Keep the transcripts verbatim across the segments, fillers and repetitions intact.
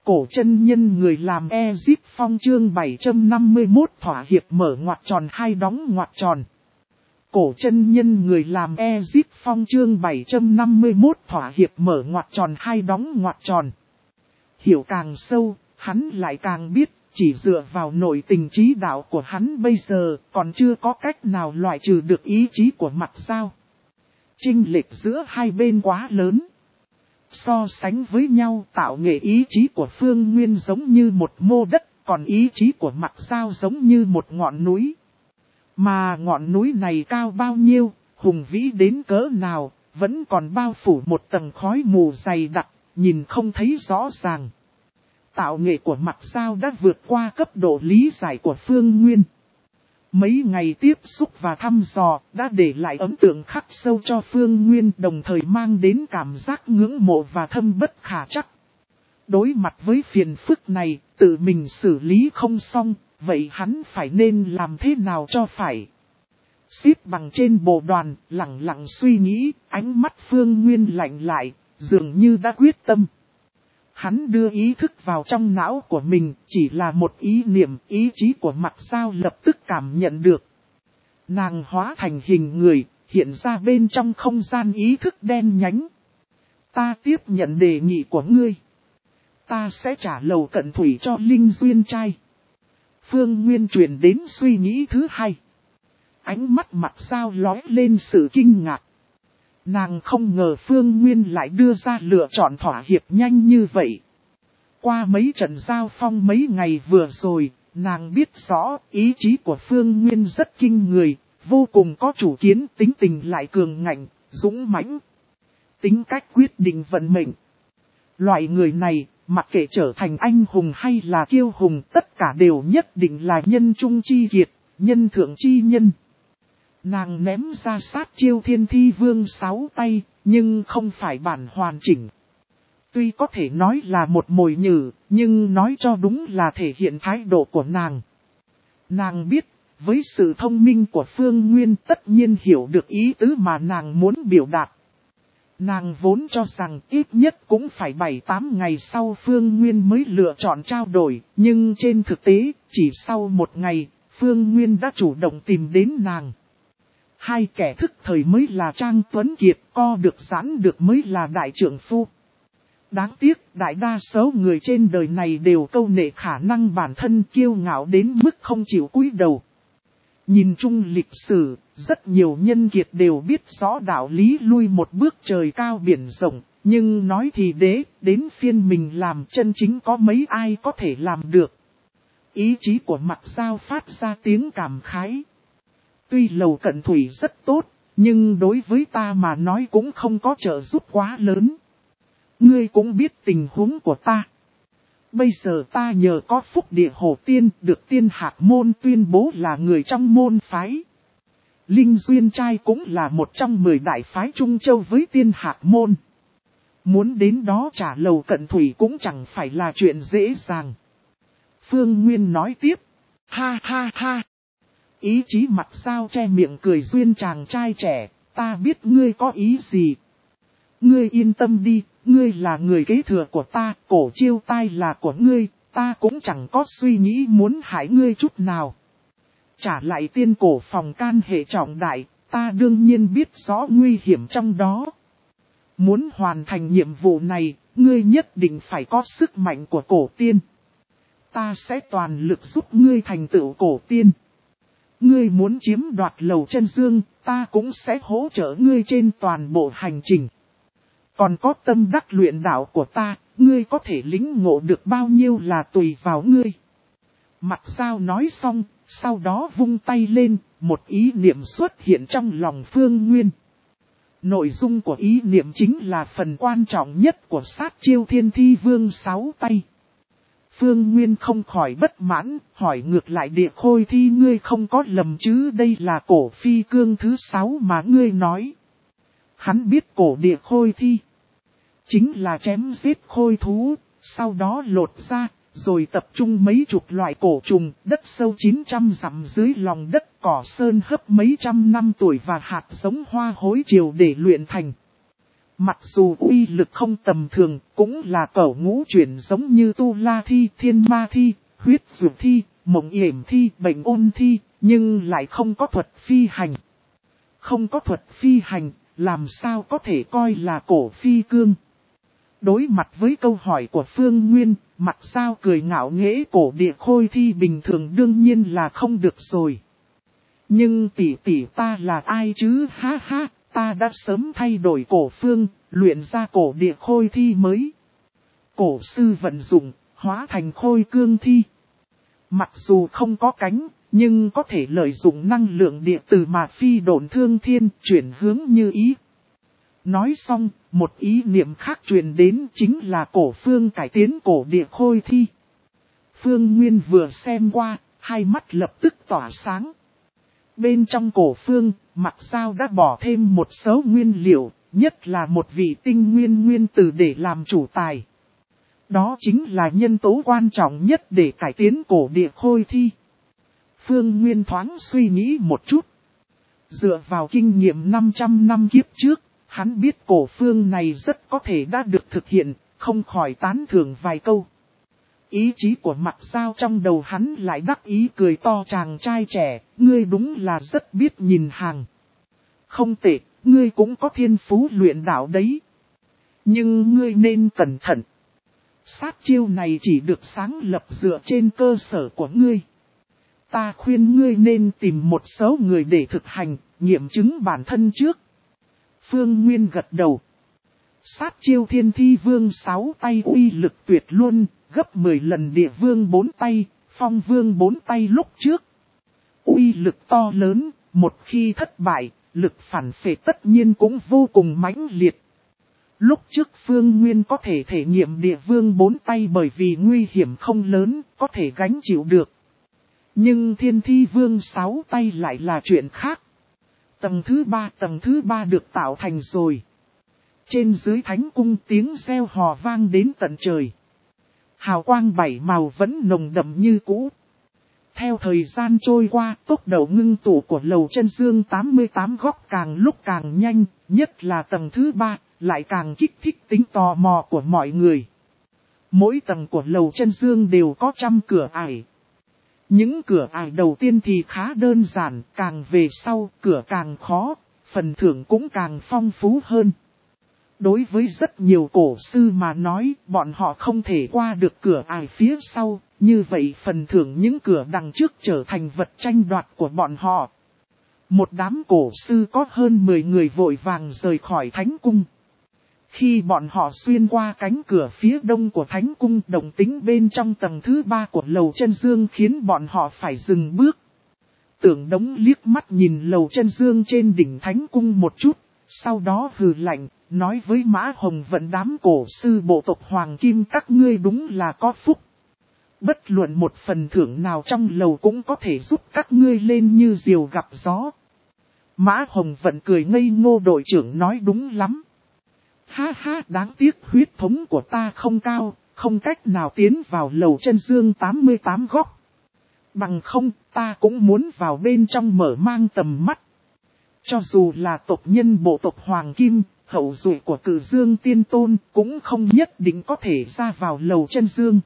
Cổ chân nhân người làm Ezip Phong chương bảy trăm năm mươi mốt thỏa hiệp mở ngoặc tròn hai đóng ngoặc tròn. Cổ chân nhân người làm Ezip Phong chương bảy trăm năm mươi mốt thỏa hiệp mở ngoặc tròn hai đóng ngoặc tròn. Hiểu càng sâu, hắn lại càng biết, chỉ dựa vào nội tình trí đạo của hắn bây giờ còn chưa có cách nào loại trừ được ý chí của Mặt Dao. Chênh lệch giữa hai bên quá lớn. So sánh với nhau, tạo nghệ ý chí của Phương Nguyên giống như một mô đất, còn ý chí của Mặt Dao giống như một ngọn núi. Mà ngọn núi này cao bao nhiêu, hùng vĩ đến cỡ nào, vẫn còn bao phủ một tầng khói mù dày đặc, nhìn không thấy rõ ràng. Tạo nghệ của Mặt Dao đã vượt qua cấp độ lý giải của Phương Nguyên. Mấy ngày tiếp xúc và thăm dò đã để lại ấn tượng khắc sâu cho Phương Nguyên, đồng thời mang đến cảm giác ngưỡng mộ và thâm bất khả trắc. Đối mặt với phiền phức này, tự mình xử lý không xong, vậy hắn phải nên làm thế nào cho phải? Xếp bằng trên bộ đoàn, lặng lặng suy nghĩ, ánh mắt Phương Nguyên lạnh lại, dường như đã quyết tâm. Hắn đưa ý thức vào trong não của mình, chỉ là một ý niệm, ý chí của Mặt Dao lập tức cảm nhận được. Nàng hóa thành hình người, hiện ra bên trong không gian ý thức đen nhánh. Ta tiếp nhận đề nghị của ngươi. Ta sẽ trả lầu cận thủy cho Linh Duyên trai. Phương Nguyên truyền đến suy nghĩ thứ hai. Ánh mắt Mặt Dao lóe lên sự kinh ngạc. Nàng không ngờ Phương Nguyên lại đưa ra lựa chọn thỏa hiệp nhanh như vậy. Qua mấy trận giao phong mấy ngày vừa rồi, nàng biết rõ ý chí của Phương Nguyên rất kinh người, vô cùng có chủ kiến, tính tình lại cường ngạnh, dũng mãnh. Tính cách quyết định vận mệnh. Loại người này, mặc kệ trở thành anh hùng hay là kiêu hùng, tất cả đều nhất định là nhân trung chi kiệt, nhân thượng chi nhân. Nàng ném ra sát chiêu Thiên Thi Vương sáu tay, nhưng không phải bản hoàn chỉnh. Tuy có thể nói là một mồi nhử, nhưng nói cho đúng là thể hiện thái độ của nàng. Nàng biết, với sự thông minh của Phương Nguyên tất nhiên hiểu được ý tứ mà nàng muốn biểu đạt. Nàng vốn cho rằng ít nhất cũng phải bảy tám ngày sau Phương Nguyên mới lựa chọn trao đổi, nhưng trên thực tế, chỉ sau một ngày, Phương Nguyên đã chủ động tìm đến nàng. Hai kẻ thức thời mới là Trang Tuấn Kiệt, co được giãn được mới là đại trượng phu. Đáng tiếc, đại đa số người trên đời này đều câu nệ khả năng bản thân, kiêu ngạo đến mức không chịu cúi đầu. Nhìn chung lịch sử, rất nhiều nhân kiệt đều biết rõ đạo lý lui một bước trời cao biển rộng, nhưng nói thì đế, đến phiên mình làm chân chính có mấy ai có thể làm được. Ý chí của Mặt Dao phát ra tiếng cảm khái. Tuy lầu cận thủy rất tốt, nhưng đối với ta mà nói cũng không có trợ giúp quá lớn. Ngươi cũng biết tình huống của ta. Bây giờ ta nhờ có phúc địa hồ tiên, được tiên hạc môn tuyên bố là người trong môn phái. Linh Duyên trai cũng là một trong mười đại phái Trung Châu với tiên hạc môn. Muốn đến đó trả lầu cận thủy cũng chẳng phải là chuyện dễ dàng. Phương Nguyên nói tiếp. Ha ha ha. Ý chí Mặt Dao che miệng cười duyên chàng trai trẻ, ta biết ngươi có ý gì. Ngươi yên tâm đi, ngươi là người kế thừa của ta, cổ chiêu tai là của ngươi, ta cũng chẳng có suy nghĩ muốn hại ngươi chút nào. Trả lại tiên cổ phòng can hệ trọng đại, ta đương nhiên biết rõ nguy hiểm trong đó. Muốn hoàn thành nhiệm vụ này, ngươi nhất định phải có sức mạnh của cổ tiên. Ta sẽ toàn lực giúp ngươi thành tựu cổ tiên. Ngươi muốn chiếm đoạt lầu chân dương, ta cũng sẽ hỗ trợ ngươi trên toàn bộ hành trình. Còn có tâm đắc luyện đạo của ta, ngươi có thể lĩnh ngộ được bao nhiêu là tùy vào ngươi. Mặt Dao nói xong, sau đó vung tay lên, một ý niệm xuất hiện trong lòng Phương Nguyên. Nội dung của ý niệm chính là phần quan trọng nhất của sát chiêu Thiên Thi Vương sáu tay. Phương Nguyên không khỏi bất mãn, hỏi ngược lại Địa Khôi Thi, ngươi không có lầm chứ, đây là cổ phi cương thứ sáu mà ngươi nói. Hắn biết cổ Địa Khôi Thi chính là chém giết khôi thú, sau đó lột ra, rồi tập trung mấy chục loại cổ trùng, đất sâu chín trăm dặm dưới lòng đất, cỏ sơn hấp mấy trăm năm tuổi và hạt giống hoa hối triều để luyện thành. Mặc dù uy lực không tầm thường, cũng là cẩu ngũ chuyển giống như tu la thi, thiên ma thi, huyết dược thi, mộng yểm thi, bệnh ôn thi, nhưng lại không có thuật phi hành. Không có thuật phi hành, làm sao có thể coi là cổ phi cương? Đối mặt với câu hỏi của Phương Nguyên, mặt sao cười ngạo nghễ cổ địa khôi thi bình thường đương nhiên là không được rồi. Nhưng tỷ tỷ ta là ai chứ, ha ha, ta đã sớm thay đổi cổ phương, luyện ra cổ địa khôi thi mới. Cổ sư vận dụng, hóa thành khôi cương thi. Mặc dù không có cánh, nhưng có thể lợi dụng năng lượng địa từ mà phi độn thương thiên, chuyển hướng như ý. Nói xong, một ý niệm khác truyền đến chính là cổ phương cải tiến cổ địa khôi thi. Phương Nguyên vừa xem qua, hai mắt lập tức tỏa sáng. Bên trong cổ phương, mặc sao đã bỏ thêm một số nguyên liệu, nhất là một vị tinh nguyên nguyên tử để làm chủ tài. Đó chính là nhân tố quan trọng nhất để cải tiến cổ địa khôi thi. Phương Nguyên thoáng suy nghĩ một chút. Dựa vào kinh nghiệm năm trăm năm kiếp trước, hắn biết cổ phương này rất có thể đã được thực hiện, không khỏi tán thưởng vài câu. Ý chí của mặt sao trong đầu hắn lại đắc ý cười to, chàng trai trẻ, ngươi đúng là rất biết nhìn hàng. Không tệ, ngươi cũng có thiên phú luyện đạo đấy. Nhưng ngươi nên cẩn thận. Sát chiêu này chỉ được sáng lập dựa trên cơ sở của ngươi. Ta khuyên ngươi nên tìm một số người để thực hành, nghiệm chứng bản thân trước. Phương Nguyên gật đầu. Sát chiêu thiên thi vương sáu tay uy lực tuyệt luôn, gấp mười lần địa vương bốn tay, phong vương bốn tay lúc trước. Uy lực to lớn, một khi thất bại, lực phản phệ tất nhiên cũng vô cùng mãnh liệt. Lúc trước Phương Nguyên có thể thể nghiệm địa vương bốn tay bởi vì nguy hiểm không lớn, có thể gánh chịu được. Nhưng thiên thi vương sáu tay lại là chuyện khác. Tầng thứ ba, tầng thứ ba được tạo thành rồi. Trên dưới thánh cung tiếng reo hò vang đến tận trời. Hào quang bảy màu vẫn nồng đậm như cũ. Theo thời gian trôi qua, tốc độ ngưng tụ của lầu chân dương tám mươi tám góc càng lúc càng nhanh, nhất là tầng thứ ba, lại càng kích thích tính tò mò của mọi người. Mỗi tầng của lầu chân dương đều có trăm cửa ải. Những cửa ải đầu tiên thì khá đơn giản, càng về sau cửa càng khó, phần thưởng cũng càng phong phú hơn. Đối với rất nhiều cổ sư mà nói, bọn họ không thể qua được cửa ải phía sau, như vậy phần thưởng những cửa đằng trước trở thành vật tranh đoạt của bọn họ. Một đám cổ sư có hơn mười người vội vàng rời khỏi thánh cung. Khi bọn họ xuyên qua cánh cửa phía đông của thánh cung, động tĩnh bên trong tầng thứ ba của lầu chân dương khiến bọn họ phải dừng bước. Tưởng Đống liếc mắt nhìn lầu chân dương trên đỉnh thánh cung một chút, sau đó hừ lạnh, nói với Mã Hồng Vận đám cổ sư bộ tộc Hoàng Kim các ngươi đúng là có phúc. Bất luận một phần thưởng nào trong lầu cũng có thể giúp các ngươi lên như diều gặp gió. Mã Hồng Vận cười ngây ngô, đội trưởng nói đúng lắm. Ha ha, đáng tiếc huyết thống của ta không cao, không cách nào tiến vào lầu chân dương tám mươi tám góc. Bằng không, ta cũng muốn vào bên trong mở mang tầm mắt. Cho dù là tộc nhân bộ tộc Hoàng Kim, hậu duệ của Cử Dương Tiên Tôn cũng không nhất định có thể ra vào lầu chân dương.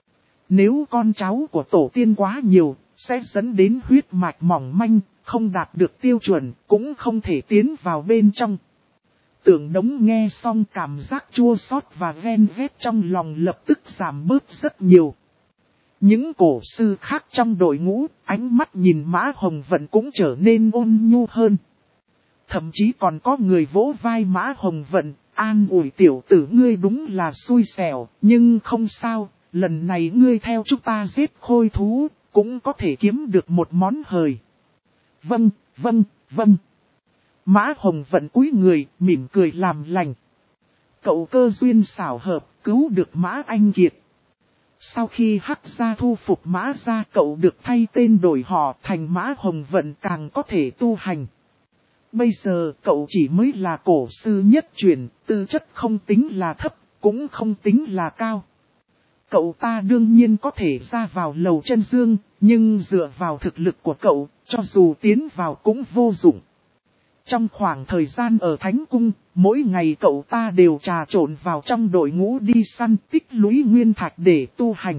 Nếu con cháu của tổ tiên quá nhiều, sẽ dẫn đến huyết mạch mỏng manh, không đạt được tiêu chuẩn, cũng không thể tiến vào bên trong. Tưởng Đống nghe xong cảm giác chua xót và ghen ghét trong lòng lập tức giảm bớt rất nhiều. Những cổ sư khác trong đội ngũ, ánh mắt nhìn Mã Hồng Vận cũng trở nên ôn nhu hơn. Thậm chí còn có người vỗ vai Mã Hồng Vận, an ủi tiểu tử ngươi đúng là xui xẻo, nhưng không sao, lần này ngươi theo chúng ta giết khôi thú, cũng có thể kiếm được một món hời. Vâng, vâng, vâng. Mã Hồng Vận cúi người, mỉm cười làm lành. Cậu cơ duyên xảo hợp, cứu được Mã Anh Kiệt. Sau khi Hắc gia thu phục Mã gia, cậu được thay tên đổi họ thành Mã Hồng Vận, càng có thể tu hành. Bây giờ cậu chỉ mới là cổ sư nhất truyền, tư chất không tính là thấp, cũng không tính là cao. Cậu ta đương nhiên có thể ra vào lầu chân dương, nhưng dựa vào thực lực của cậu, cho dù tiến vào cũng vô dụng. Trong khoảng thời gian ở Thánh Cung, mỗi ngày cậu ta đều trà trộn vào trong đội ngũ đi săn tích lũy nguyên thạch để tu hành.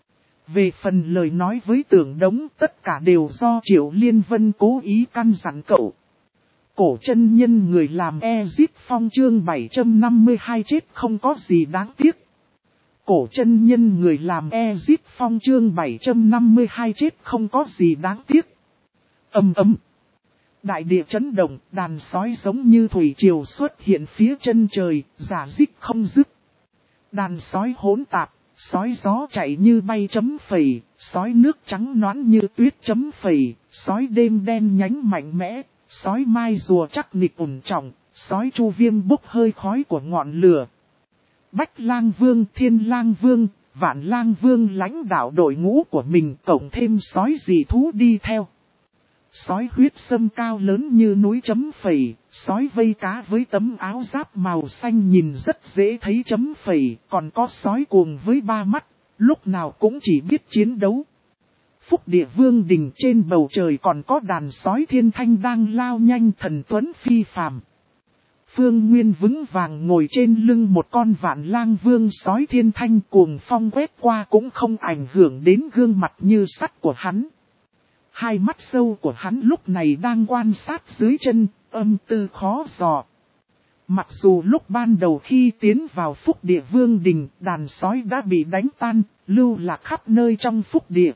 Về phần lời nói với Tưởng Đống, tất cả đều do Triệu Liên Vân cố ý căn dặn cậu. Cổ chân nhân người làm Ezip Phong chương bảy trăm năm mươi hai chết không có gì đáng tiếc. Cổ chân nhân người làm Ezip Phong chương bảy trăm năm mươi hai chết không có gì đáng tiếc. Ầm ầm. Đại địa chấn động, đàn sói giống như thủy triều xuất hiện phía chân trời, rả rích không dứt. Đàn sói hỗn tạp, sói gió chạy như bay chấm phẩy, sói nước trắng nõn như tuyết chấm phẩy, sói đêm đen nhánh mạnh mẽ, sói mai rùa chắc nịch ổn trọng, sói chu viêm bốc hơi khói của ngọn lửa. Bách Lang Vương, Thiên Lang Vương, Vạn Lang Vương lãnh đạo đội ngũ của mình cộng thêm sói dị thú đi theo. Sói huyết sâm cao lớn như núi chấm phẩy, sói vây cá với tấm áo giáp màu xanh nhìn rất dễ thấy chấm phẩy, còn có sói cuồng với ba mắt, lúc nào cũng chỉ biết chiến đấu. Phúc Địa Vương đình trên bầu trời còn có đàn sói thiên thanh đang lao nhanh thần tuấn phi phàm. Phương Nguyên vững vàng ngồi trên lưng một con Vạn Lang Vương sói thiên thanh cuồng phong quét qua cũng không ảnh hưởng đến gương mặt như sắt của hắn. Hai mắt sâu của hắn lúc này đang quan sát dưới chân, âm tư khó dò. Mặc dù lúc ban đầu khi tiến vào Phúc Địa Vương đình, đàn sói đã bị đánh tan, lưu lạc khắp nơi trong Phúc Địa.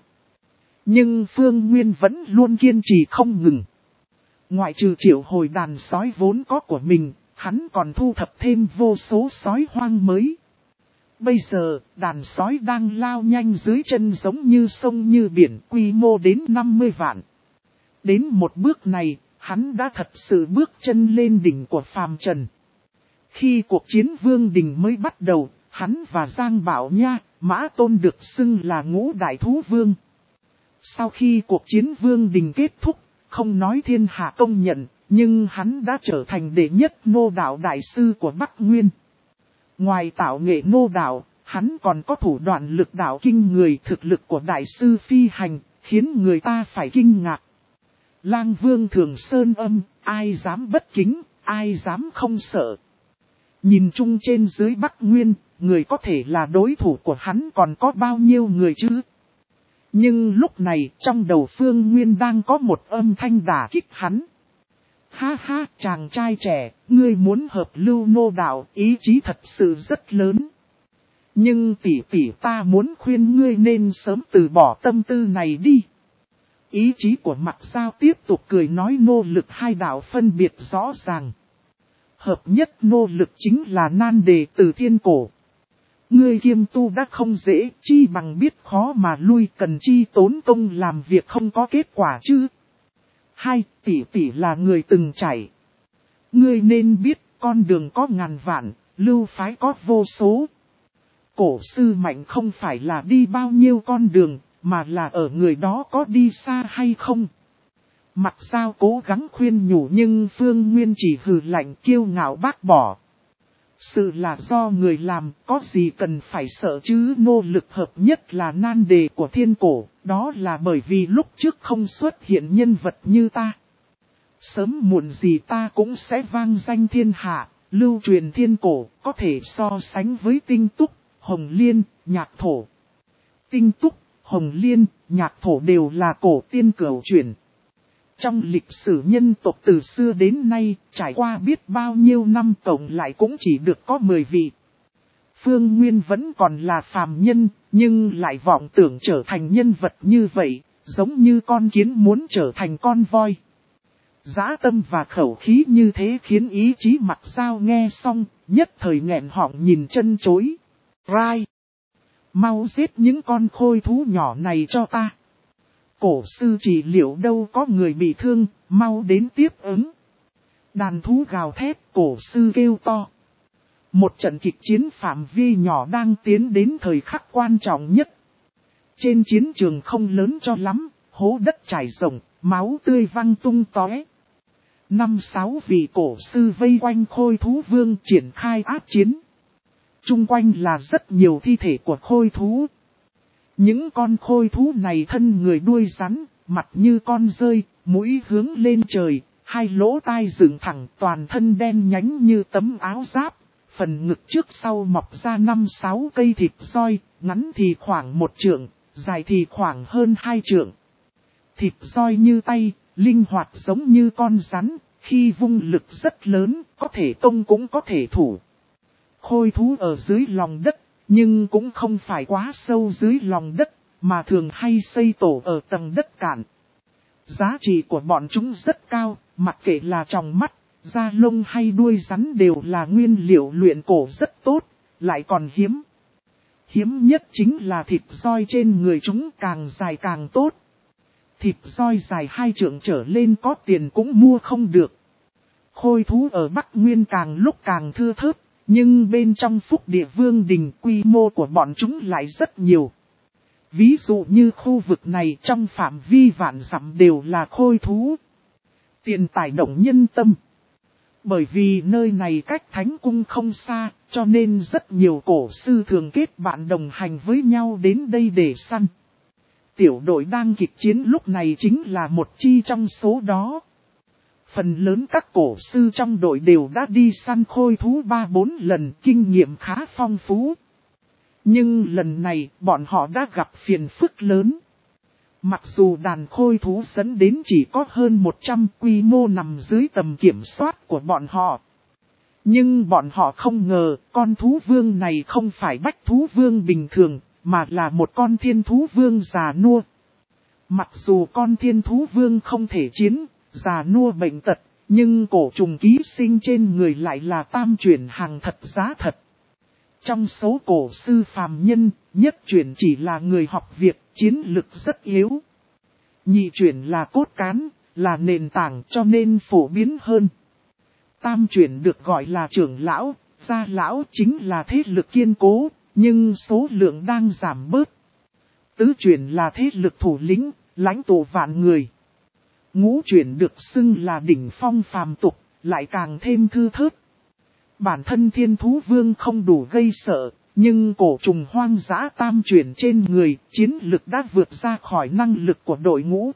Nhưng Phương Nguyên vẫn luôn kiên trì không ngừng. Ngoại trừ triệu hồi đàn sói vốn có của mình, hắn còn thu thập thêm vô số sói hoang mới. Bây giờ, đàn sói đang lao nhanh dưới chân giống như sông như biển, quy mô đến năm mươi vạn. Đến một bước này, hắn đã thật sự bước chân lên đỉnh của phàm trần. Khi cuộc chiến vương đình mới bắt đầu, hắn và Giang Bảo Nha, Mã Tôn được xưng là ngũ đại thú vương. Sau khi cuộc chiến vương đình kết thúc, không nói thiên hạ công nhận, nhưng hắn đã trở thành đệ nhất nô đạo đại sư của Bắc Nguyên. Ngoài tạo nghệ nô đạo, hắn còn có thủ đoạn lực đạo kinh người, thực lực của đại sư phi hành, khiến người ta phải kinh ngạc. Lang Vương Thường Sơn Âm, ai dám bất kính, ai dám không sợ. Nhìn chung trên dưới Bắc Nguyên, người có thể là đối thủ của hắn còn có bao nhiêu người chứ? Nhưng lúc này trong đầu Phương Nguyên đang có một âm thanh đả kích hắn. Ha ha, chàng trai trẻ, ngươi muốn hợp lưu nô đạo, ý chí thật sự rất lớn. Nhưng tỷ tỷ ta muốn khuyên ngươi nên sớm từ bỏ tâm tư này đi. Ý chí của Mặc Giao tiếp tục cười nói nô lực hai đạo phân biệt rõ ràng. Hợp nhất nô lực chính là nan đề từ thiên cổ. Ngươi kiêm tu đã không dễ, chi bằng biết khó mà lui, cần chi tốn công làm việc không có kết quả chứ. Hai, tỷ tỷ là người từng trải. Ngươi nên biết, con đường có ngàn vạn, lưu phái có vô số. Cổ sư mạnh không phải là đi bao nhiêu con đường, mà là ở người đó có đi xa hay không. Mặc Giao cố gắng khuyên nhủ nhưng Phương Nguyên chỉ hừ lạnh kiêu ngạo bác bỏ. Sự là do người làm, có gì cần phải sợ chứ, nô lực hợp nhất là nan đề của thiên cổ, đó là bởi vì lúc trước không xuất hiện nhân vật như ta. Sớm muộn gì ta cũng sẽ vang danh thiên hạ, lưu truyền thiên cổ, có thể so sánh với Tinh Túc, Hồng Liên, Nhạc Thổ. Tinh Túc, Hồng Liên, Nhạc Thổ đều là cổ tiên cửu truyền. Trong lịch sử nhân tộc từ xưa đến nay, trải qua biết bao nhiêu năm tổng lại cũng chỉ được có mười vị. Phương Nguyên vẫn còn là phàm nhân, nhưng lại vọng tưởng trở thành nhân vật như vậy, giống như con kiến muốn trở thành con voi. Dã tâm và khẩu khí như thế khiến ý chí Mặc Giao nghe xong, nhất thời nghẹn họng nhìn chân chối. Rai! Mau giết những con khôi thú nhỏ này cho ta. Cổ sư chỉ liệu đâu có người bị thương, mau đến tiếp ứng. Đàn thú gào thét, cổ sư kêu to. Một trận kịch chiến phạm vi nhỏ đang tiến đến thời khắc quan trọng nhất. Trên chiến trường không lớn cho lắm, hố đất trải rộng, máu tươi văng tung tóe. Năm sáu vị cổ sư vây quanh khôi thú vương triển khai áp chiến. Trung quanh là rất nhiều thi thể của khôi thú. Những con khôi thú này thân người đuôi rắn, mặt như con rơi, mũi hướng lên trời, hai lỗ tai dựng thẳng, toàn thân đen nhánh như tấm áo giáp, phần ngực trước sau mọc ra năm sáu cây thịt roi, ngắn thì khoảng một trượng, dài thì khoảng hơn hai trượng. Thịt roi như tay, linh hoạt giống như con rắn, khi vung lực rất lớn, có thể công cũng có thể thủ. Khôi thú ở dưới lòng đất, nhưng cũng không phải quá sâu dưới lòng đất, mà thường hay xây tổ ở tầng đất cạn. Giá trị của bọn chúng rất cao, mặc kệ là tròng mắt, da lông hay đuôi rắn đều là nguyên liệu luyện cổ rất tốt, lại còn hiếm. Hiếm nhất chính là thịt roi trên người chúng càng dài càng tốt. Thịt roi dài hai trượng trở lên có tiền cũng mua không được. Khôi thú ở Bắc Nguyên càng lúc càng thưa thớt, nhưng bên trong Phúc Địa Vương Đình quy mô của bọn chúng lại rất nhiều. Ví dụ như khu vực này trong phạm vi vạn dặm đều là khôi thú. Tiền tài động nhân tâm. Bởi vì nơi này cách Thánh Cung không xa, cho nên rất nhiều cổ sư thường kết bạn đồng hành với nhau đến đây để săn. Tiểu đội đang kịch chiến lúc này chính là một chi trong số đó. Phần lớn các cổ sư trong đội đều đã đi săn khôi thú ba bốn lần, kinh nghiệm khá phong phú. Nhưng lần này bọn họ đã gặp phiền phức lớn. Mặc dù đàn khôi thú dẫn đến chỉ có hơn một trăm, quy mô nằm dưới tầm kiểm soát của bọn họ. Nhưng bọn họ không ngờ con thú vương này không phải bách thú vương bình thường, mà là một con thiên thú vương già nua. Mặc dù con thiên thú vương không thể chiến, già nua bệnh tật, nhưng cổ trùng ký sinh trên người lại là tam chuyển hàng thật giá thật. Trong số cổ sư phàm nhân, nhất chuyển chỉ là người học việc, chiến lực rất yếu. Nhị chuyển là cốt cán, là nền tảng cho nên phổ biến hơn. Tam chuyển được gọi là trưởng lão, gia lão chính là thế lực kiên cố, nhưng số lượng đang giảm bớt. Tứ chuyển là thế lực thủ lĩnh, lãnh tụ vạn người. Ngũ chuyển được xưng là đỉnh phong phàm tục, lại càng thêm thư thớt. Bản thân thiên thú vương không đủ gây sợ, nhưng cổ trùng hoang dã tam chuyển trên người, chiến lực đã vượt ra khỏi năng lực của đội ngũ.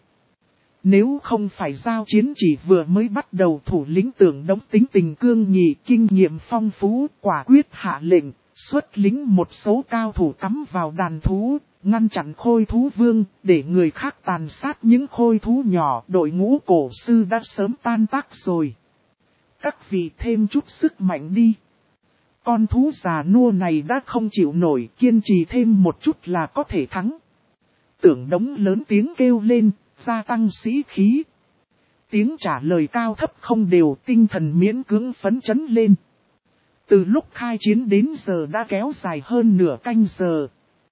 Nếu không phải giao chiến chỉ vừa mới bắt đầu, thủ lĩnh Tưởng Đống tính tình cương nghị, kinh nghiệm phong phú, quả quyết hạ lệnh, xuất lính một số cao thủ cắm vào đàn thú, ngăn chặn khôi thú vương, để người khác tàn sát những khôi thú nhỏ. Đội ngũ cổ sư đã sớm tan tác rồi. Các vị thêm chút sức mạnh đi. Con thú già nua này đã không chịu nổi, kiên trì thêm một chút là có thể thắng. Tưởng Đống lớn tiếng kêu lên, gia tăng sĩ khí. Tiếng trả lời cao thấp không đều, tinh thần miễn cưỡng phấn chấn lên. Từ lúc khai chiến đến giờ đã kéo dài hơn nửa canh giờ.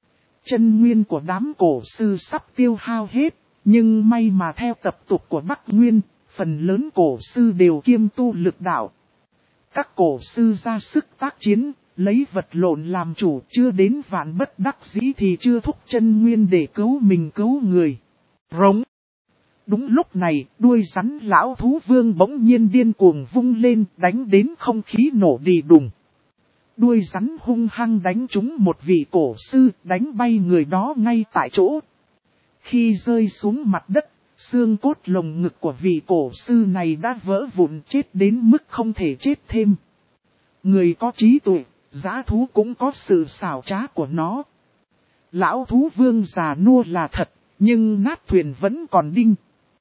Chân nguyên của đám cổ sư sắp tiêu hao hết, nhưng may mà theo tập tục của Bắc Nguyên, phần lớn cổ sư đều kiêm tu lực đạo. Các cổ sư ra sức tác chiến, lấy vật lộn làm chủ, chưa đến vạn bất đắc dĩ thì chưa thúc chân nguyên để cứu mình cứu người. Rống. Đúng lúc này, đuôi rắn lão thú vương bỗng nhiên điên cuồng vung lên, đánh đến không khí nổ đì đùng. Đuôi rắn hung hăng đánh trúng một vị cổ sư, đánh bay người đó ngay tại chỗ. Khi rơi xuống mặt đất, xương cốt lồng ngực của vị cổ sư này đã vỡ vụn, chết đến mức không thể chết thêm. Người có trí tuệ, dã thú cũng có sự xảo trá của nó. Lão thú vương già nua là thật, nhưng nát thuyền vẫn còn đinh.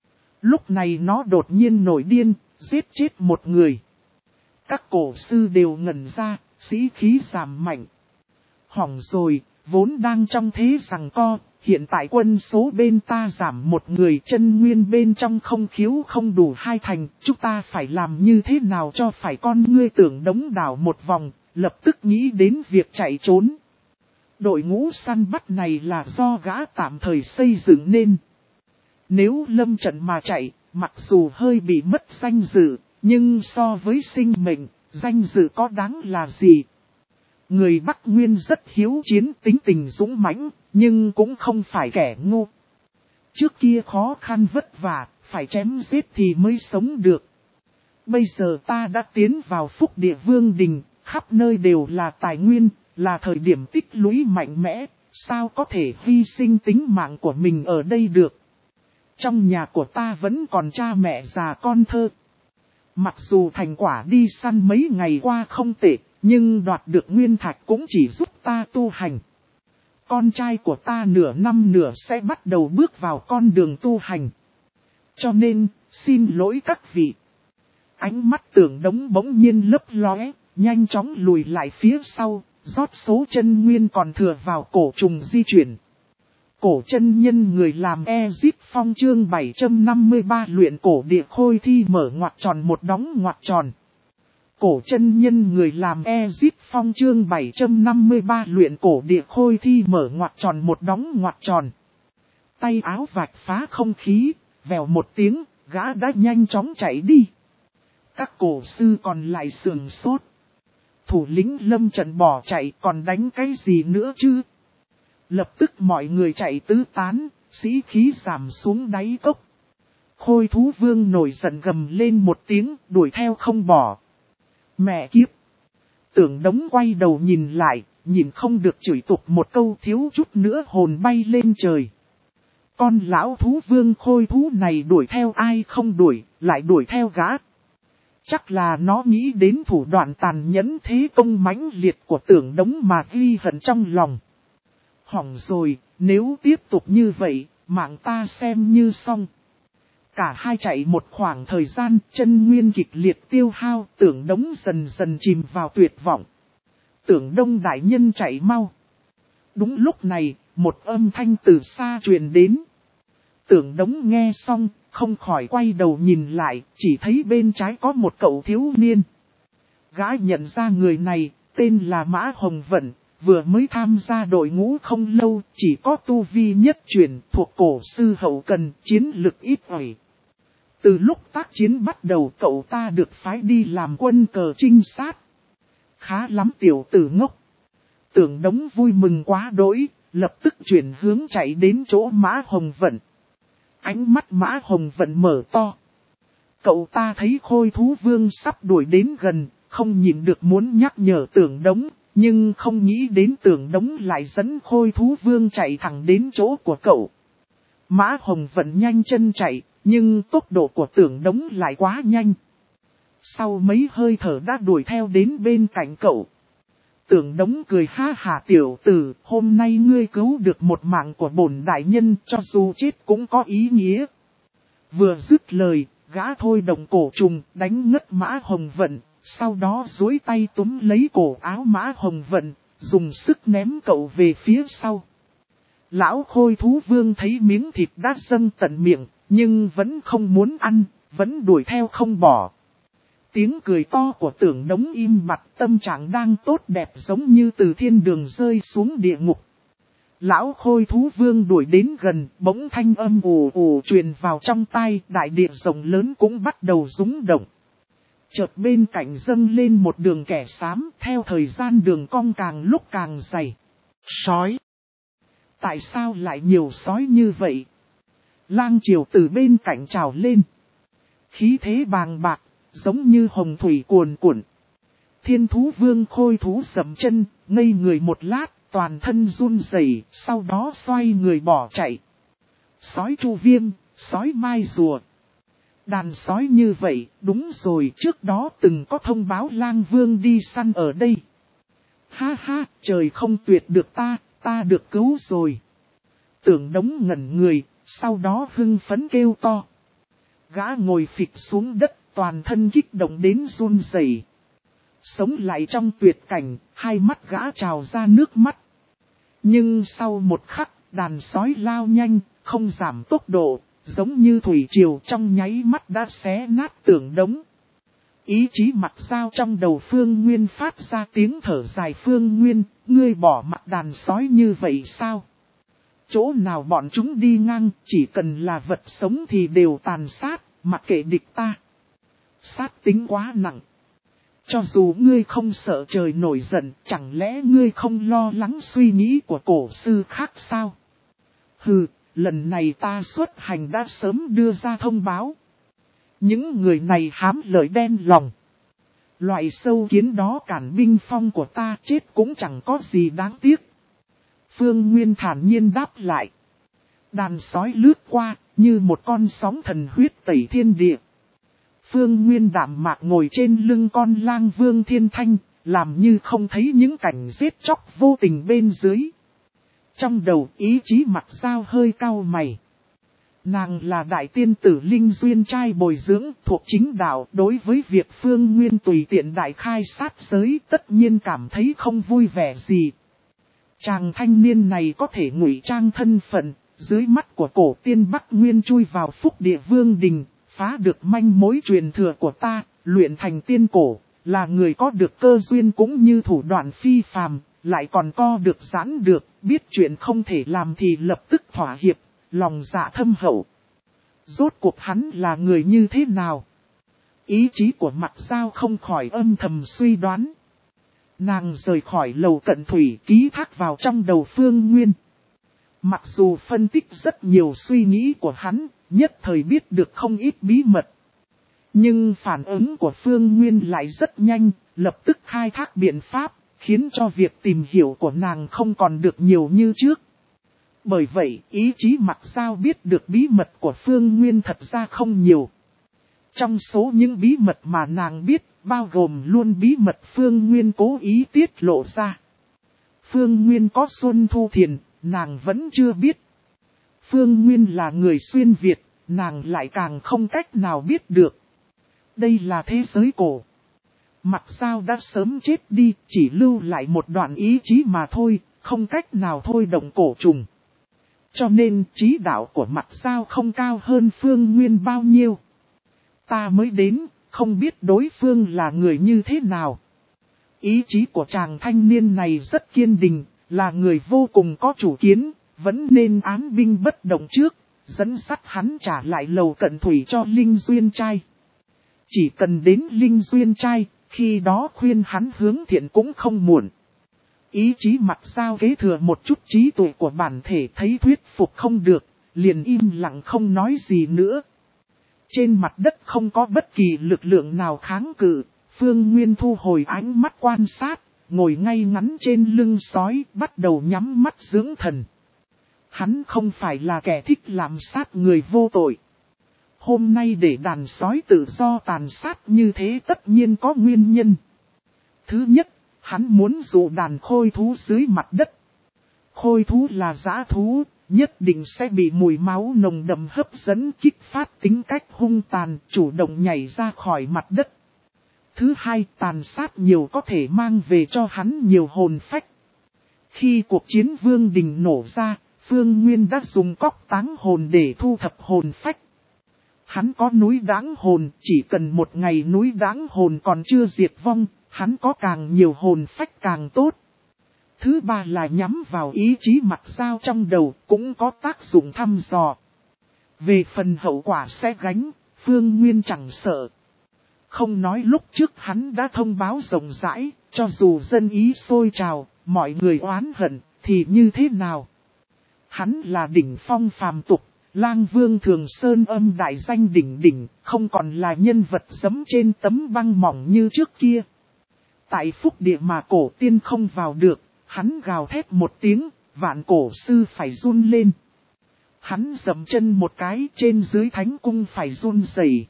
Lúc này nó đột nhiên nổi điên, giết chết một người. Các cổ sư đều ngẩn ra, sĩ khí giảm mạnh. Hỏng rồi, vốn đang trong thế giằng co, hiện tại quân số bên ta giảm một người, chân nguyên bên trong không khiếu không đủ hai thành, chúng ta phải làm như thế nào cho phải. Con ngươi Tưởng Đống đảo một vòng, lập tức nghĩ đến việc chạy trốn. Đội ngũ săn bắt này là do gã tạm thời xây dựng nên. Nếu lâm trận mà chạy, mặc dù hơi bị mất danh dự, nhưng so với sinh mệnh, danh dự có đáng là gì? Người Bắc Nguyên rất hiếu chiến, tính tình dũng mãnh, nhưng cũng không phải kẻ ngu. Trước kia khó khăn vất vả, phải chém giết thì mới sống được. Bây giờ ta đã tiến vào Phúc Địa Vương Đình, khắp nơi đều là tài nguyên, là thời điểm tích lũy mạnh mẽ, sao có thể hy sinh tính mạng của mình ở đây được. Trong nhà của ta vẫn còn cha mẹ già con thơ. Mặc dù thành quả đi săn mấy ngày qua không tệ, nhưng đoạt được nguyên thạch cũng chỉ giúp ta tu hành. Con trai của ta nửa năm nửa sẽ bắt đầu bước vào con đường tu hành. Cho nên, xin lỗi các vị. Ánh mắt Tưởng Đống bỗng nhiên lấp lóe, nhanh chóng lùi lại phía sau, rót số chân nguyên còn thừa vào cổ trùng di chuyển. Cổ chân nhân người làm Ezip Phong chương bảy trăm năm mươi ba luyện cổ địa khôi thi mở ngoặc tròn một đóng ngoặc tròn. Cổ chân nhân người làm Ezip Phong chương bảy trăm năm mươi ba luyện cổ địa khôi thi mở ngoặc tròn một đóng ngoặc tròn. Tay áo vạch phá không khí, vèo một tiếng, gã đã nhanh chóng chạy đi. Các cổ sư còn lại sườn sốt. Thủ lĩnh lâm trận bỏ chạy còn đánh cái gì nữa chứ? Lập tức mọi người chạy tứ tán, sĩ khí giảm xuống đáy cốc. Khôi thú vương nổi giận gầm lên một tiếng, đuổi theo không bỏ. Mẹ kiếp! Tưởng Đống quay đầu nhìn lại, nhìn không được chửi tục một câu thiếu chút nữa hồn bay lên trời. Con lão thú vương khôi thú này đuổi theo ai không đuổi, lại đuổi theo gã. Chắc là nó nghĩ đến thủ đoạn tàn nhẫn thế công mãnh liệt của Tưởng Đống mà ghi hận trong lòng. Hỏng rồi, nếu tiếp tục như vậy, mạng ta xem như xong. Cả hai chạy một khoảng thời gian, chân nguyên kịch liệt tiêu hao, Tưởng Đống dần dần chìm vào tuyệt vọng. Tưởng Đông đại nhân chạy mau. Đúng lúc này, một âm thanh từ xa truyền đến. Tưởng Đống nghe xong, không khỏi quay đầu nhìn lại, chỉ thấy bên trái có một cậu thiếu niên. Gã nhận ra người này, tên là Mã Hồng Vận, vừa mới tham gia đội ngũ không lâu, chỉ có tu vi nhất truyền thuộc cổ sư hậu cần, chiến lực ít ỏi. Từ lúc tác chiến bắt đầu cậu ta được phái đi làm quân cờ trinh sát. Khá lắm tiểu tử ngốc. Tưởng Đống vui mừng quá đỗi, lập tức chuyển hướng chạy đến chỗ Mã Hồng Vận. Ánh mắt Mã Hồng Vận mở to. Cậu ta thấy khôi thú vương sắp đuổi đến gần, không nhìn được muốn nhắc nhở Tưởng Đống, nhưng không nghĩ đến Tưởng Đống lại dẫn khôi thú vương chạy thẳng đến chỗ của cậu. Mã Hồng Vận nhanh chân chạy, nhưng tốc độ của Tưởng Đống lại quá nhanh. Sau mấy hơi thở đã đuổi theo đến bên cạnh cậu. Tưởng Đống cười ha hả tiểu tử, hôm nay ngươi cứu được một mạng của bổn đại nhân cho dù chết cũng có ý nghĩa. Vừa dứt lời, gã thôi động cổ trùng đánh ngất Mã Hồng Vận, sau đó duỗi tay túm lấy cổ áo Mã Hồng Vận, dùng sức ném cậu về phía sau. Lão khôi thú vương thấy miếng thịt đã dâng tận miệng, nhưng vẫn không muốn ăn, vẫn đuổi theo không bỏ. Tiếng cười to của Tưởng Đống im bặt, tâm trạng đang tốt đẹp giống như từ thiên đường rơi xuống địa ngục. Lão khôi thú vương đuổi đến gần, bỗng thanh âm ù ù truyền vào trong tai, đại địa rộng lớn cũng bắt đầu rung động. Chợt bên cạnh dâng lên một đường kẻ xám, theo thời gian đường cong càng lúc càng dày. Sói! Tại sao lại nhiều sói như vậy? Lang triều từ bên cạnh trào lên. Khí thế bàng bạc, giống như hồng thủy cuồn cuộn. Thiên thú vương khôi thú dậm chân, ngây người một lát, toàn thân run rẩy, sau đó xoay người bỏ chạy. Sói chu viêm, sói mai rùa. Đàn sói như vậy, đúng rồi, trước đó từng có thông báo lang vương đi săn ở đây. Ha ha, trời không tuyệt được ta, ta được cứu rồi. Tưởng Đống ngẩn người, sau đó hưng phấn kêu to. Gã ngồi phịch xuống đất, toàn thân kích động đến run rẩy. Sống lại trong tuyệt cảnh, hai mắt gã trào ra nước mắt. Nhưng sau một khắc, đàn sói lao nhanh, không giảm tốc độ, giống như thủy triều trong nháy mắt đã xé nát Tưởng Đống. Ý chí mặt dao trong đầu Phương Nguyên phát ra tiếng thở dài. Phương Nguyên, ngươi bỏ mặt đàn sói như vậy sao? Chỗ nào bọn chúng đi ngang, chỉ cần là vật sống thì đều tàn sát, mặc kệ địch ta. Sát tính quá nặng. Cho dù ngươi không sợ trời nổi giận, chẳng lẽ ngươi không lo lắng suy nghĩ của cổ sư khác sao? Hừ, lần này ta xuất hành đã sớm đưa ra thông báo. Những người này hám lợi đen lòng. Loại sâu kiến đó cản binh phong của ta chết cũng chẳng có gì đáng tiếc. Phương Nguyên thản nhiên đáp lại. Đàn sói lướt qua, như một con sóng thần huyết tẩy thiên địa. Phương Nguyên đạm mạc ngồi trên lưng con lang Vương Thiên Thanh, làm như không thấy những cảnh giết chóc vô tình bên dưới. Trong đầu ý chí Mặc Dao hơi cau mày. Nàng là đại tiên tử Linh Duyên trai bồi dưỡng thuộc chính đạo, đối với việc Phương Nguyên tùy tiện đại khai sát giới tất nhiên cảm thấy không vui vẻ gì. Chàng thanh niên này có thể ngụy trang thân phận, dưới mắt của cổ tiên Bắc Nguyên chui vào phúc địa vương đình, phá được manh mối truyền thừa của ta, luyện thành tiên cổ, là người có được cơ duyên cũng như thủ đoạn phi phàm, lại còn co được giãn được, biết chuyện không thể làm thì lập tức thỏa hiệp, lòng dạ thâm hậu. Rốt cuộc hắn là người như thế nào? Ý chí của Mặc Dao không khỏi âm thầm suy đoán. Nàng rời khỏi lầu cận thủy ký thác vào trong đầu Phương Nguyên. Mặc dù phân tích rất nhiều suy nghĩ của hắn, nhất thời biết được không ít bí mật. Nhưng phản ứng của Phương Nguyên lại rất nhanh, lập tức khai thác biện pháp, khiến cho việc tìm hiểu của nàng không còn được nhiều như trước. Bởi vậy, ý chí Mặc Dao biết được bí mật của Phương Nguyên thật ra không nhiều. Trong số những bí mật mà nàng biết, bao gồm luôn bí mật Phương Nguyên cố ý tiết lộ ra. Phương Nguyên có Xuân Thu Thiền, nàng vẫn chưa biết. Phương Nguyên là người xuyên Việt, nàng lại càng không cách nào biết được. Đây là thế giới cổ. Mặc Dao đã sớm chết đi, chỉ lưu lại một đoạn ý chí mà thôi, không cách nào thôi động cổ trùng. Cho nên trí đạo của Mặc Dao không cao hơn Phương Nguyên bao nhiêu. Ta mới đến, không biết đối phương là người như thế nào. Ý chí của chàng thanh niên này rất kiên định, là người vô cùng có chủ kiến, vẫn nên án binh bất động trước, dẫn sắt hắn trả lại lầu cận thủy cho Linh Duyên trai. Chỉ cần đến Linh Duyên trai, khi đó khuyên hắn hướng thiện cũng không muộn. Ý chí Mặc Dao kế thừa một chút trí tuệ của bản thể, thấy thuyết phục không được, liền im lặng không nói gì nữa. Trên mặt đất không có bất kỳ lực lượng nào kháng cự, Phương Nguyên thu hồi ánh mắt quan sát, ngồi ngay ngắn trên lưng sói, bắt đầu nhắm mắt dưỡng thần. Hắn không phải là kẻ thích làm sát người vô tội. Hôm nay để đàn sói tự do tàn sát như thế tất nhiên có nguyên nhân. Thứ nhất, hắn muốn dụ đàn khôi thú dưới mặt đất. Khôi thú là dã thú, nhất định sẽ bị mùi máu nồng đậm hấp dẫn kích phát tính cách hung tàn, chủ động nhảy ra khỏi mặt đất. Thứ hai, tàn sát nhiều có thể mang về cho hắn nhiều hồn phách. Khi cuộc chiến vương đình nổ ra, Phương Nguyên đã dùng cóc táng hồn để thu thập hồn phách. Hắn có núi đáng hồn, chỉ cần một ngày núi đáng hồn còn chưa diệt vong, hắn có càng nhiều hồn phách càng tốt. Thứ ba là nhắm vào ý chí Mặc Dao trong đầu, cũng có tác dụng thăm dò. Về phần hậu quả sẽ gánh, Phương Nguyên chẳng sợ. Không nói lúc trước hắn đã thông báo rộng rãi, cho dù dân ý sôi trào, mọi người oán hận, thì như thế nào? Hắn là đỉnh phong phàm tục, Lang Vương Thường Sơn âm đại danh đỉnh đỉnh, không còn là nhân vật giẫm trên tấm băng mỏng như trước kia. Tại phúc địa mà cổ tiên không vào được, hắn gào thét một tiếng, vạn cổ sư phải run lên. Hắn dậm chân một cái, trên dưới thánh cung phải run rẩy.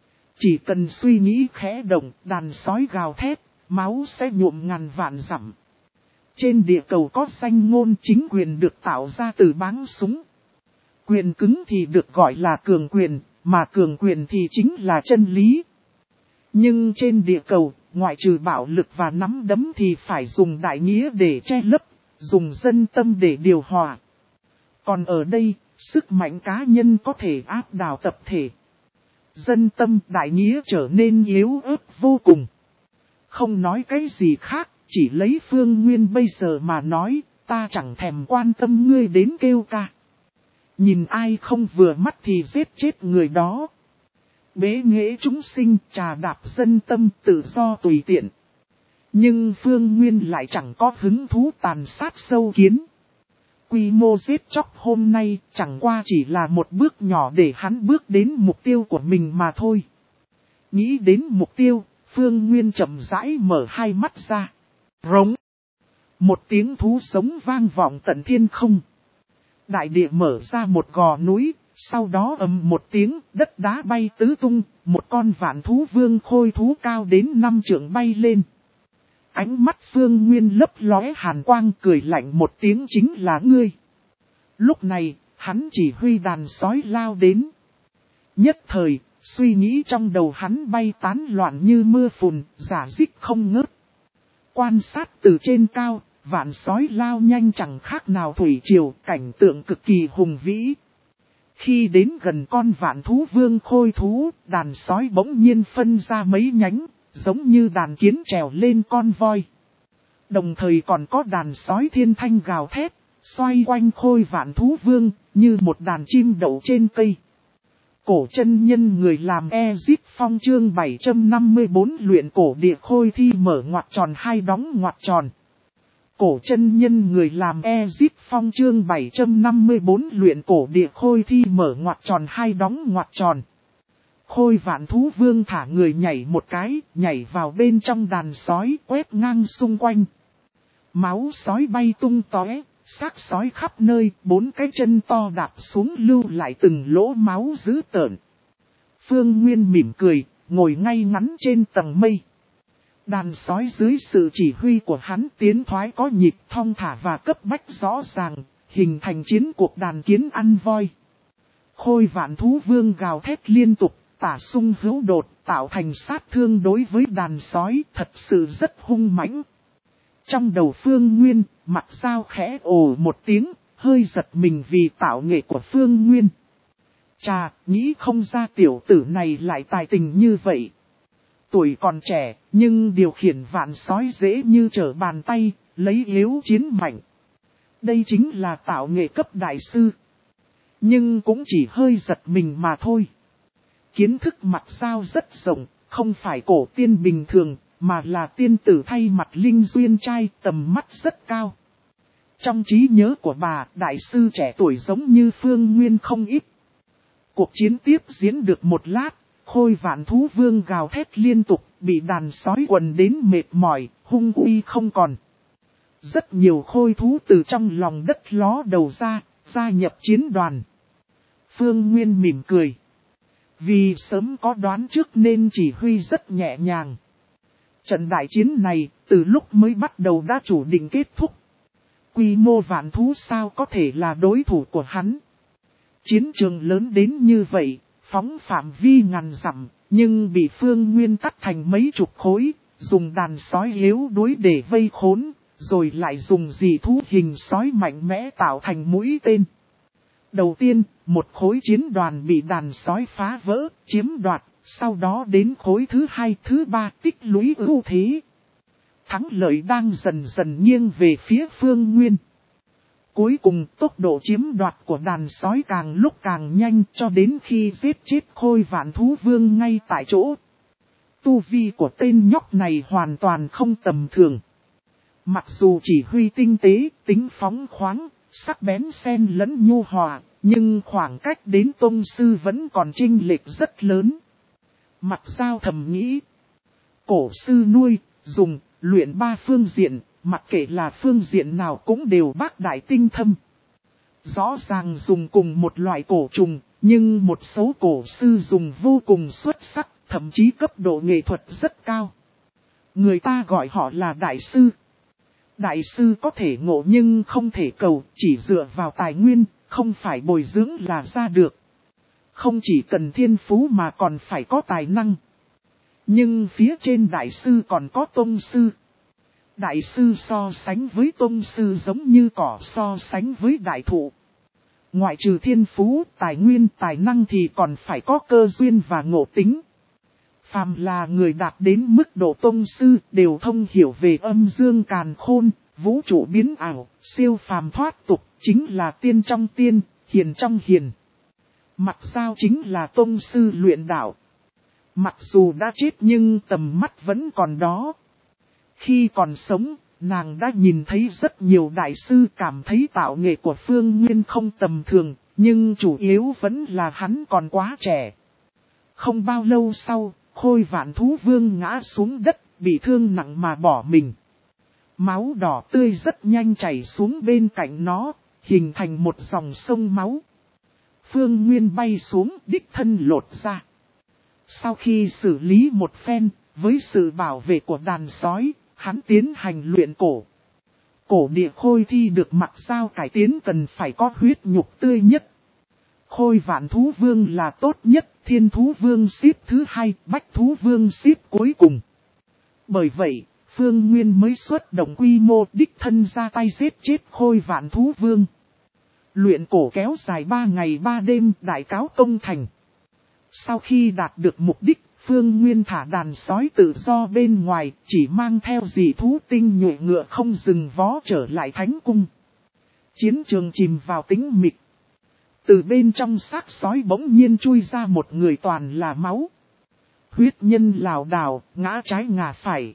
Chỉ cần suy nghĩ khẽ động, đàn sói gào thét, máu sẽ nhuộm ngàn vạn dặm. Trên địa cầu có danh ngôn chính quyền được tạo ra từ báng súng. Quyền cứng thì được gọi là cường quyền, mà cường quyền thì chính là chân lý. Nhưng trên địa cầu, ngoại trừ bạo lực và nắm đấm thì phải dùng đại nghĩa để che lấp, dùng dân tâm để điều hòa. Còn ở đây, sức mạnh cá nhân có thể áp đảo tập thể. Dân tâm đại nghĩa trở nên yếu ớt vô cùng. Không nói cái gì khác, chỉ lấy Phương Nguyên bây giờ mà nói, ta chẳng thèm quan tâm ngươi đến kêu ca. Nhìn ai không vừa mắt thì giết chết người đó. Bế nghệ chúng sinh, trà đạp dân tâm, tự do tùy tiện. Nhưng Phương Nguyên lại chẳng có hứng thú tàn sát sâu kiến. Quy mô giết chóc hôm nay chẳng qua chỉ là một bước nhỏ để hắn bước đến mục tiêu của mình mà thôi. Nghĩ đến mục tiêu, Phương Nguyên chậm rãi mở hai mắt ra. Rống. Một tiếng thú sống vang vọng tận thiên không. Đại địa mở ra một gò núi, Sau đó ầm một tiếng, đất đá bay tứ tung, một con vạn thú vương khôi thú cao đến năm trượng bay lên. Ánh mắt Phương Nguyên lấp lóe hàn quang, cười lạnh một tiếng, chính là ngươi. Lúc này, hắn chỉ huy đàn sói lao đến. Nhất thời, suy nghĩ trong đầu hắn bay tán loạn như mưa phùn, giả dích không ngớt. Quan sát từ trên cao, vạn sói lao nhanh chẳng khác nào thủy triều, cảnh tượng cực kỳ hùng vĩ. Khi đến gần con vạn thú vương khôi thú, đàn sói bỗng nhiên phân ra mấy nhánh, giống như đàn kiến trèo lên con voi. Đồng thời còn có đàn sói thiên thanh gào thét, xoay quanh khôi vạn thú vương, như một đàn chim đậu trên cây. Cổ chân nhân người làm Ezip Phong chương bảy trăm năm mươi bốn luyện cổ địa khôi thi mở ngoặc tròn hai đóng ngoặc tròn. Cổ chân nhân người làm Ezip Phong chương bảy trăm năm mươi bốn luyện cổ địa khôi thi mở ngoặc tròn hai đóng ngoặc tròn. Khôi vạn thú vương thả người nhảy một cái, nhảy vào bên trong đàn sói, quét ngang xung quanh. Máu sói bay tung tóe, xác sói khắp nơi, bốn cái chân to đạp xuống lưu lại từng lỗ máu dữ tợn. Phương Nguyên mỉm cười, ngồi ngay ngắn trên tầng mây. Đàn sói dưới sự chỉ huy của hắn tiến thoái có nhịp thong thả và cấp bách rõ ràng, hình thành chiến cuộc đàn kiến ăn voi. Khôi vạn thú vương gào thét liên tục, tả sung hữu đột, tạo thành sát thương đối với đàn sói, thật sự rất hung mãnh. Trong đầu Phương Nguyên, mặt dao khẽ ồ một tiếng, hơi giật mình vì tạo nghệ của Phương Nguyên. Chà, nghĩ không ra tiểu tử này lại tài tình như vậy. Tuổi còn trẻ, nhưng điều khiển vạn sói dễ như trở bàn tay, lấy yếu chiến mạnh. Đây chính là tạo nghệ cấp đại sư. Nhưng cũng chỉ hơi giật mình mà thôi. Kiến thức mặt dao rất rộng, không phải cổ tiên bình thường, mà là tiên tử thay mặt linh duyên trai, tầm mắt rất cao. Trong trí nhớ của bà, đại sư trẻ tuổi giống như Phương Nguyên không ít. Cuộc chiến tiếp diễn được một lát, khôi vạn thú vương gào thét liên tục, bị đàn sói quần đến mệt mỏi, hung uy không còn. Rất nhiều khôi thú từ trong lòng đất ló đầu ra, gia nhập chiến đoàn. Phương Nguyên mỉm cười. Vì sớm có đoán trước nên chỉ huy rất nhẹ nhàng. Trận đại chiến này, từ lúc mới bắt đầu đã chủ định kết thúc. Quy mô vạn thú sao có thể là đối thủ của hắn. Chiến trường lớn đến như vậy, phóng phạm vi ngàn dặm, nhưng bị Phương Nguyên cắt thành mấy chục khối, dùng đàn sói yếu đuối để vây khốn, rồi lại dùng dị thú hình sói mạnh mẽ tạo thành mũi tên. Đầu tiên, một khối chiến đoàn bị đàn sói phá vỡ, chiếm đoạt, sau đó đến khối thứ hai, thứ ba tích lũy ưu thế. Thắng lợi đang dần dần nghiêng về phía Phương Nguyên. Cuối cùng tốc độ chiếm đoạt của đàn sói càng lúc càng nhanh cho đến khi giết chết khôi vạn thú vương ngay tại chỗ. Tu vi của tên nhóc này hoàn toàn không tầm thường. Mặc dù chỉ huy tinh tế, tính phóng khoáng, sắc bén xen lẫn nhu hòa, nhưng khoảng cách đến tôn sư vẫn còn chênh lệch rất lớn. Mặt dao thầm nghĩ, cổ sư nuôi, dùng, luyện ba phương diện, mặc kệ là phương diện nào cũng đều bác đại tinh thâm. Rõ ràng dùng cùng một loại cổ trùng, nhưng một số cổ sư dùng vô cùng xuất sắc, thậm chí cấp độ nghệ thuật rất cao. Người ta gọi họ là đại sư. Đại sư có thể ngộ nhưng không thể cầu, chỉ dựa vào tài nguyên, không phải bồi dưỡng là ra được. Không chỉ cần thiên phú mà còn phải có tài năng. Nhưng phía trên đại sư còn có tôn sư. Đại sư so sánh với tôn sư giống như cỏ so sánh với đại thụ. Ngoại trừ thiên phú, tài nguyên, tài năng thì còn phải có cơ duyên và ngộ tính. Phàm là người đạt đến mức độ tôn sư đều thông hiểu về âm dương càn khôn, vũ trụ biến ảo, siêu phàm thoát tục, chính là tiên trong tiên, hiền trong hiền. Mặt dao chính là tôn sư luyện đạo. Mặc dù đã chết nhưng tầm mắt vẫn còn đó. Khi còn sống, nàng đã nhìn thấy rất nhiều đại sư cảm thấy tạo nghệ của Phương Nguyên không tầm thường, nhưng chủ yếu vẫn là hắn còn quá trẻ. Không bao lâu sau, khôi vạn thú vương ngã xuống đất, bị thương nặng mà bỏ mình. Máu đỏ tươi rất nhanh chảy xuống bên cạnh nó, hình thành một dòng sông máu. Phương Nguyên bay xuống đích thân lột ra. Sau khi xử lý một phen, với sự bảo vệ của đàn sói, hắn tiến hành luyện cổ. Cổ địa khôi thi được mặc sao cải tiến cần phải có huyết nhục tươi nhất. Khôi vạn thú vương là tốt nhất, thiên thú vương xếp thứ hai, bách thú vương xếp cuối cùng. Bởi vậy, Phương Nguyên mới xuất động quy mô đích thân ra tay giết chết khôi vạn thú vương. Luyện cổ kéo dài ba ngày ba đêm, đại cáo công thành. Sau khi đạt được mục đích, Phương Nguyên thả đàn sói tự do bên ngoài, chỉ mang theo dị thú tinh nhuệ ngựa không dừng vó trở lại thánh cung. Chiến trường chìm vào tĩnh mịch. Từ bên trong xác sói bỗng nhiên chui ra một người toàn là máu. Huyết nhân lảo đảo, ngã trái ngã phải.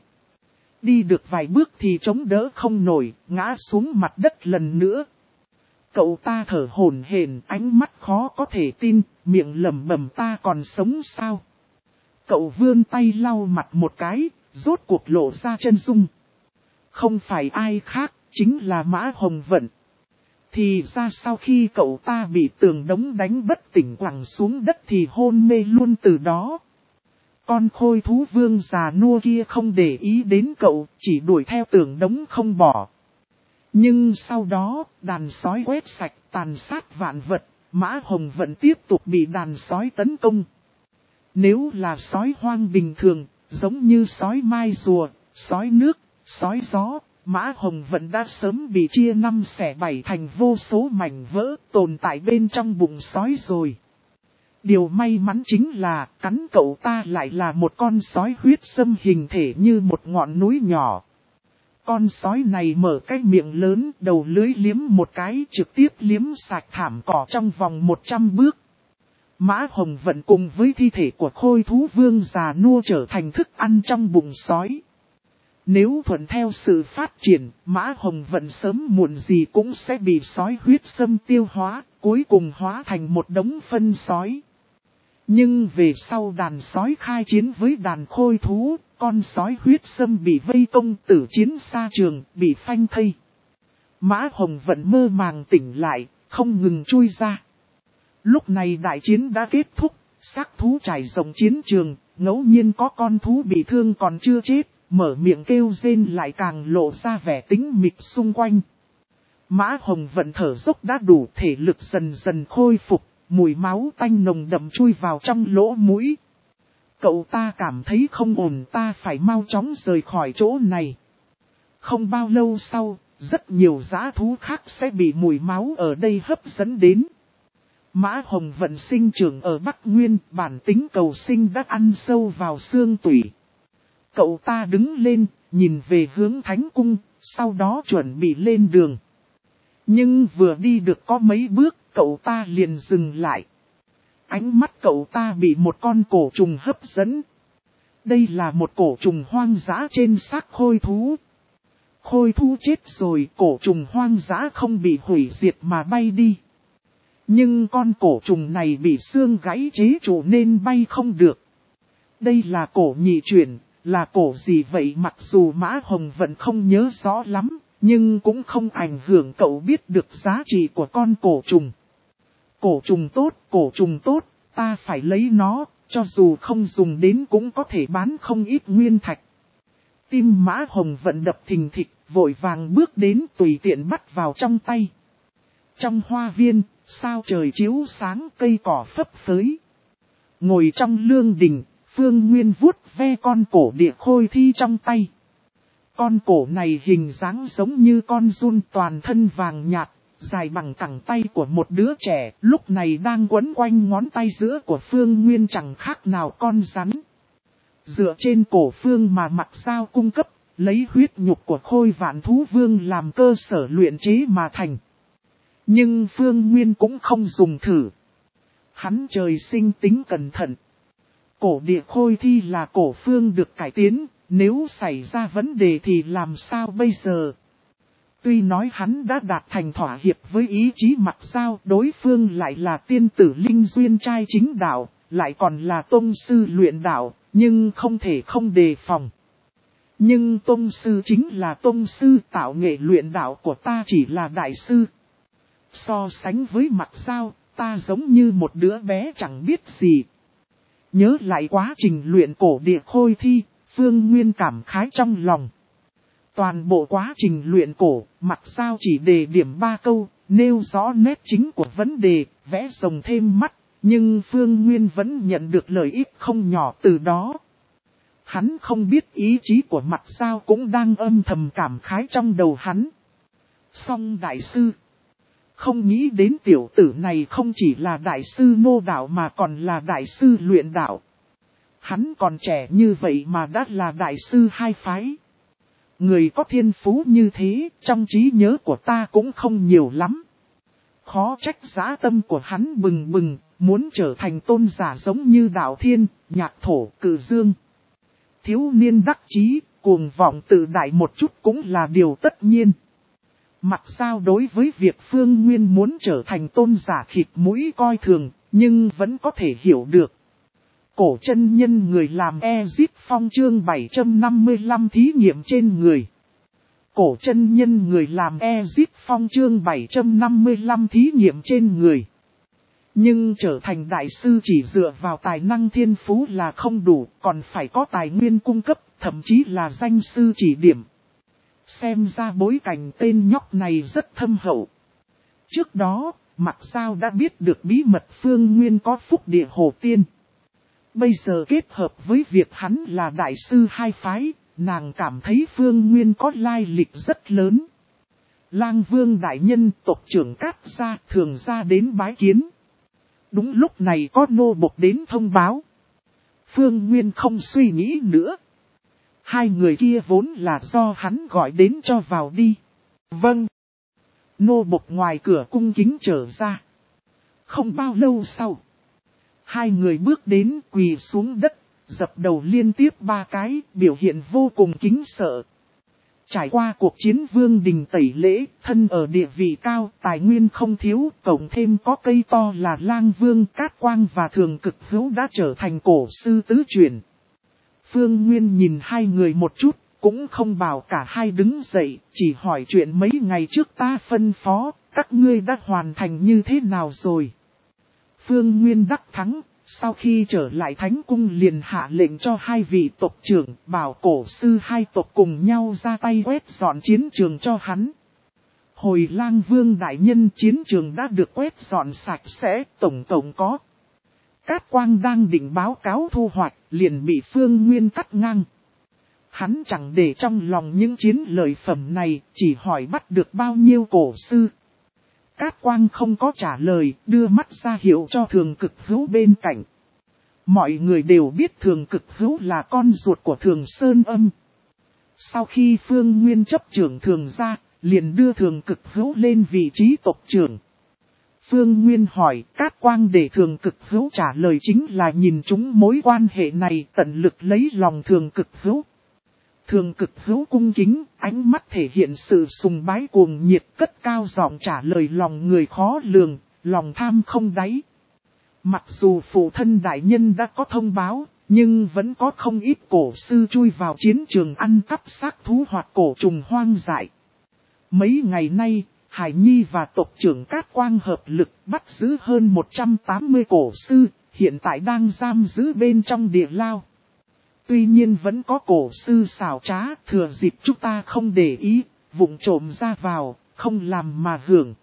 Đi được vài bước thì chống đỡ không nổi, ngã xuống mặt đất lần nữa. Cậu ta thở hổn hển, ánh mắt khó có thể tin, miệng lẩm bẩm ta còn sống sao. Cậu vươn tay lau mặt một cái, rốt cuộc lộ ra chân dung. Không phải ai khác, chính là Mã Hồng Vận. Thì ra sau khi cậu ta bị tường đống đánh bất tỉnh quẳng xuống đất thì hôn mê luôn từ đó. Con khôi thú vương già nua kia không để ý đến cậu, chỉ đuổi theo tường đống không bỏ. Nhưng sau đó, đàn sói quét sạch tàn sát vạn vật, Mã Hồng Vận tiếp tục bị đàn sói tấn công. Nếu là sói hoang bình thường, giống như sói mai rùa, sói nước, sói gió, Mã Hồng Vận đã sớm bị chia năm xẻ bảy thành vô số mảnh vỡ tồn tại bên trong bụng sói rồi. Điều may mắn chính là cắn cậu ta lại là một con sói huyết sâm hình thể như một ngọn núi nhỏ. Con sói này mở cái miệng lớn, đầu lưới liếm một cái trực tiếp liếm sạch thảm cỏ trong vòng một trăm bước. Mã Hồng Vận cùng với thi thể của khôi thú vương già nua trở thành thức ăn trong bụng sói. Nếu thuận theo sự phát triển, Mã Hồng Vận sớm muộn gì cũng sẽ bị sói huyết sâm tiêu hóa, cuối cùng hóa thành một đống phân sói. Nhưng về sau đàn sói khai chiến với đàn khôi thú, con sói huyết sâm bị vây công tử chiến xa trường, bị phanh thây. Mã Hồng Vận mơ màng tỉnh lại, không ngừng chui ra. Lúc này đại chiến đã kết thúc, xác thú trải rộng chiến trường, ngẫu nhiên có con thú bị thương còn chưa chết, mở miệng kêu rên lại càng lộ ra vẻ tĩnh mịch xung quanh. Mã Hồng Vận thở dốc đã đủ, thể lực dần dần khôi phục, mùi máu tanh nồng đậm chui vào trong lỗ mũi. Cậu ta cảm thấy không ổn, ta phải mau chóng rời khỏi chỗ này. Không bao lâu sau, rất nhiều dã thú khác sẽ bị mùi máu ở đây hấp dẫn đến. Mã Hồng Vận sinh trưởng ở Bắc Nguyên, bản tính cầu sinh đã ăn sâu vào xương tủy. Cậu ta đứng lên, nhìn về hướng Thánh Cung, sau đó chuẩn bị lên đường. Nhưng vừa đi được có mấy bước, cậu ta liền dừng lại. Ánh mắt cậu ta bị một con cổ trùng hấp dẫn. Đây là một cổ trùng hoang dã trên xác khôi thú. Khôi thú chết rồi, cổ trùng hoang dã không bị hủy diệt mà bay đi. Nhưng con cổ trùng này bị xương gãy chế trụ nên bay không được. Đây là cổ nhị chuyển, là cổ gì vậy? Mặc dù Mã Hồng Vận không nhớ rõ lắm, nhưng cũng không ảnh hưởng cậu biết được giá trị của con cổ trùng. Cổ trùng tốt, cổ trùng tốt, ta phải lấy nó, cho dù không dùng đến cũng có thể bán không ít nguyên thạch. Tim Mã Hồng Vận đập thình thịch, vội vàng bước đến tùy tiện bắt vào trong tay. Trong hoa viên, sao trời chiếu sáng, cây cỏ phấp phới. Ngồi trong lương đình, Phương Nguyên vuốt ve con cổ địa khôi thi trong tay. Con cổ này hình dáng giống như con giun, toàn thân vàng nhạt, dài bằng cẳng tay của một đứa trẻ, lúc này đang quấn quanh ngón tay giữa của Phương Nguyên chẳng khác nào con rắn. Dựa trên cổ Phương mà mặc sao cung cấp, lấy huyết nhục của khôi vạn thú vương làm cơ sở luyện chế mà thành. Nhưng Phương Nguyên cũng không dùng thử. Hắn trời sinh tính cẩn thận. Cổ địa khôi thi là cổ Phương được cải tiến, nếu xảy ra vấn đề thì làm sao bây giờ? Tuy nói hắn đã đạt thành thỏa hiệp với ý chí mặc sao, đối phương lại là tiên tử linh duyên trai chính đạo, lại còn là tông sư luyện đạo, nhưng không thể không đề phòng. Nhưng tông sư chính là tông sư, tạo nghệ luyện đạo của ta chỉ là đại sư. So sánh với mặc sao, Ta giống như một đứa bé chẳng biết gì. Nhớ lại quá trình luyện cổ địa khôi thi, Phương Nguyên cảm khái trong lòng. Toàn bộ quá trình luyện cổ, mặc sao chỉ đề điểm ba câu, nêu rõ nét chính của vấn đề, vẽ rồng thêm mắt, nhưng Phương Nguyên vẫn nhận được lợi ích không nhỏ từ đó. Hắn không biết ý chí của mặt sao cũng đang âm thầm cảm khái trong đầu hắn. Song đại sư, không nghĩ đến tiểu tử này không chỉ là đại sư nô đạo mà còn là đại sư luyện đạo. Hắn còn trẻ như vậy mà đã là đại sư hai phái. Người có thiên phú như thế, trong trí nhớ của ta cũng không nhiều lắm. Khó trách dã tâm của hắn bừng bừng, muốn trở thành tôn giả giống như Đạo Thiên, Nhạc Thổ, Cử Dương. Thiếu niên đắc chí, cuồng vọng tự đại một chút cũng là điều tất nhiên. Mặc sao đối với việc Phương Nguyên muốn trở thành tôn giả khịt mũi coi thường, nhưng vẫn có thể hiểu được. Cổ chân nhân người làm Ezip Phong chương bảy trăm năm mươi lăm thí nghiệm trên người. Cổ chân nhân người làm Ezip Phong chương bảy trăm năm mươi lăm thí nghiệm trên người. Nhưng trở thành đại sư chỉ dựa vào tài năng thiên phú là không đủ, còn phải có tài nguyên cung cấp, thậm chí là danh sư chỉ điểm. Xem ra bối cảnh tên nhóc này rất thâm hậu. Trước đó, Mặc Sao đã biết được bí mật Phương Nguyên có phúc địa hồ tiên. Bây giờ kết hợp với việc hắn là đại sư hai phái, nàng cảm thấy Phương Nguyên có lai lịch rất lớn. Lang Vương đại nhân tộc trưởng Cát Gia thường ra đến bái kiến. Đúng lúc này có nô bộc đến thông báo. Phương Nguyên không suy nghĩ nữa. Hai người kia vốn là do hắn gọi đến cho vào đi. Vâng. Nô bộc ngoài cửa cung kính trở ra. Không bao lâu sau. Hai người bước đến quỳ xuống đất, dập đầu liên tiếp ba cái, biểu hiện vô cùng kính sợ. Trải qua cuộc chiến vương đình tẩy lễ, thân ở địa vị cao, tài nguyên không thiếu, cộng thêm có cây to là Lang Vương, Cát Quang và Thường Cực Hữu đã trở thành cổ sư tứ truyền. Phương Nguyên nhìn hai người một chút, cũng không bảo cả hai đứng dậy, chỉ hỏi chuyện mấy ngày trước ta phân phó, các ngươi đã hoàn thành như thế nào rồi. Phương Nguyên đắc thắng, sau khi trở lại thánh cung liền hạ lệnh cho hai vị tộc trưởng bảo cổ sư hai tộc cùng nhau ra tay quét dọn chiến trường cho hắn. Hồi Lang Vương đại nhân chiến trường đã được quét dọn sạch sẽ, tổng tổng có. Cát Quang đang định báo cáo thu hoạch, liền bị Phương Nguyên cắt ngang. Hắn chẳng để trong lòng những chiến lợi phẩm này, chỉ hỏi bắt được bao nhiêu cổ sư. Cát Quang không có trả lời, đưa mắt ra hiệu cho Thường Cực Hữu bên cạnh. Mọi người đều biết Thường Cực Hữu là con ruột của Thường Sơn Âm. Sau khi Phương Nguyên chấp trưởng Thường gia, liền đưa Thường Cực Hữu lên vị trí tộc trưởng. Phương Nguyên hỏi, Cát Quang để Thường Cực Hữu trả lời chính là nhìn chúng mối quan hệ này, tận lực lấy lòng Thường Cực Hữu. Thường Cực Hữu cung kính, ánh mắt thể hiện sự sùng bái cuồng nhiệt, cất cao giọng trả lời lòng người khó lường, lòng tham không đáy. Mặc dù phụ thân đại nhân đã có thông báo, nhưng vẫn có không ít cổ sư chui vào chiến trường ăn cắp xác thú hoặc cổ trùng hoang dại. Mấy ngày nay, Hải Nhi và tộc trưởng Cát Quang hợp lực bắt giữ hơn một trăm tám mươi cổ sư, hiện tại đang giam giữ bên trong địa lao. Tuy nhiên vẫn có cổ sư xảo trá, thừa dịp chúng ta không để ý, vụng trộm ra vào, không làm mà hưởng.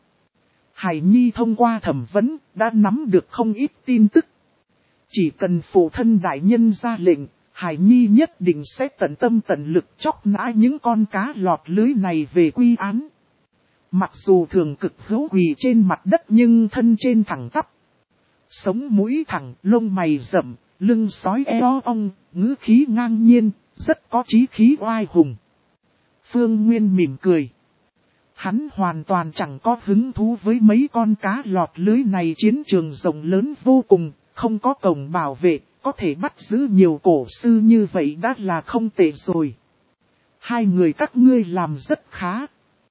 Hải Nhi thông qua thẩm vấn, đã nắm được không ít tin tức. Chỉ cần phụ thân đại nhân ra lệnh, Hải Nhi nhất định sẽ tận tâm tận lực chóc nã những con cá lọt lưới này về quy án. Mặc dù Thường Cực Hữu quỳ trên mặt đất nhưng thân trên thẳng tắp. Sống mũi thẳng, lông mày rậm, lưng sói eo ong, ngữ khí ngang nhiên, rất có chí khí oai hùng. Phương Nguyên mỉm cười. Hắn hoàn toàn chẳng có hứng thú với mấy con cá lọt lưới này, chiến trường rộng lớn vô cùng, không có cổng bảo vệ, có thể bắt giữ nhiều cổ sư như vậy đã là không tệ rồi. Hai người các ngươi làm rất khá.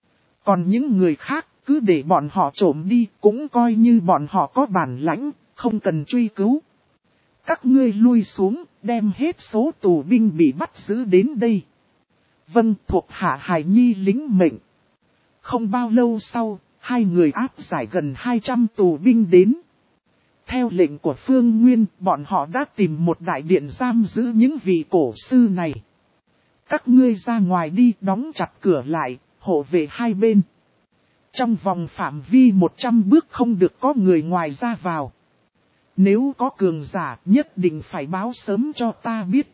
Còn những người khác, cứ để bọn họ trộm đi, cũng coi như bọn họ có bản lãnh, không cần truy cứu. Các ngươi lui xuống, đem hết số tù binh bị bắt giữ đến đây. Vâng, thuộc hạ Hải Nhi lính mệnh. Không bao lâu sau, hai người áp giải gần hai trăm tù binh đến. Theo lệnh của Phương Nguyên, bọn họ đã tìm một đại điện giam giữ những vị cổ sư này. Các ngươi ra ngoài đi, đóng chặt cửa lại, hộ vệ hai bên. Trong vòng phạm vi một trăm bước không được có người ngoài ra vào. Nếu có cường giả, nhất định phải báo sớm cho ta biết.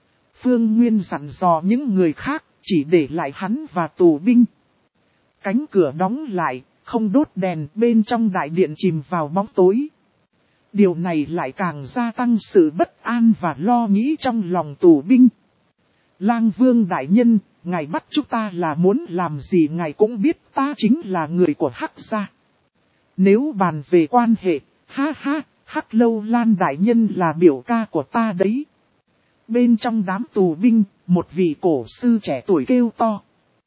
Phương Nguyên dặn dò những người khác, chỉ để lại hắn và tù binh. Cánh cửa đóng lại, không đốt đèn, bên trong đại điện chìm vào bóng tối. Điều này lại càng gia tăng sự bất an và lo nghĩ trong lòng tù binh. Lang Vương đại nhân, ngài bắt chúng ta là muốn làm gì ngài cũng biết, ta chính là người của Hắc gia. Nếu bàn về quan hệ, ha ha, Hắc Lâu Lan đại nhân là biểu ca của ta đấy. Bên trong đám tù binh, một vị cổ sư trẻ tuổi kêu to.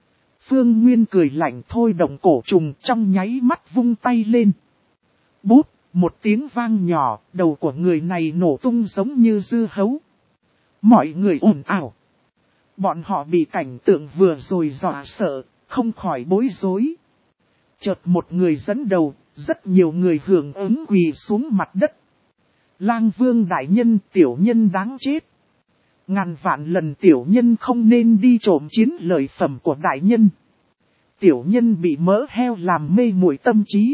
Phương Nguyên cười lạnh thôi động cổ trùng trong nháy mắt vung tay lên. Bút, một tiếng vang nhỏ, đầu của người này nổ tung giống như dưa hấu. Mọi người ồn ào. Bọn họ bị cảnh tượng vừa rồi dọa sợ, không khỏi bối rối. Chợt một người dẫn đầu, rất nhiều người hưởng ứng quỳ xuống mặt đất. Lang Vương đại nhân, tiểu nhân đáng chết. Ngàn vạn lần tiểu nhân không nên đi trộm chiến lợi phẩm của đại nhân. Tiểu nhân bị mỡ heo làm mê muội tâm trí.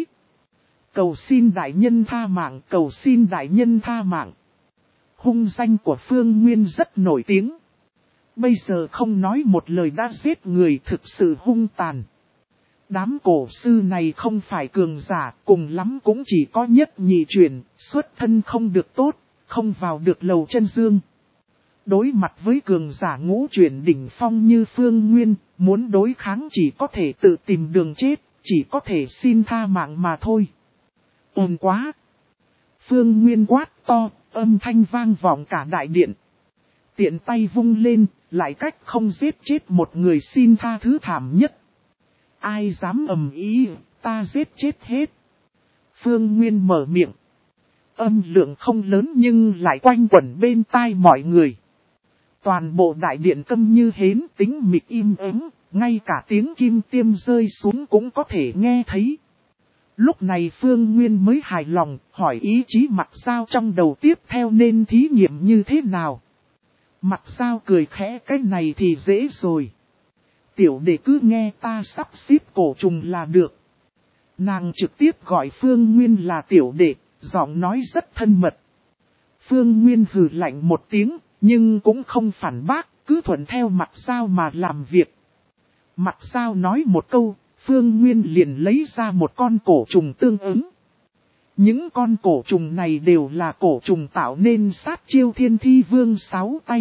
Cầu xin đại nhân tha mạng, cầu xin đại nhân tha mạng. Hung danh của Phương Nguyên rất nổi tiếng. Bây giờ không nói một lời đã giết người, thực sự hung tàn. Đám cổ sư này không phải cường giả, cùng lắm cũng chỉ có nhất nhị chuyển, xuất thân không được tốt, không vào được lầu chân dương. Đối mặt với cường giả ngũ chuyển đỉnh phong như Phương Nguyên, muốn đối kháng chỉ có thể tự tìm đường chết, chỉ có thể xin tha mạng mà thôi. Ồn quá! Phương Nguyên quát to, âm thanh vang vọng cả đại điện. Tiện tay vung lên, lại cách không giết chết một người xin tha thứ thảm nhất. Ai dám ầm ý, ta giết chết hết. Phương Nguyên mở miệng. Âm lượng không lớn nhưng lại quanh quẩn bên tai mọi người. Toàn bộ đại điện câm như hến, tính mịch im ắng, ngay cả tiếng kim tiêm rơi xuống cũng có thể nghe thấy. Lúc này Phương Nguyên mới hài lòng, hỏi ý chí Mặc Giao trong đầu tiếp theo nên thí nghiệm như thế nào. Mặc Giao cười khẽ, cái này thì dễ rồi. Tiểu đệ cứ nghe ta sắp xếp cổ trùng là được. Nàng trực tiếp gọi Phương Nguyên là tiểu đệ, giọng nói rất thân mật. Phương Nguyên hừ lạnh một tiếng, nhưng cũng không phản bác, cứ thuận theo Mặc Giao mà làm việc. Mặc Giao nói một câu, Phương Nguyên liền lấy ra một con cổ trùng tương ứng. Những con cổ trùng này đều là cổ trùng tạo nên sát chiêu Thiên Thi Vương sáu tay.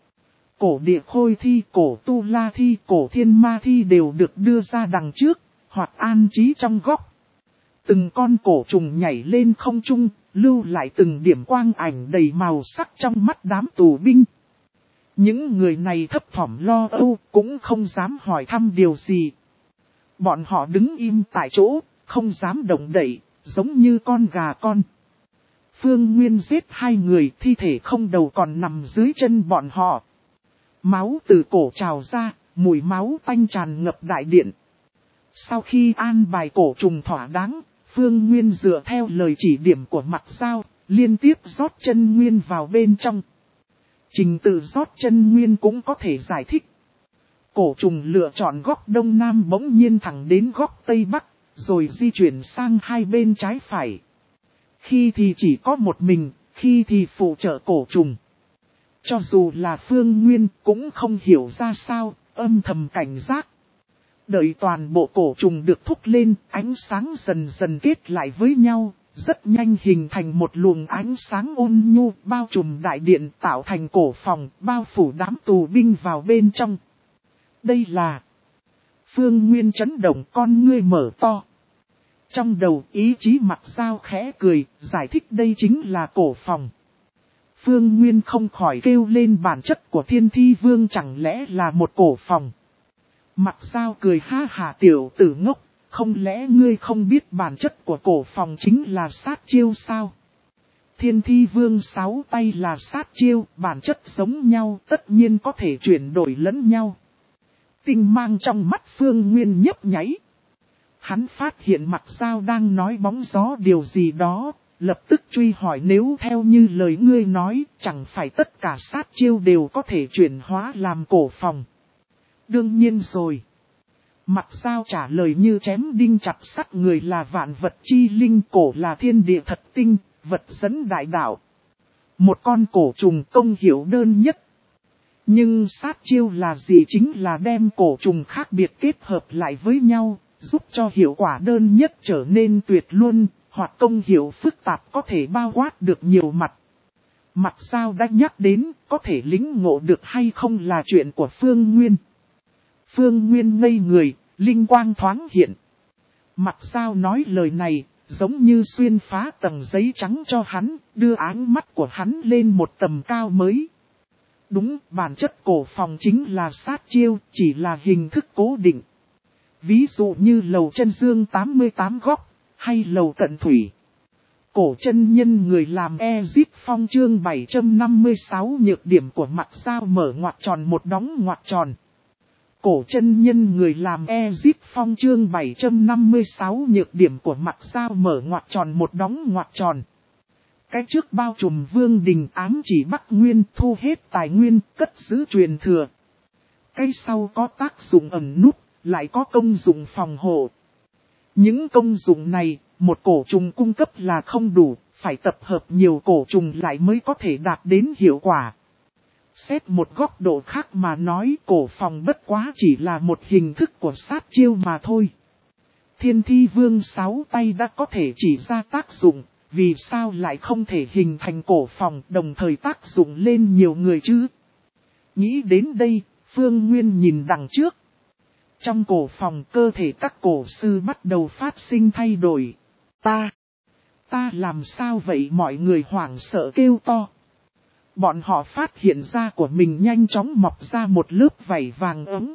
Cổ Địa Khôi Thi, cổ Tu La Thi, cổ Thiên Ma Thi đều được đưa ra đằng trước, hoặc an trí trong góc. Từng con cổ trùng nhảy lên không trung, lưu lại từng điểm quang ảnh đầy màu sắc trong mắt đám tù binh. Những người này thấp thỏm lo âu, cũng không dám hỏi thăm điều gì. Bọn họ đứng im tại chỗ, không dám động đậy, giống như con gà con. Phương Nguyên giết hai người, thi thể không đầu còn nằm dưới chân bọn họ. Máu từ cổ trào ra, mùi máu tanh tràn ngập đại điện. Sau khi an bài cổ trùng thỏa đáng, Phương Nguyên dựa theo lời chỉ điểm của Mặc Giao, liên tiếp rót chân nguyên vào bên trong. Trình tự rót chân nguyên cũng có thể giải thích. Cổ trùng lựa chọn góc đông nam bỗng nhiên thẳng đến góc tây bắc, rồi di chuyển sang hai bên trái phải. Khi thì chỉ có một mình, khi thì phụ trợ cổ trùng. Cho dù là Phương Nguyên cũng không hiểu ra sao, âm thầm cảnh giác. Đợi toàn bộ cổ trùng được thúc lên, ánh sáng dần dần kết lại với nhau, rất nhanh hình thành một luồng ánh sáng ôn nhu, bao trùm đại điện tạo thành cổ phòng, bao phủ đám tù binh vào bên trong. Đây là... Phương Nguyên chấn động, con ngươi mở to. Trong đầu ý chí Mặc Giao khẽ cười, giải thích đây chính là cổ phòng. Phương Nguyên không khỏi kêu lên, bản chất của Thiên Thi Vương chẳng lẽ là một cổ phòng. Mặc Giao cười ha hả, tiểu tử ngốc, không lẽ ngươi không biết bản chất của cổ phòng chính là sát chiêu sao? Thiên Thi Vương sáu tay là sát chiêu, bản chất giống nhau, tất nhiên có thể chuyển đổi lẫn nhau. Tinh mang trong mắt Phương Nguyên nhấp nháy. Hắn phát hiện Mặc Giao đang nói bóng gió điều gì đó, lập tức truy hỏi nếu theo như lời ngươi nói, chẳng phải tất cả sát chiêu đều có thể chuyển hóa làm cổ phòng. Đương nhiên rồi. Mặt sao trả lời như chém đinh chặt sắt, người là vạn vật chi linh, cổ là thiên địa thật tinh, vật dẫn đại đạo. Một con cổ trùng công hiểu đơn nhất. Nhưng sát chiêu là gì, chính là đem cổ trùng khác biệt kết hợp lại với nhau, giúp cho hiệu quả đơn nhất trở nên tuyệt luôn, hoặc công hiệu phức tạp có thể bao quát được nhiều mặt. Mặt sao đã nhắc đến, có thể lĩnh ngộ được hay không là chuyện của Phương Nguyên. Phương Nguyên ngây người, linh quang thoáng hiện. Mặt sao nói lời này, giống như xuyên phá tầng giấy trắng cho hắn, đưa áng mắt của hắn lên một tầm cao mới. Đúng, bản chất cổ phòng chính là sát chiêu, chỉ là hình thức cố định. Ví dụ như lầu chân dương tám mươi tám góc, hay lầu cận thủy. Cổ chân nhân người làm Ezip Phong chương bảy trăm năm mươi sáu nhược điểm của mặt sao mở ngoặc tròn một đóng ngoặc tròn. Cổ chân nhân người làm Ezip Phong chương bảy trăm năm mươi sáu nhược điểm của mặt sao mở ngoặc tròn một đóng ngoặc tròn. Cái trước bao trùm vương đình ám chỉ Bắc Nguyên, thu hết tài nguyên, cất giữ truyền thừa. Cái sau có tác dụng ẩn nút, lại có công dụng phòng hộ. Những công dụng này, một cổ trùng cung cấp là không đủ, phải tập hợp nhiều cổ trùng lại mới có thể đạt đến hiệu quả. Xét một góc độ khác mà nói, cổ phòng bất quá chỉ là một hình thức của sát chiêu mà thôi. Thiên Thi Vương sáu tay đã có thể chỉ ra tác dụng, vì sao lại không thể hình thành cổ phòng đồng thời tác dụng lên nhiều người chứ? Nghĩ đến đây, Phương Nguyên nhìn đằng trước. Trong cổ phòng, cơ thể các cổ sư bắt đầu phát sinh thay đổi. Ta, ta làm sao vậy? Mọi người hoảng sợ kêu to. Bọn họ phát hiện ra của mình nhanh chóng mọc ra một lớp vảy vàng ấm.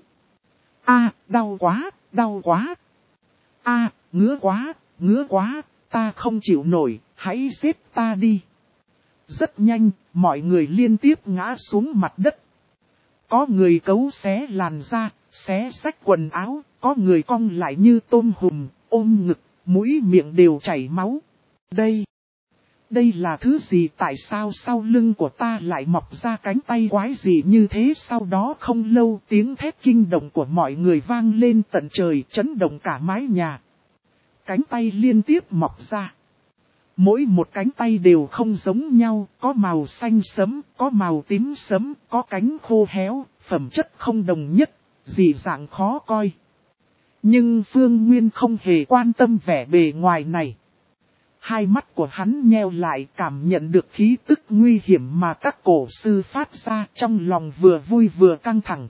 A, đau quá, đau quá. A, ngứa quá, ngứa quá, ta không chịu nổi, hãy giết ta đi. Rất nhanh, mọi người liên tiếp ngã xuống mặt đất. Có người cấu xé làn da, xé xách quần áo, có người cong lại như tôm hùm, ôm ngực, mũi miệng đều chảy máu. Đây, đây là thứ gì? Tại sao sau lưng của ta lại mọc ra cánh tay quái gì như thế? Sau đó không lâu, tiếng thét kinh động của mọi người vang lên tận trời, chấn động cả mái nhà. Cánh tay liên tiếp mọc ra. Mỗi một cánh tay đều không giống nhau, có màu xanh sẫm, có màu tím sẫm, có cánh khô héo, phẩm chất không đồng nhất, dị dạng khó coi. Nhưng Phương Nguyên không hề quan tâm vẻ bề ngoài này. Hai mắt của hắn nheo lại, cảm nhận được khí tức nguy hiểm mà các cổ sư phát ra, trong lòng vừa vui vừa căng thẳng.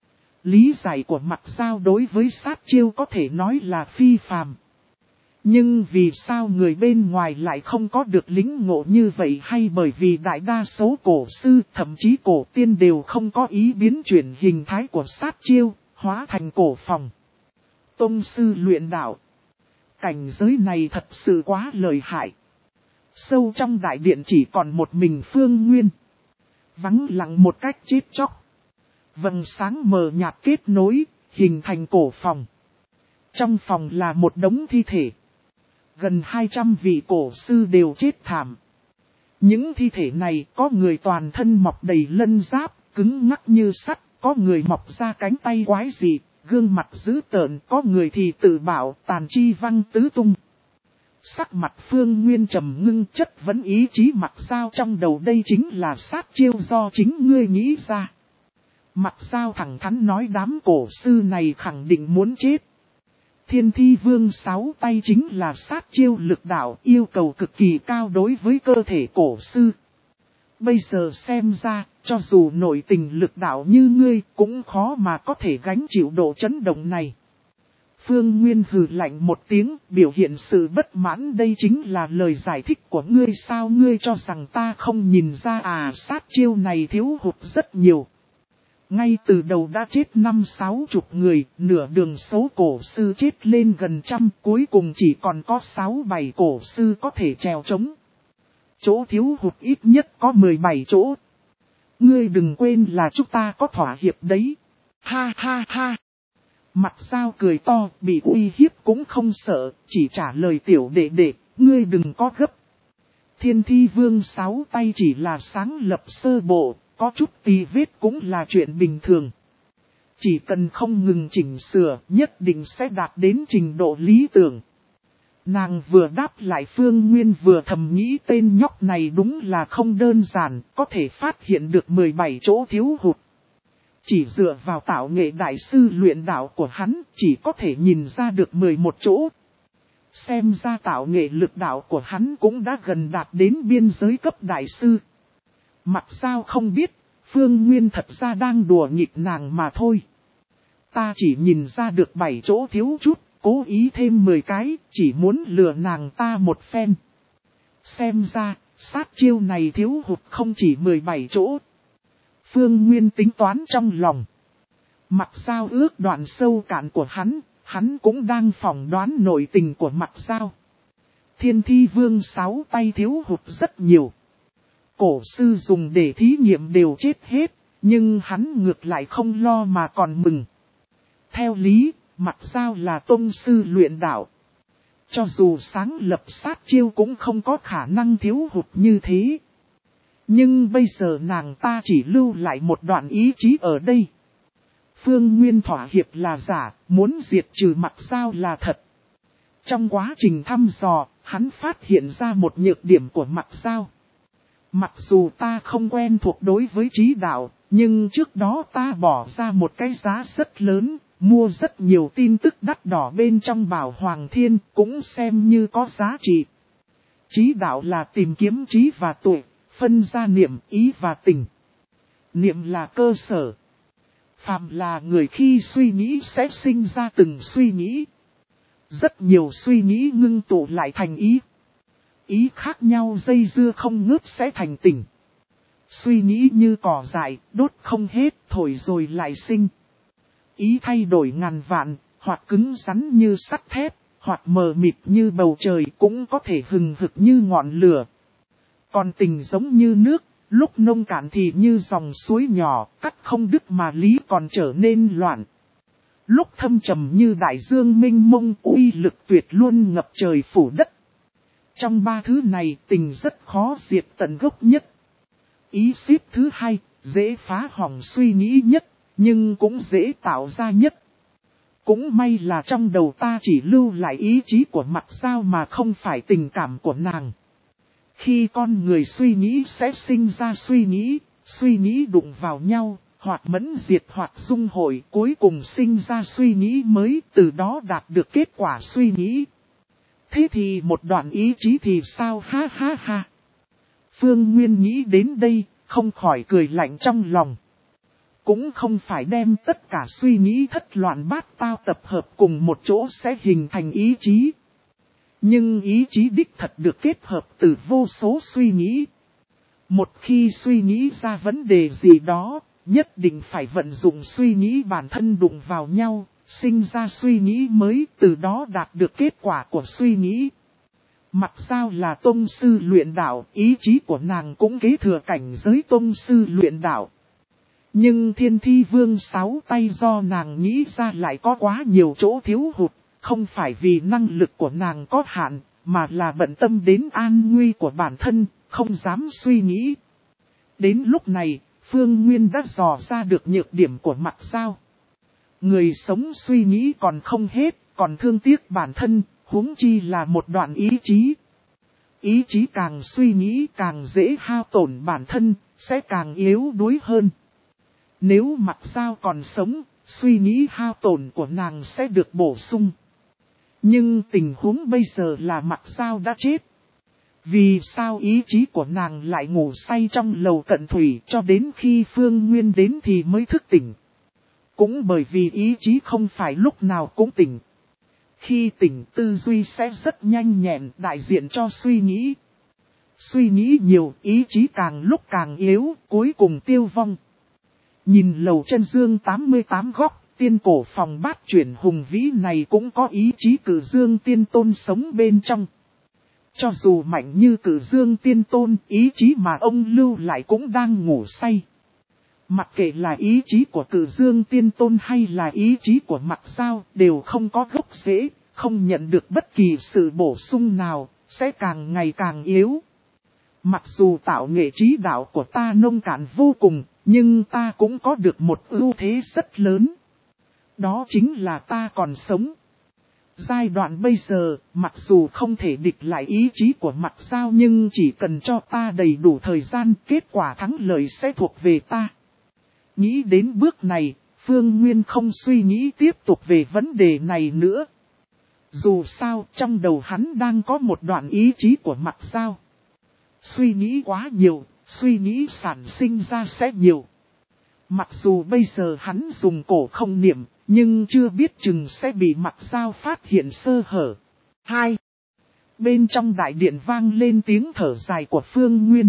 Lý giải của mặt sao đối với sát chiêu có thể nói là phi phàm. Nhưng vì sao người bên ngoài lại không có được lĩnh ngộ như vậy, hay bởi vì đại đa số cổ sư, thậm chí cổ tiên đều không có ý biến chuyển hình thái của sát chiêu, hóa thành cổ phòng. Tông sư luyện đạo. Cảnh giới này thật sự quá lợi hại. Sâu trong đại điện chỉ còn một mình Phương Nguyên. Vắng lặng một cách chết chóc. Vầng sáng mờ nhạt kết nối, hình thành cổ phòng. Trong phòng là một đống thi thể. Gần hai trăm vị cổ sư đều chết thảm. Những thi thể này có người toàn thân mọc đầy lân giáp, cứng ngắc như sắt, có người mọc ra cánh tay quái dị, gương mặt dữ tợn, có người thì tự bảo tàn chi văng tứ tung. Sắc mặt Phương Nguyên trầm ngưng, chất vấn ý chí Mặt Sao trong đầu, đây chính là sát chiêu do chính ngươi nghĩ ra. Mặt Sao thẳng thắn nói đám cổ sư này khẳng định muốn chết. Thiên Thi Vương sáu tay chính là sát chiêu lực đạo, yêu cầu cực kỳ cao đối với cơ thể cổ sư. Bây giờ xem ra, cho dù nội tình lực đạo như ngươi, cũng khó mà có thể gánh chịu độ chấn động này. Phương Nguyên hừ lạnh một tiếng, biểu hiện sự bất mãn, đây chính là lời giải thích của ngươi sao? Ngươi cho rằng ta không nhìn ra à? Sát chiêu này thiếu hụt rất nhiều. Ngay từ đầu đã chết năm sáu chục người, nửa đường số cổ sư chết lên gần trăm, cuối cùng chỉ còn có sáu bảy cổ sư có thể trèo trống. Chỗ thiếu hụt ít nhất có mười bảy chỗ. Ngươi đừng quên là chúng ta có thỏa hiệp đấy. Ha ha ha. Mặt Sao cười to, bị uy hiếp cũng không sợ, chỉ trả lời tiểu đệ đệ, ngươi đừng có gấp. Thiên Thi Vương sáu tay chỉ là sáng lập sơ bộ, có chút tì vết cũng là chuyện bình thường. Chỉ cần không ngừng chỉnh sửa, nhất định sẽ đạt đến trình độ lý tưởng. Nàng vừa đáp lại Phương Nguyên vừa thầm nghĩ tên nhóc này đúng là không đơn giản, có thể phát hiện được mười bảy chỗ thiếu hụt. Chỉ dựa vào tạo nghệ đại sư luyện đạo của hắn, chỉ có thể nhìn ra được mười một chỗ. Xem ra tạo nghệ lực đạo của hắn cũng đã gần đạt đến biên giới cấp đại sư. Mặc sao không biết, Phương Nguyên thật ra đang đùa nghịch nàng mà thôi. Ta chỉ nhìn ra được bảy chỗ thiếu chút, cố ý thêm mười cái, chỉ muốn lừa nàng ta một phen. Xem ra, sát chiêu này thiếu hụt không chỉ mười bảy chỗ. Phương Nguyên tính toán trong lòng. Mặc sao ước đoạn sâu cạn của hắn, hắn cũng đang phỏng đoán nội tình của Mặc sao. Thiên Thi Vương sáu tay thiếu hụt rất nhiều. Cổ sư dùng để thí nghiệm đều chết hết, nhưng hắn ngược lại không lo mà còn mừng. Theo lý, Mặc sao là tông sư luyện đạo. Cho dù sáng lập sát chiêu cũng không có khả năng thiếu hụt như thế. Nhưng bây giờ nàng ta chỉ lưu lại một đoạn ý chí ở đây. Phương Nguyên thỏa hiệp là giả, muốn diệt trừ Mặc sao là thật. Trong quá trình thăm dò, hắn phát hiện ra một nhược điểm của Mặc sao. Mặc dù ta không quen thuộc đối với trí đạo, nhưng trước đó ta bỏ ra một cái giá rất lớn, mua rất nhiều tin tức đắt đỏ bên trong Bảo Hoàng Thiên, cũng xem như có giá trị. Trí đạo là tìm kiếm trí và tuệ, phân ra niệm, ý và tình. Niệm là cơ sở. Phàm là người khi suy nghĩ sẽ sinh ra từng suy nghĩ. Rất nhiều suy nghĩ ngưng tụ lại thành ý. Ý khác nhau dây dưa không ngớt sẽ thành tình. Suy nghĩ như cỏ dại, đốt không hết, thổi rồi lại sinh. Ý thay đổi ngàn vạn, hoặc cứng rắn như sắt thép, hoặc mờ mịt như bầu trời cũng có thể hừng hực như ngọn lửa. Còn tình giống như nước, lúc nông cạn thì như dòng suối nhỏ, cắt không đứt mà lý còn trở nên loạn. Lúc thâm trầm như đại dương mênh mông, uy lực tuyệt luôn ngập trời phủ đất. Trong ba thứ này, tình rất khó diệt tận gốc nhất. Ý xếp thứ hai, dễ phá hỏng suy nghĩ nhất, nhưng cũng dễ tạo ra nhất. Cũng may là trong đầu ta chỉ lưu lại ý chí của Mặc sao mà không phải tình cảm của nàng. Khi con người suy nghĩ sẽ sinh ra suy nghĩ, suy nghĩ đụng vào nhau, hoặc mẫn diệt hoặc dung hội, cuối cùng sinh ra suy nghĩ mới, từ đó đạt được kết quả suy nghĩ. Thế thì một đoạn ý chí thì sao, ha ha ha. Phương Nguyên nghĩ đến đây, không khỏi cười lạnh trong lòng. Cũng không phải đem tất cả suy nghĩ thất loạn bát tao tập hợp cùng một chỗ sẽ hình thành ý chí. Nhưng ý chí đích thật được kết hợp từ vô số suy nghĩ. Một khi suy nghĩ ra vấn đề gì đó, nhất định phải vận dụng suy nghĩ bản thân đụng vào nhau, sinh ra suy nghĩ mới, từ đó đạt được kết quả của suy nghĩ. Mặc sao là tông sư luyện đạo, ý chí của nàng cũng kế thừa cảnh giới tông sư luyện đạo. Nhưng Thiên Thi Vương sáu tay do nàng nghĩ ra lại có quá nhiều chỗ thiếu hụt, không phải vì năng lực của nàng có hạn, mà là bận tâm đến an nguy của bản thân, không dám suy nghĩ. Đến lúc này, Phương Nguyên đã dò ra được nhược điểm của Mặc sao. Người sống suy nghĩ còn không hết, còn thương tiếc bản thân, huống chi là một đoạn ý chí. Ý chí càng suy nghĩ càng dễ hao tổn bản thân, sẽ càng yếu đuối hơn. Nếu Mặc sao còn sống, suy nghĩ hao tổn của nàng sẽ được bổ sung. Nhưng tình huống bây giờ là Mặc sao đã chết. Vì sao ý chí của nàng lại ngủ say trong lầu cận thủy cho đến khi Phương Nguyên đến thì mới thức tỉnh. Cũng bởi vì ý chí không phải lúc nào cũng tỉnh. Khi tỉnh tư duy sẽ rất nhanh nhẹn đại diện cho suy nghĩ. Suy nghĩ nhiều, ý chí càng lúc càng yếu, cuối cùng tiêu vong. Nhìn lầu chân dương tám mươi tám góc, tiên cổ phòng bát chuyển hùng vĩ này cũng có ý chí cử dương tiên tôn sống bên trong. Cho dù mạnh như cử dương tiên tôn, ý chí mà ông lưu lại cũng đang ngủ say. Mặc kệ là ý chí của cử dương tiên tôn hay là ý chí của Mặc sao, đều không có gốc rễ, không nhận được bất kỳ sự bổ sung nào, sẽ càng ngày càng yếu. Mặc dù tạo nghệ trí đạo của ta nông cạn vô cùng, nhưng ta cũng có được một ưu thế rất lớn. Đó chính là ta còn sống. Giai đoạn bây giờ, mặc dù không thể địch lại ý chí của Mặc Giao nhưng chỉ cần cho ta đầy đủ thời gian, kết quả thắng lợi sẽ thuộc về ta. Nghĩ đến bước này, Phương Nguyên không suy nghĩ tiếp tục về vấn đề này nữa. Dù sao, trong đầu hắn đang có một đoạn ý chí của Mặc Giao. Suy nghĩ quá nhiều, suy nghĩ sản sinh ra sẽ nhiều. Mặc dù bây giờ hắn dùng cổ không niệm, nhưng chưa biết chừng sẽ bị Mặc Giao phát hiện sơ hở. Hai. Bên trong đại điện vang lên tiếng thở dài của Phương Nguyên.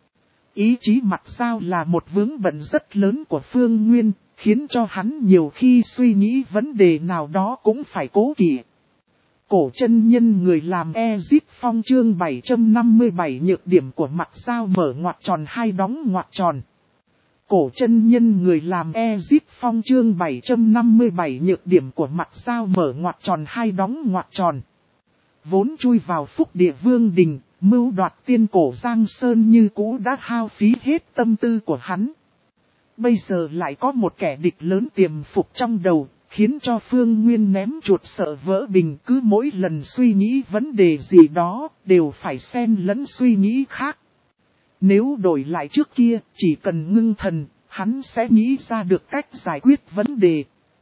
Ý chí Mặc Giao là một vướng bận rất lớn của Phương Nguyên, khiến cho hắn nhiều khi suy nghĩ vấn đề nào đó cũng phải cố kỵ. Cổ chân nhân người làm Ezip Phong chương bảy trăm năm mươi bảy nhược điểm của Mặc Giao mở ngoặc tròn hai đóng ngoặc tròn. Cổ chân nhân người làm Ezip Phong chương bảy trăm năm mươi bảy nhược điểm của Mặc Giao mở ngoặc tròn hai đóng ngoặc tròn. Vốn chui vào phúc địa vương đình, mưu đoạt tiên cổ Giang Sơn như cũ đã hao phí hết tâm tư của hắn. Bây giờ lại có một kẻ địch lớn tiềm phục trong đầu, khiến cho Phương Nguyên ném chuột sợ vỡ bình, cứ mỗi lần suy nghĩ vấn đề gì đó, đều phải xen lẫn suy nghĩ khác. Nếu đổi lại trước kia, chỉ cần ngưng thần, hắn sẽ nghĩ ra được cách giải quyết vấn đề.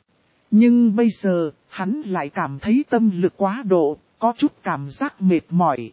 Nhưng bây giờ, hắn lại cảm thấy tâm lực quá độ, có chút cảm giác mệt mỏi.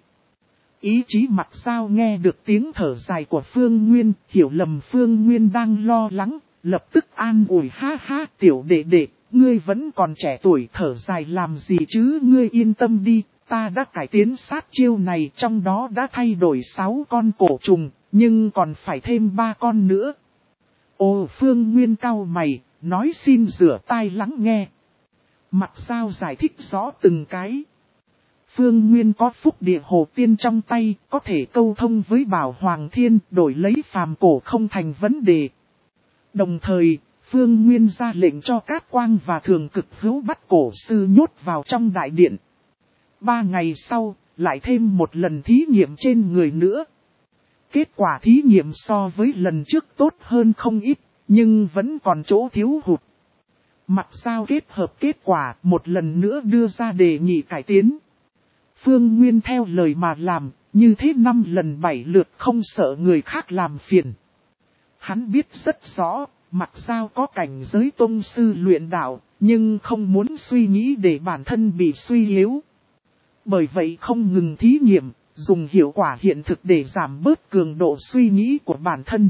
Ý chí Mặc Giao nghe được tiếng thở dài của Phương Nguyên, hiểu lầm Phương Nguyên đang lo lắng, lập tức an ủi ha ha tiểu đệ đệ, ngươi vẫn còn trẻ tuổi thở dài làm gì chứ, ngươi yên tâm đi, ta đã cải tiến sát chiêu này, trong đó đã thay đổi sáu con cổ trùng, nhưng còn phải thêm ba con nữa. Ồ, Phương Nguyên cau mày, nói xin rửa tai lắng nghe. Mặc Giao giải thích rõ từng cái. Phương Nguyên có phúc địa hồ tiên trong tay, có thể câu thông với Bảo Hoàng Thiên, đổi lấy phàm cổ không thành vấn đề. Đồng thời, Phương Nguyên ra lệnh cho Cát Quang và Thường Cực Hữu bắt cổ sư nhốt vào trong đại điện. Ba ngày sau, lại thêm một lần thí nghiệm trên người nữa. Kết quả thí nghiệm so với lần trước tốt hơn không ít, nhưng vẫn còn chỗ thiếu hụt. Mặc Giao kết hợp kết quả một lần nữa đưa ra đề nghị cải tiến. Phương Nguyên theo lời mà làm, như thế năm lần bảy lượt không sợ người khác làm phiền. Hắn biết rất rõ, Mặc Giao có cảnh giới tông sư luyện đạo, nhưng không muốn suy nghĩ để bản thân bị suy yếu. Bởi vậy không ngừng thí nghiệm, dùng hiệu quả hiện thực để giảm bớt cường độ suy nghĩ của bản thân.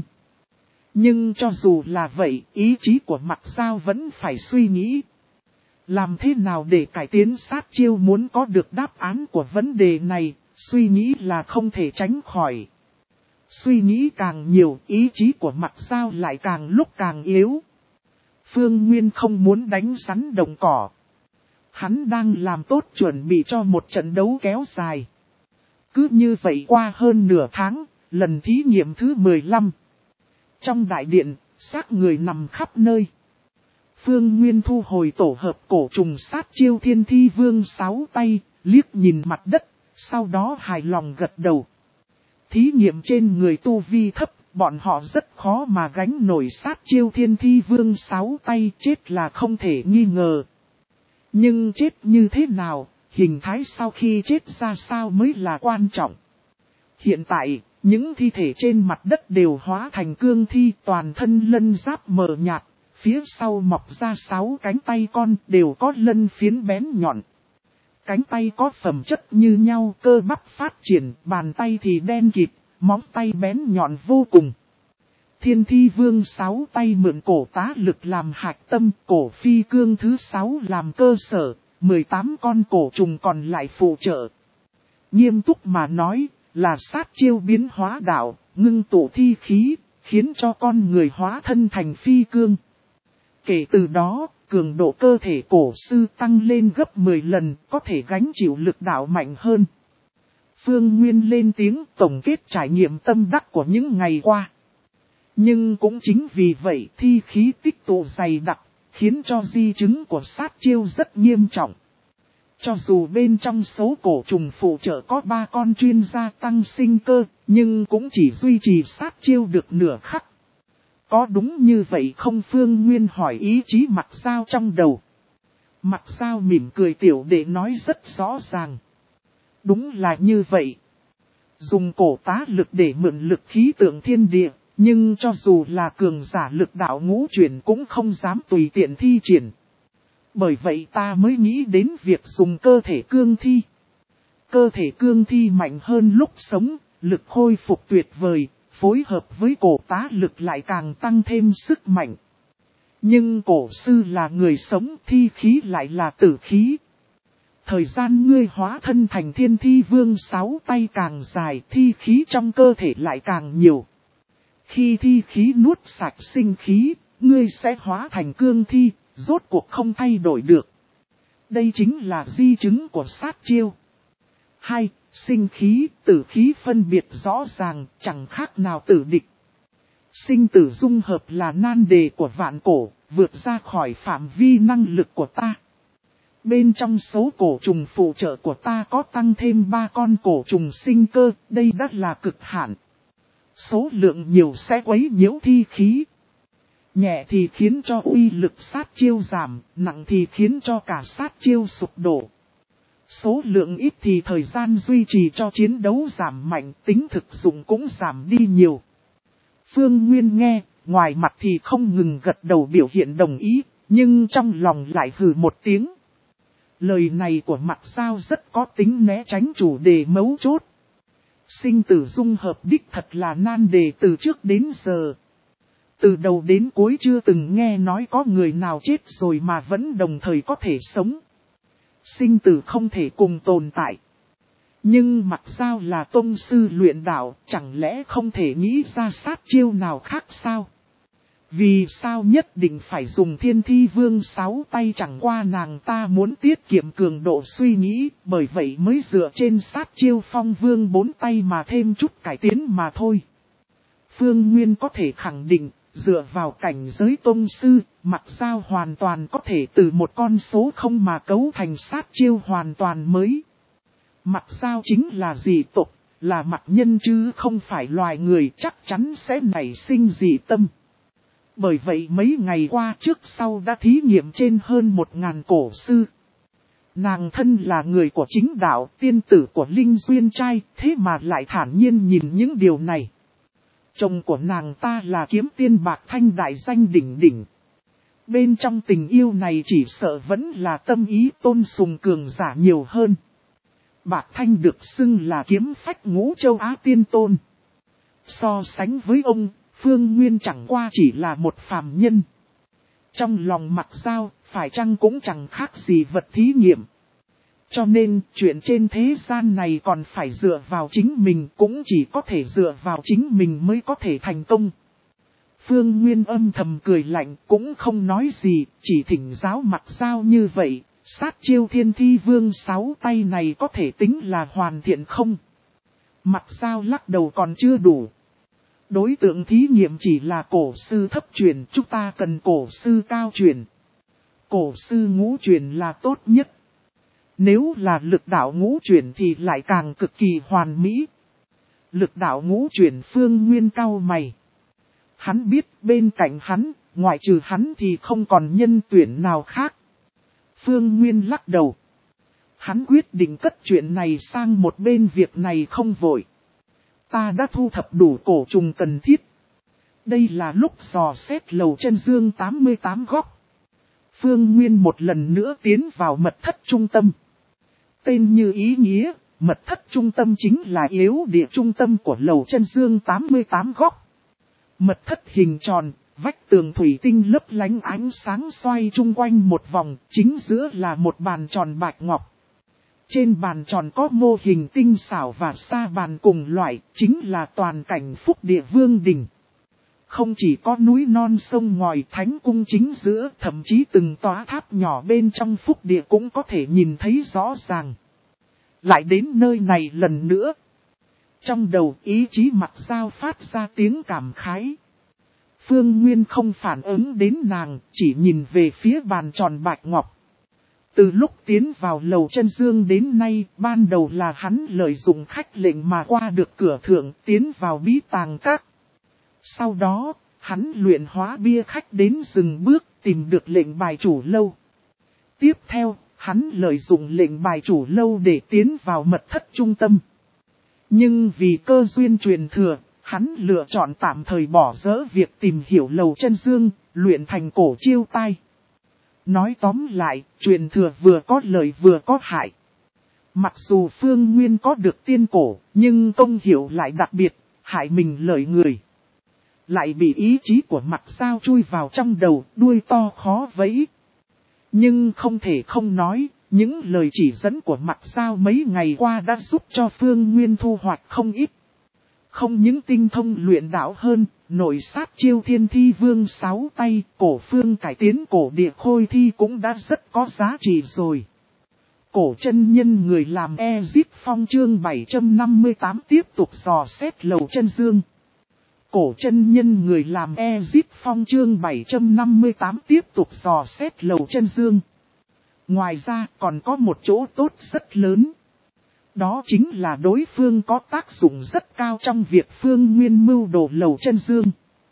Nhưng cho dù là vậy, ý chí của Mặc Giao vẫn phải suy nghĩ. Làm thế nào để cải tiến sát chiêu, muốn có được đáp án của vấn đề này, suy nghĩ là không thể tránh khỏi. Suy nghĩ càng nhiều, ý chí của Mặc Giao lại càng lúc càng yếu. Phương Nguyên không muốn đánh rắn động cỏ. Hắn đang làm tốt chuẩn bị cho một trận đấu kéo dài. Cứ như vậy qua hơn nửa tháng, lần thí nghiệm thứ mười lăm. Trong đại điện, xác người nằm khắp nơi. Phương Nguyên thu hồi tổ hợp cổ trùng sát chiêu Thiên Thi Vương sáu tay, liếc nhìn mặt đất, sau đó hài lòng gật đầu. Thí nghiệm trên người tu vi thấp, bọn họ rất khó mà gánh nổi sát chiêu Thiên Thi Vương sáu tay, chết là không thể nghi ngờ. Nhưng chết như thế nào, hình thái sau khi chết ra sao mới là quan trọng. Hiện tại, những thi thể trên mặt đất đều hóa thành cương thi, toàn thân lân giáp mờ nhạt, phía sau mọc ra sáu cánh tay con đều có lân phiến bén nhọn. Cánh tay có phẩm chất như nhau, cơ bắp phát triển, bàn tay thì đen kịt, móng tay bén nhọn vô cùng. Thiên Thi Vương sáu tay mượn cổ tá lực làm hạch tâm, cổ phi cương thứ sáu làm cơ sở, mười tám con cổ trùng còn lại phụ trợ. Nghiêm túc mà nói, là sát chiêu biến hóa đạo, ngưng tụ thi khí, khiến cho con người hóa thân thành phi cương. Kể từ đó, cường độ cơ thể cổ sư tăng lên gấp mười lần, có thể gánh chịu lực đạo mạnh hơn. Phương Nguyên lên tiếng tổng kết trải nghiệm tâm đắc của những ngày qua. Nhưng cũng chính vì vậy thi khí tích tụ dày đặc, khiến cho di chứng của sát chiêu rất nghiêm trọng. Cho dù bên trong số cổ trùng phụ trợ có ba con chuyên gia tăng sinh cơ, nhưng cũng chỉ duy trì sát chiêu được nửa khắc. Có đúng như vậy không? Phương Nguyên hỏi ý chí Mặc Dao trong đầu. Mặc Dao mỉm cười, tiểu đệ nói rất rõ ràng. Đúng là như vậy. Dùng cổ tá lực để mượn lực khí tượng thiên địa, nhưng cho dù là cường giả lực đạo ngũ chuyển cũng không dám tùy tiện thi triển. Bởi vậy ta mới nghĩ đến việc dùng cơ thể cương thi. Cơ thể cương thi mạnh hơn lúc sống, lực khôi phục tuyệt vời, phối hợp với cổ tá lực lại càng tăng thêm sức mạnh. Nhưng cổ sư là người sống, thi khí lại là tử khí. Thời gian ngươi hóa thân thành thiên thi vương sáu tay càng dài, thi khí trong cơ thể lại càng nhiều. Khi thi khí nuốt sạch sinh khí, ngươi sẽ hóa thành cương thi, rốt cuộc không thay đổi được. Đây chính là di chứng của sát chiêu. Hai, sinh khí, tử khí phân biệt rõ ràng, chẳng khác nào tử địch. Sinh tử dung hợp là nan đề của vạn cổ, vượt ra khỏi phạm vi năng lực của ta. Bên trong số cổ trùng phụ trợ của ta có tăng thêm ba con cổ trùng sinh cơ, đây đã là cực hạn. Số lượng nhiều sẽ quấy nhiễu thi khí. Nhẹ thì khiến cho uy lực sát chiêu giảm, nặng thì khiến cho cả sát chiêu sụp đổ. Số lượng ít thì thời gian duy trì cho chiến đấu giảm mạnh, tính thực dụng cũng giảm đi nhiều. Phương Nguyên nghe, ngoài mặt thì không ngừng gật đầu biểu hiện đồng ý, nhưng trong lòng lại hừ một tiếng. Lời này của Mặc Dao rất có tính né tránh chủ đề mấu chốt. Sinh tử dung hợp đích thật là nan đề từ trước đến giờ. Từ đầu đến cuối chưa từng nghe nói có người nào chết rồi mà vẫn đồng thời có thể sống. Sinh tử không thể cùng tồn tại. Nhưng Mặc Dao là tông sư luyện đạo, chẳng lẽ không thể nghĩ ra sát chiêu nào khác sao? Vì sao nhất định phải dùng thiên thi vương sáu tay? Chẳng qua nàng ta muốn tiết kiệm cường độ suy nghĩ, bởi vậy mới dựa trên sát chiêu phong vương bốn tay mà thêm chút cải tiến mà thôi. Phương Nguyên có thể khẳng định, dựa vào cảnh giới tôn sư, Mặc Dao hoàn toàn có thể từ một con số không mà cấu thành sát chiêu hoàn toàn mới. Mặc Dao chính là dị tộc, là mặc nhân chứ không phải loài người, chắc chắn sẽ nảy sinh dị tâm. Bởi vậy mấy ngày qua trước sau đã thí nghiệm trên hơn một ngàn cổ sư. Nàng thân là người của chính đạo, tiên tử của Linh Duyên Trai, thế mà lại thản nhiên nhìn những điều này. Chồng của nàng ta là kiếm tiên Bạc Thanh đại danh đỉnh đỉnh. Bên trong tình yêu này chỉ sợ vẫn là tâm ý tôn sùng cường giả nhiều hơn. Bạc Thanh được xưng là kiếm phách ngũ châu Á tiên tôn. So sánh với ông, Phương Nguyên chẳng qua chỉ là một phàm nhân. Trong lòng Mặc Dao, phải chăng cũng chẳng khác gì vật thí nghiệm. Cho nên, chuyện trên thế gian này còn phải dựa vào chính mình, cũng chỉ có thể dựa vào chính mình mới có thể thành công. Phương Nguyên âm thầm cười lạnh, cũng không nói gì, chỉ thỉnh giáo Mặc Dao như vậy, sát chiêu thiên thi vương sáu tay này có thể tính là hoàn thiện không? Mặc Dao lắc đầu, còn chưa đủ. Đối tượng thí nghiệm chỉ là cổ sư thấp truyền, chúng ta cần cổ sư cao truyền. Cổ sư ngũ truyền là tốt nhất. Nếu là lực đạo ngũ truyền thì lại càng cực kỳ hoàn mỹ. Lực đạo ngũ truyền Phương Nguyên cau mày. Hắn biết bên cạnh hắn, ngoại trừ hắn thì không còn nhân tuyển nào khác. Phương Nguyên lắc đầu. Hắn quyết định cất chuyện này sang một bên, việc này không vội. Ta đã thu thập đủ cổ trùng cần thiết. Đây là lúc dò xét lầu chân dương tám mươi tám góc. Phương Nguyên một lần nữa tiến vào mật thất trung tâm. Tên như ý nghĩa, mật thất trung tâm chính là yếu địa trung tâm của lầu chân dương tám mươi tám góc. Mật thất hình tròn, vách tường thủy tinh lấp lánh ánh sáng xoay chung quanh một vòng, chính giữa là một bàn tròn bạch ngọc. Trên bàn tròn có mô hình tinh xảo và sa bàn cùng loại, chính là toàn cảnh phúc địa vương đình. Không chỉ có núi non sông ngòi thánh cung chính giữa, thậm chí từng tòa tháp nhỏ bên trong phúc địa cũng có thể nhìn thấy rõ ràng. Lại đến nơi này lần nữa. Trong đầu ý chí Mặc Dao phát ra tiếng cảm khái. Phương Nguyên không phản ứng đến nàng, chỉ nhìn về phía bàn tròn bạch ngọc. Từ lúc tiến vào lầu chân dương đến nay, ban đầu là hắn lợi dụng khách lệnh mà qua được cửa thượng tiến vào bí tàng các. Sau đó, hắn luyện hóa bia khách đến dừng bước tìm được lệnh bài chủ lâu. Tiếp theo, hắn lợi dụng lệnh bài chủ lâu để tiến vào mật thất trung tâm. Nhưng vì cơ duyên truyền thừa, hắn lựa chọn tạm thời bỏ dỡ việc tìm hiểu lầu chân dương, luyện thành cổ chiêu tai. Nói tóm lại, truyền thừa vừa có lợi vừa có hại. Mặc dù Phương Nguyên có được tiên cổ, nhưng công hiệu lại đặc biệt, hại mình lợi người. Lại bị ý chí của Mặc Giao chui vào trong đầu, đuôi to khó vẫy. Nhưng không thể không nói, những lời chỉ dẫn của Mặc Giao mấy ngày qua đã giúp cho Phương Nguyên thu hoạch không ít. Không những tinh thông luyện đạo hơn, nội sát chiêu thiên thi vương sáu tay, cổ phương cải tiến cổ địa khôi thi cũng đã rất có giá trị rồi. Cổ chân nhân người làm Ezip Phong chương bảy trăm năm mươi tám tiếp tục dò xét lầu chân dương. Cổ chân nhân người làm Ezip Phong chương bảy trăm năm mươi tám tiếp tục dò xét lầu chân dương. Ngoài ra còn có một chỗ tốt rất lớn. Đó chính là đối phương có tác dụng rất cao trong việc Phương Nguyên mưu đồ lầu chân dương.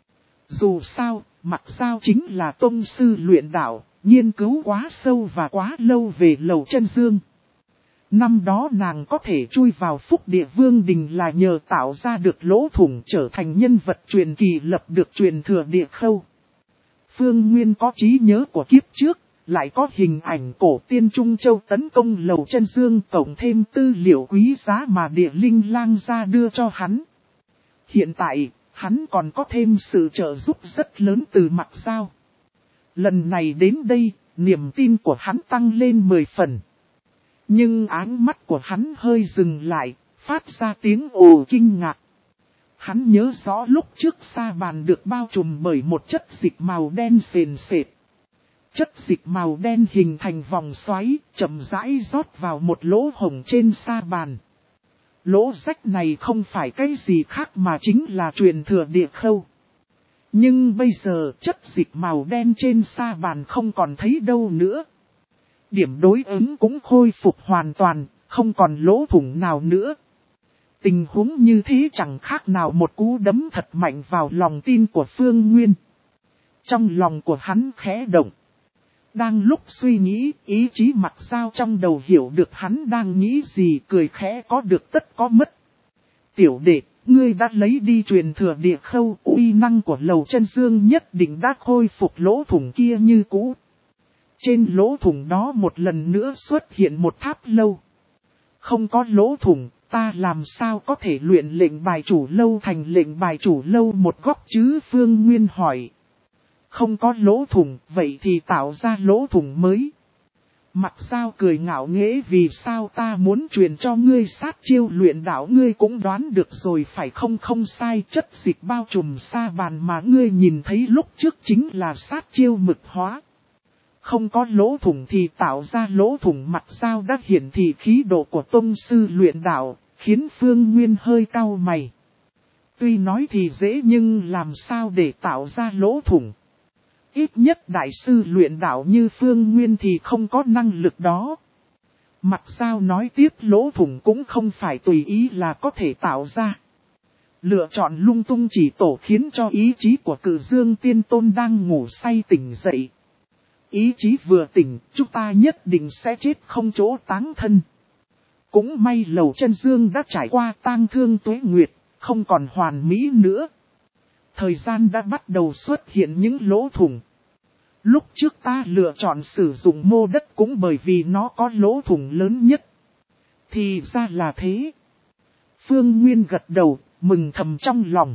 Dù sao, Mặc Giao chính là tông sư luyện đạo, nghiên cứu quá sâu và quá lâu về lầu chân dương. Năm đó nàng có thể chui vào Phúc Địa Vương Đình là nhờ tạo ra được lỗ thủng trở thành nhân vật truyền kỳ lập được truyền thừa địa khâu. Phương Nguyên có trí nhớ của kiếp trước, lại có hình ảnh cổ tiên Trung Châu tấn công lầu chân dương cộng thêm tư liệu quý giá mà địa linh lang ra đưa cho hắn. Hiện tại, hắn còn có thêm sự trợ giúp rất lớn từ Mặc Giao. Lần này đến đây, niềm tin của hắn tăng lên mười phần. Nhưng áng mắt của hắn hơi dừng lại, phát ra tiếng ồ kinh ngạc. Hắn nhớ rõ lúc trước sa bàn được bao trùm bởi một chất dịch màu đen sền sệt. Chất dịch màu đen hình thành vòng xoáy, chậm rãi rót vào một lỗ hổng trên sa bàn. Lỗ rách này không phải cái gì khác mà chính là truyền thừa địa khâu. Nhưng bây giờ chất dịch màu đen trên sa bàn không còn thấy đâu nữa. Điểm đối ứng cũng khôi phục hoàn toàn, không còn lỗ thủng nào nữa. Tình huống như thế chẳng khác nào một cú đấm thật mạnh vào lòng tin của Phương Nguyên. Trong lòng của hắn khẽ động. Đang lúc suy nghĩ, ý chí Mặc Giao trong đầu hiểu được hắn đang nghĩ gì, cười khẽ có được tất có mất. Tiểu đệ, ngươi đã lấy đi truyền thừa địa khâu, uy năng của lầu chân dương nhất định đã khôi phục lỗ thủng kia như cũ. Trên lỗ thủng đó một lần nữa xuất hiện một tháp lâu. Không có lỗ thủng, ta làm sao có thể luyện lệnh bài chủ lâu thành lệnh bài chủ lâu một góc chứ? Phương Nguyên hỏi. Không có lỗ thủng, vậy thì tạo ra lỗ thủng mới. Mặc Giao cười ngạo nghễ, vì sao ta muốn truyền cho ngươi sát chiêu luyện đạo ngươi cũng đoán được rồi phải không? Không sai, chất dịch bao trùm sa bàn mà ngươi nhìn thấy lúc trước chính là sát chiêu mực hóa. Không có lỗ thủng thì tạo ra lỗ thủng. Mặc Giao đã hiển thị khí độ của tông sư luyện đạo, khiến Phương Nguyên hơi cau mày. Tuy nói thì dễ nhưng làm sao để tạo ra lỗ thủng? Ít nhất đại sư luyện đạo như Phương Nguyên thì không có năng lực đó. Mặc Giao nói tiếp, lỗ thủng cũng không phải tùy ý là có thể tạo ra. Lựa chọn lung tung chỉ tổ khiến cho ý chí của Cự Dương Tiên Tôn đang ngủ say tỉnh dậy. Ý chí vừa tỉnh, chúng ta nhất định sẽ chết không chỗ táng thân. Cũng may lầu chân dương đã trải qua tang thương tuế nguyệt, không còn hoàn mỹ nữa. Thời gian đã bắt đầu xuất hiện những lỗ thủng. Lúc trước ta lựa chọn sử dụng mô đất cũng bởi vì nó có lỗ thủng lớn nhất. Thì ra là thế. Phương Nguyên gật đầu, mừng thầm trong lòng.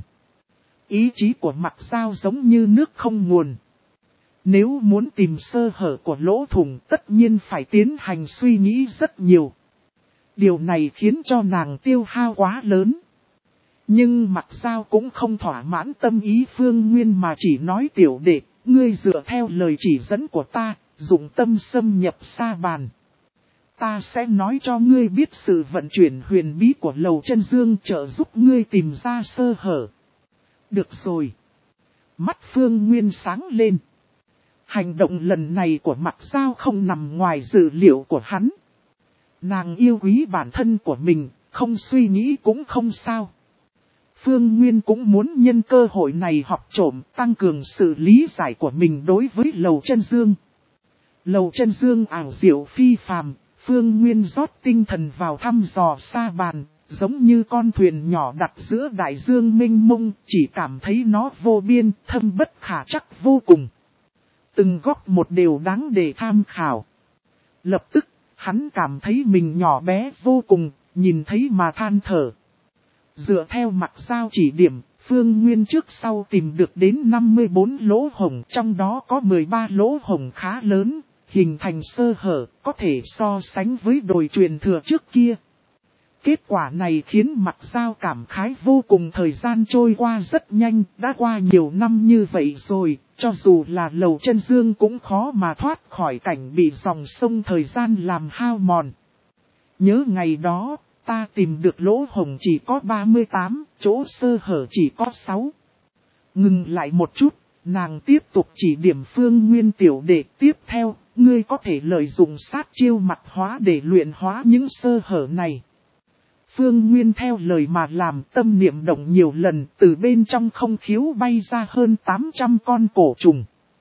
Ý chí của Mặc Giao giống như nước không nguồn. Nếu muốn tìm sơ hở của lỗ thủng tất nhiên phải tiến hành suy nghĩ rất nhiều. Điều này khiến cho nàng tiêu hao quá lớn. Nhưng Mặc Giao cũng không thỏa mãn tâm ý Phương Nguyên mà chỉ nói, tiểu đệ, ngươi dựa theo lời chỉ dẫn của ta, dụng tâm xâm nhập sa bàn. Ta sẽ nói cho ngươi biết sự vận chuyển huyền bí của lầu chân dương, trợ giúp ngươi tìm ra sơ hở. Được rồi. Mắt Phương Nguyên sáng lên. Hành động lần này của Mặc Giao không nằm ngoài dự liệu của hắn. Nàng yêu quý bản thân của mình, không suy nghĩ cũng không sao. Phương Nguyên cũng muốn nhân cơ hội này học trộm, tăng cường sự lý giải của mình đối với Lầu Chân Dương. Lầu Chân Dương ảo diệu phi phàm, Phương Nguyên rót tinh thần vào thăm dò sa bàn, giống như con thuyền nhỏ đặt giữa đại dương mênh mông, chỉ cảm thấy nó vô biên, thâm bất khả trắc vô cùng. Từng góc một đều đáng để tham khảo. Lập tức, hắn cảm thấy mình nhỏ bé vô cùng, nhìn thấy mà than thở. Dựa theo Mặc Giao chỉ điểm, Phương Nguyên trước sau tìm được đến năm mươi bốn lỗ hổng, trong đó có mười ba lỗ hổng khá lớn, hình thành sơ hở, có thể so sánh với đồi truyền thừa trước kia. Kết quả này khiến Mặc Giao cảm khái vô cùng, thời gian trôi qua rất nhanh, đã qua nhiều năm như vậy rồi, cho dù là Lầu Chân Dương cũng khó mà thoát khỏi cảnh bị dòng sông thời gian làm hao mòn. Nhớ ngày đó, ta tìm được lỗ hổng chỉ có ba mươi tám, chỗ sơ hở chỉ có sáu. Ngừng lại một chút, nàng tiếp tục chỉ điểm Phương Nguyên tiểu đệ, tiếp theo, ngươi có thể lợi dụng sát chiêu mặt hóa để luyện hóa những sơ hở này. Phương Nguyên theo lời mà làm, tâm niệm động nhiều lần, từ bên trong không khiếu bay ra hơn tám trăm con cổ trùng.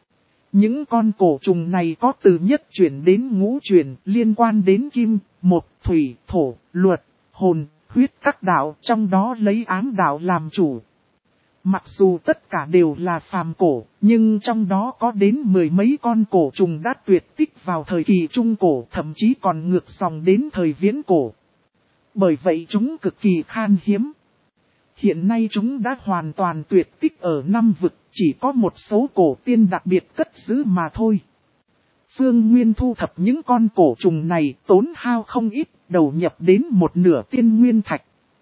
Những con cổ trùng này có từ nhất chuyển đến ngũ chuyển, liên quan đến kim, mộc, thủy, thổ, luật, hồn, huyết các đạo, trong đó lấy ám đạo làm chủ. Mặc dù tất cả đều là phàm cổ, nhưng trong đó có đến mười mấy con cổ trùng đã tuyệt tích vào thời kỳ trung cổ, thậm chí còn ngược dòng đến thời viễn cổ. Bởi vậy chúng cực kỳ khan hiếm. Hiện nay chúng đã hoàn toàn tuyệt tích ở năm vực, chỉ có một số cổ tiên đặc biệt cất giữ mà thôi. Phương Nguyên thu thập những con cổ trùng này tốn hao không ít, đầu nhập đến một nửa tiên nguyên thạch.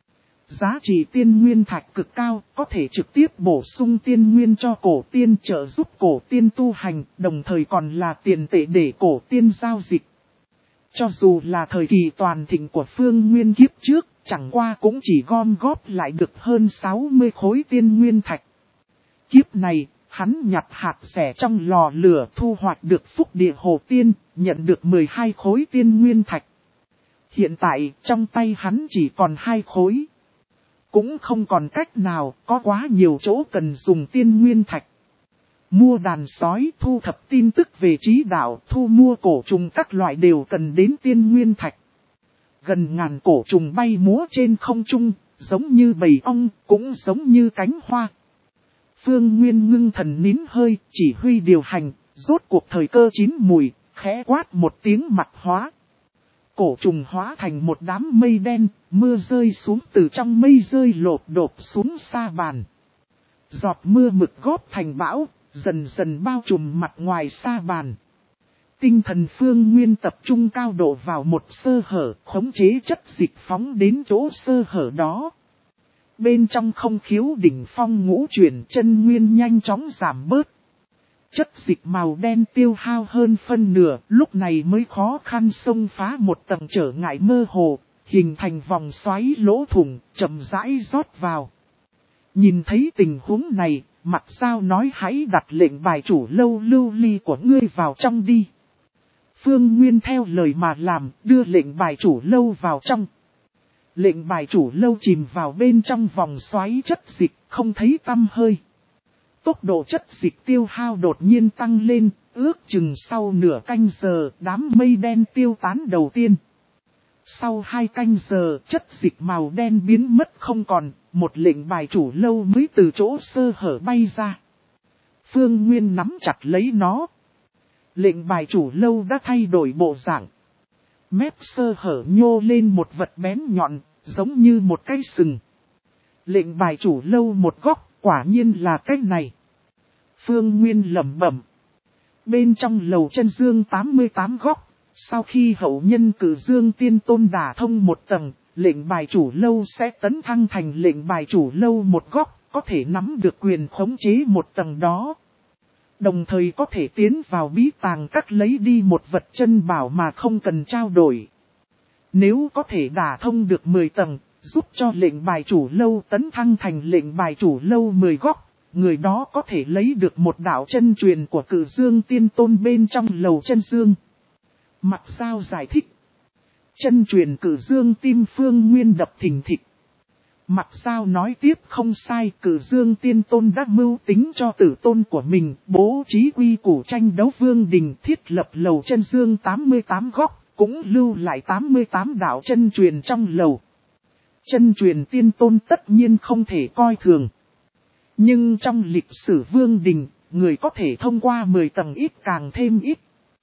Giá trị tiên nguyên thạch cực cao, có thể trực tiếp bổ sung tiên nguyên cho cổ tiên, trợ giúp cổ tiên tu hành, đồng thời còn là tiền tệ để cổ tiên giao dịch. Cho dù là thời kỳ toàn thịnh của Phương Nguyên kiếp trước, chẳng qua cũng chỉ gom góp lại được hơn sáu mươi khối tiên nguyên thạch. Kiếp này, hắn nhặt hạt rẻ trong lò lửa, thu hoạch được phúc địa hồ tiên, nhận được mười hai khối tiên nguyên thạch. Hiện tại, trong tay hắn chỉ còn hai khối. Cũng không còn cách nào, có quá nhiều chỗ cần dùng tiên nguyên thạch. Mua đàn sói, thu thập tin tức về trí đạo, thu mua cổ trùng các loại đều cần đến tiên nguyên thạch. Gần ngàn cổ trùng bay múa trên không trung, giống như bầy ong, cũng giống như cánh hoa. Phương Nguyên ngưng thần nín hơi, chỉ huy điều hành, rốt cuộc thời cơ chín mùi, khẽ quát một tiếng mặt hóa. Cổ trùng hóa thành một đám mây đen, mưa rơi xuống từ trong mây rơi lộp đột xuống sa bàn. Giọt mưa mực góp thành bão, dần dần bao trùm mặt ngoài sa bàn. Tinh thần Phương Nguyên tập trung cao độ vào một sơ hở, khống chế chất dịch phóng đến chỗ sơ hở đó. Bên trong không khiếu đỉnh phong ngũ chuyển, chân nguyên nhanh chóng giảm bớt. Chất dịch màu đen tiêu hao hơn phân nửa, lúc này mới khó khăn xông phá một tầng trở ngại mơ hồ, hình thành vòng xoáy lỗ thủng, chậm rãi rót vào. Nhìn thấy tình huống này, Mặc Giao nói hãy đặt lệnh bài chủ lâu lưu ly của ngươi vào trong đi. Phương Nguyên theo lời mà làm, đưa lệnh bài chủ lâu vào trong. Lệnh bài chủ lâu chìm vào bên trong vòng xoáy chất dịch, không thấy tăm hơi. Tốc độ chất dịch tiêu hao đột nhiên tăng lên, ước chừng sau nửa canh giờ, đám mây đen tiêu tán đầu tiên. Sau hai canh giờ, chất dịch màu đen biến mất không còn, một lệnh bài chủ lâu mới từ chỗ sơ hở bay ra. Phương Nguyên nắm chặt lấy nó. Lệnh bài chủ lâu đã thay đổi bộ dạng. Mép sơ hở nhô lên một vật bén nhọn, giống như một cái sừng. Lệnh bài chủ lâu một góc, quả nhiên là cái này. Phương Nguyên lẩm bẩm. Bên trong Lầu Chân Dương tám mươi tám góc, sau khi hậu nhân cử Dương Tiên Tôn đả thông một tầng, lệnh bài chủ lâu sẽ tấn thăng thành lệnh bài chủ lâu một góc, có thể nắm được quyền khống chế một tầng đó. Đồng thời có thể tiến vào bí tàng các lấy đi một vật chân bảo mà không cần trao đổi. Nếu có thể đả thông được mười tầng, giúp cho lệnh bài chủ lâu tấn thăng thành lệnh bài chủ lâu mười góc, người đó có thể lấy được một đạo chân truyền của Cử Dương Tiên Tôn bên trong lầu chân dương. Mặc Sao giải thích. Chân truyền Cử Dương tim Phương Nguyên đập thình thịch. Mặc Sao nói tiếp không sai, Cử Dương Tiên Tôn đã mưu tính cho tử tôn của mình, bố trí quy củ tranh đấu vương đình, thiết lập lầu chân dương tám mươi tám góc, cũng lưu lại tám mươi tám đạo chân truyền trong lầu. Chân truyền Tiên Tôn tất nhiên không thể coi thường. Nhưng trong lịch sử vương đình, người có thể thông qua mười tầng ít càng thêm ít.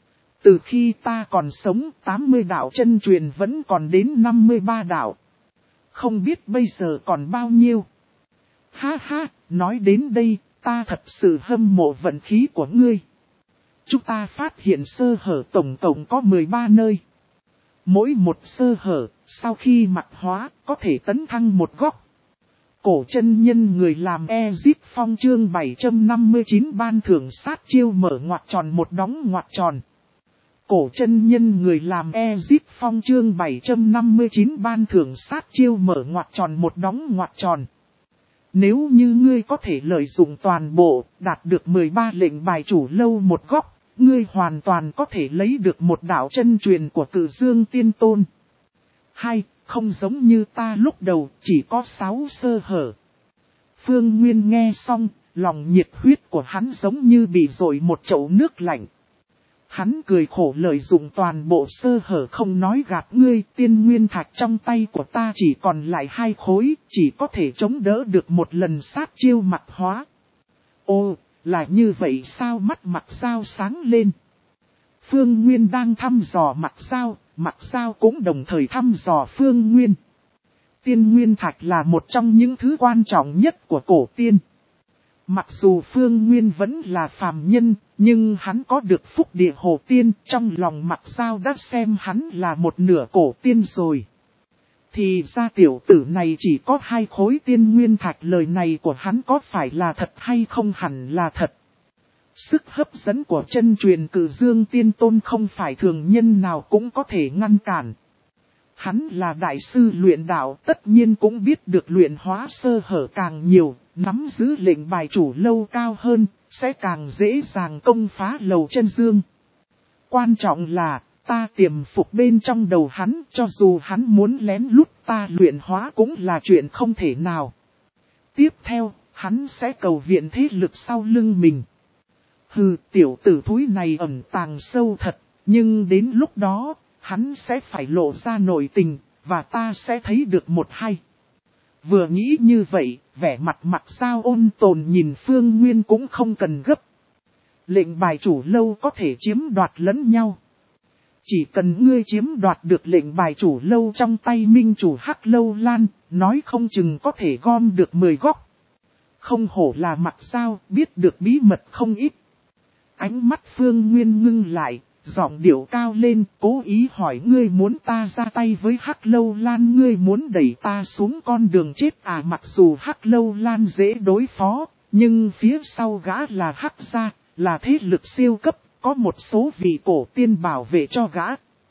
Từ khi ta còn sống, tám mươi đạo chân truyền vẫn còn đến năm mươi ba đạo. Không biết bây giờ còn bao nhiêu. Ha ha, nói đến đây, ta thật sự hâm mộ vận khí của ngươi. Chúng ta phát hiện sơ hở tổng cộng có mười ba nơi. Mỗi một sơ hở, sau khi mạc hóa, có thể tấn thăng một góc. Cổ chân nhân người làm Ezip Phong chương bảy trăm năm mươi chín ban thưởng sát chiêu mở ngoặc tròn một đóng ngoặc tròn. Cổ chân nhân người làm Ezip Phong chương bảy trăm năm mươi chín ban thưởng sát chiêu mở ngoặc tròn một đóng ngoặc tròn. Nếu như ngươi có thể lợi dụng toàn bộ, đạt được mười ba lệnh bài chủ lâu một góc, ngươi hoàn toàn có thể lấy được một đạo chân truyền của Cử Dương Tiên Tôn. Hai, không giống như ta lúc đầu, chỉ có sáu sơ hở. Phương Nguyên nghe xong, lòng nhiệt huyết của hắn giống như bị dội một chậu nước lạnh. Hắn cười khổ lợi dụng toàn bộ sơ hở không nói gạt ngươi, tiên nguyên thạch trong tay của ta chỉ còn lại hai khối, chỉ có thể chống đỡ được một lần sát chiêu mặt hóa. Ô, là như vậy sao? Mắt Mặc Sao sáng lên. Phương Nguyên đang thăm dò Mặc Sao, Mặc Sao cũng đồng thời thăm dò Phương Nguyên. Tiên nguyên thạch là một trong những thứ quan trọng nhất của cổ tiên. Mặc dù Phương Nguyên vẫn là phàm nhân, nhưng hắn có được phúc địa hồ tiên, trong lòng Mặc Sao đã xem hắn là một nửa cổ tiên rồi. Thì ra tiểu tử này chỉ có hai khối tiên nguyên thạch, lời này của hắn có phải là thật hay không? Hẳn là thật. Sức hấp dẫn của chân truyền Cử Dương Tiên Tôn không phải thường nhân nào cũng có thể ngăn cản. Hắn là đại sư luyện đạo, tất nhiên cũng biết được luyện hóa sơ hở càng nhiều, nắm giữ lệnh bài chủ lâu cao hơn, sẽ càng dễ dàng công phá lầu chân dương. Quan trọng là, ta tiềm phục bên trong đầu hắn, cho dù hắn muốn lén lút ta luyện hóa cũng là chuyện không thể nào. Tiếp theo, hắn sẽ cầu viện thế lực sau lưng mình. Hừ, tiểu tử thúi này ẩn tàng sâu thật, nhưng đến lúc đó, hắn sẽ phải lộ ra nội tình, và ta sẽ thấy được một hay. Vừa nghĩ như vậy, vẻ mặt Mặc Sao ôn tồn nhìn Phương Nguyên cũng không cần gấp. Lệnh bài chủ lâu có thể chiếm đoạt lẫn nhau. Chỉ cần ngươi chiếm đoạt được lệnh bài chủ lâu trong tay minh chủ Hắc Lâu Lan, nói không chừng có thể gom được mười góc. Không hổ là Mặc Sao, biết được bí mật không ít. Ánh mắt Phương Nguyên ngưng lại, giọng điệu cao lên, cố ý hỏi: ngươi muốn ta ra tay với Hắc Lâu Lan, ngươi muốn đẩy ta xuống con đường chết à? Mặc dù Hắc Lâu Lan dễ đối phó, nhưng phía sau gã là Hắc gia, là thế lực siêu cấp, có một số vị cổ tiên bảo vệ cho gã.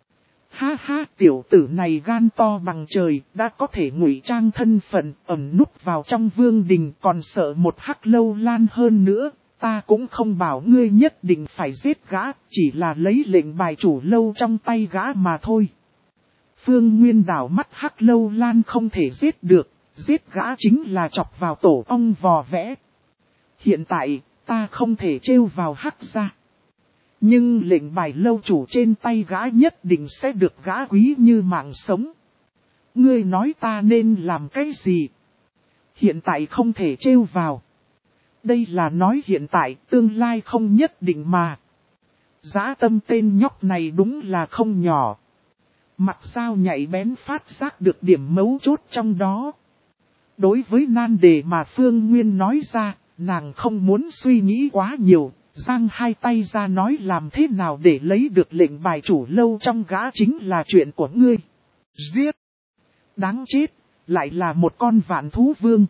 Ha ha, tiểu tử này gan to bằng trời, đã có thể ngụy trang thân phận, ẩn núp vào trong vương đình, còn sợ một Hắc Lâu Lan hơn nữa. Ta cũng không bảo ngươi nhất định phải giết gã, chỉ là lấy lệnh bài chủ lâu trong tay gã mà thôi. Phương Nguyên đảo mắt Hắc Lâu Lan không thể giết được, giết gã chính là chọc vào tổ ong vò vẽ. Hiện tại, ta không thể trêu vào Hắc gia. Nhưng lệnh bài lâu chủ trên tay gã nhất định sẽ được gã quý như mạng sống. Ngươi nói ta nên làm cái gì? Hiện tại không thể trêu vào. Đây là nói hiện tại, tương lai không nhất định mà. Giá tâm tên nhóc này đúng là không nhỏ. Mặc sao nhạy bén phát giác được điểm mấu chốt trong đó. Đối với nan đề mà Phương Nguyên nói ra, nàng không muốn suy nghĩ quá nhiều, giang hai tay ra nói: làm thế nào để lấy được lệnh bài chủ lâu trong gã chính là chuyện của ngươi. Giết! Đáng chết, lại là một con vạn thú vương.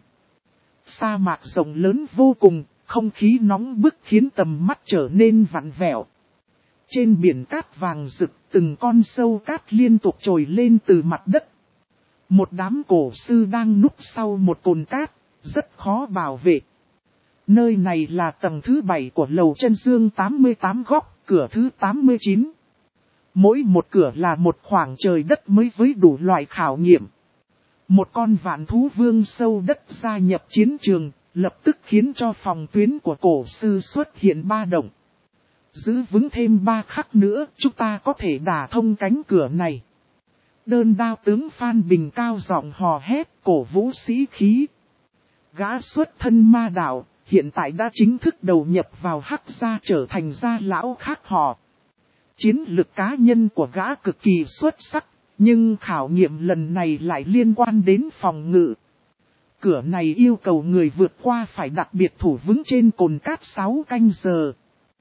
Sa mạc rộng lớn vô cùng, không khí nóng bức khiến tầm mắt trở nên vặn vẹo. Trên biển cát vàng rực, từng con sâu cát liên tục trồi lên từ mặt đất. Một đám cổ sư đang núp sau một cồn cát, rất khó bảo vệ. Nơi này là tầng thứ bảy của lầu chân dương tám mươi tám góc, cửa thứ tám mươi chín. Mỗi một cửa là một khoảng trời đất mới với đủ loại khảo nghiệm. Một con vạn thú vương sâu đất gia nhập chiến trường, lập tức khiến cho phòng tuyến của cổ sư xuất hiện ba động. Giữ vững thêm ba khắc nữa, chúng ta có thể đả thông cánh cửa này. Đơn đao tướng Phan Bình cao giọng hò hét, cổ vũ sĩ khí. Gã xuất thân ma đạo, hiện tại đã chính thức đầu nhập vào Hắc gia trở thành gia lão khác họ. Chiến lực cá nhân của gã cực kỳ xuất sắc, nhưng khảo nghiệm lần này lại liên quan đến phòng ngự. Cửa này yêu cầu người vượt qua phải đặc biệt thủ vững trên cồn cát sáu canh giờ.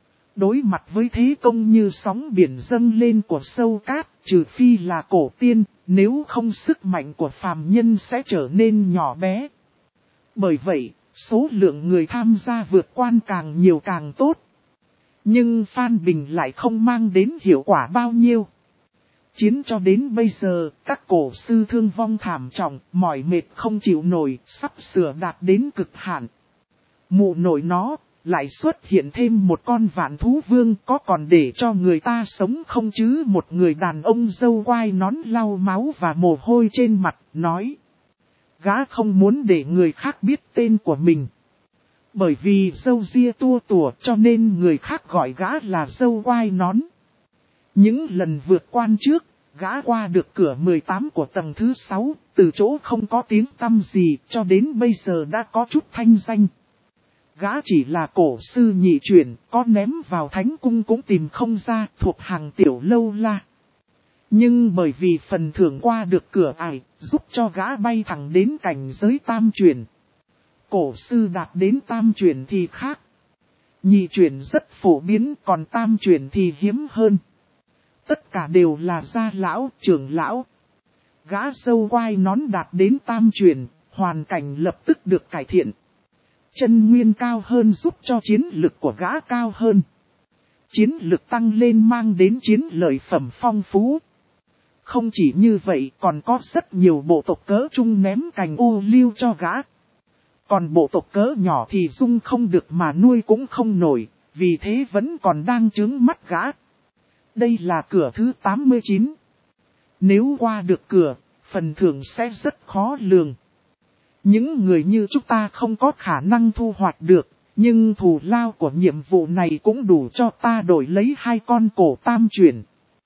Đối mặt với thế công như sóng biển dâng lên của sâu cát, trừ phi là cổ tiên, nếu không sức mạnh của phàm nhân sẽ trở nên nhỏ bé. Bởi vậy, số lượng người tham gia vượt quan càng nhiều càng tốt. Nhưng Phan Bình lại không mang đến hiệu quả bao nhiêu. Chiến cho đến bây giờ, các cổ sư thương vong thảm trọng, mỏi mệt không chịu nổi, sắp sửa đạt đến cực hạn. Mụ nội nó, lại xuất hiện thêm một con vạn thú vương, có còn để cho người ta sống không chứ? Một người đàn ông râu quai nón lau máu và mồ hôi trên mặt, nói. Gã không muốn để người khác biết tên của mình. Bởi vì râu ria tua tủa cho nên người khác gọi gã là râu quai nón. Những lần vượt quan trước, gã qua được cửa mười tám của tầng thứ sáu, từ chỗ không có tiếng tăm gì cho đến bây giờ đã có chút thanh danh. Gã chỉ là cổ sư nhị chuyển, có ném vào thánh cung cũng tìm không ra, thuộc hàng tiểu lâu la. Nhưng bởi vì phần thưởng qua được cửa ải, giúp cho gã bay thẳng đến cảnh giới tam chuyển. Cổ sư đạt đến tam chuyển thì khác. Nhị chuyển rất phổ biến, còn tam chuyển thì hiếm hơn. Tất cả đều là gia lão, trưởng lão. Gã sâu quai nón đạt đến tam chuyển, hoàn cảnh lập tức được cải thiện. Chân nguyên cao hơn giúp cho chiến lực của gã cao hơn. Chiến lực tăng lên mang đến chiến lợi phẩm phong phú. Không chỉ như vậy còn có rất nhiều bộ tộc cỡ trung ném cành ô liu cho gã. Còn bộ tộc cỡ nhỏ thì dung không được mà nuôi cũng không nổi, vì thế vẫn còn đang trướng mắt gã. Đây là cửa thứ tám mươi chín. Nếu qua được cửa, phần thưởng sẽ rất khó lường. Những người như chúng ta không có khả năng thu hoạch được, nhưng thù lao của nhiệm vụ này cũng đủ cho ta đổi lấy hai con cổ tam chuyển.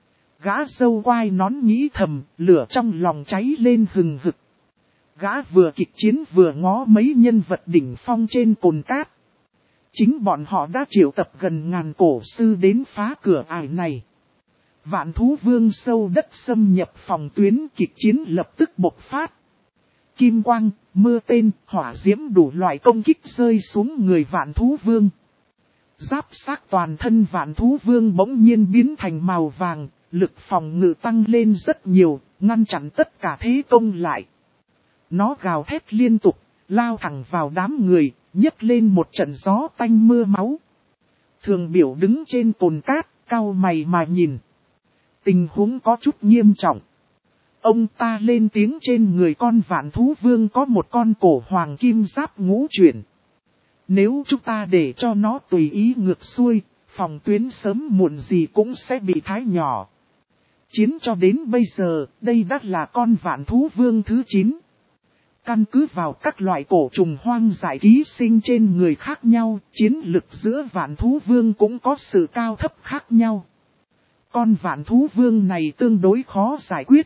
Gã sâu quai nón nghĩ thầm, lửa trong lòng cháy lên hừng hực. Gã vừa kịch chiến vừa ngó mấy nhân vật đỉnh phong trên cồn cát. Chính bọn họ đã triệu tập gần ngàn cổ sư đến phá cửa ải này. Vạn thú vương sâu đất xâm nhập phòng tuyến, kịch chiến lập tức bộc phát. Kim quang, mưa tên, hỏa diễm đủ loại công kích rơi xuống người vạn thú vương. Giáp xác toàn thân vạn thú vương bỗng nhiên biến thành màu vàng, lực phòng ngự tăng lên rất nhiều, ngăn chặn tất cả thế công lại. Nó gào thét liên tục, lao thẳng vào đám người, nhấc lên một trận gió tanh mưa máu. Thường biểu đứng trên cồn cát, cau mày mà nhìn. Tình huống có chút nghiêm trọng. Ông ta lên tiếng, trên người con vạn thú vương có một con cổ hoàng kim giáp ngũ chuyển. Nếu chúng ta để cho nó tùy ý ngược xuôi, phòng tuyến sớm muộn gì cũng sẽ bị thái nhỏ. Chiến cho đến bây giờ, đây đã là con vạn thú vương thứ chín. Căn cứ vào các loại cổ trùng hoang dại ký sinh trên người khác nhau, chiến lực giữa vạn thú vương cũng có sự cao thấp khác nhau. Con vạn thú vương này tương đối khó giải quyết.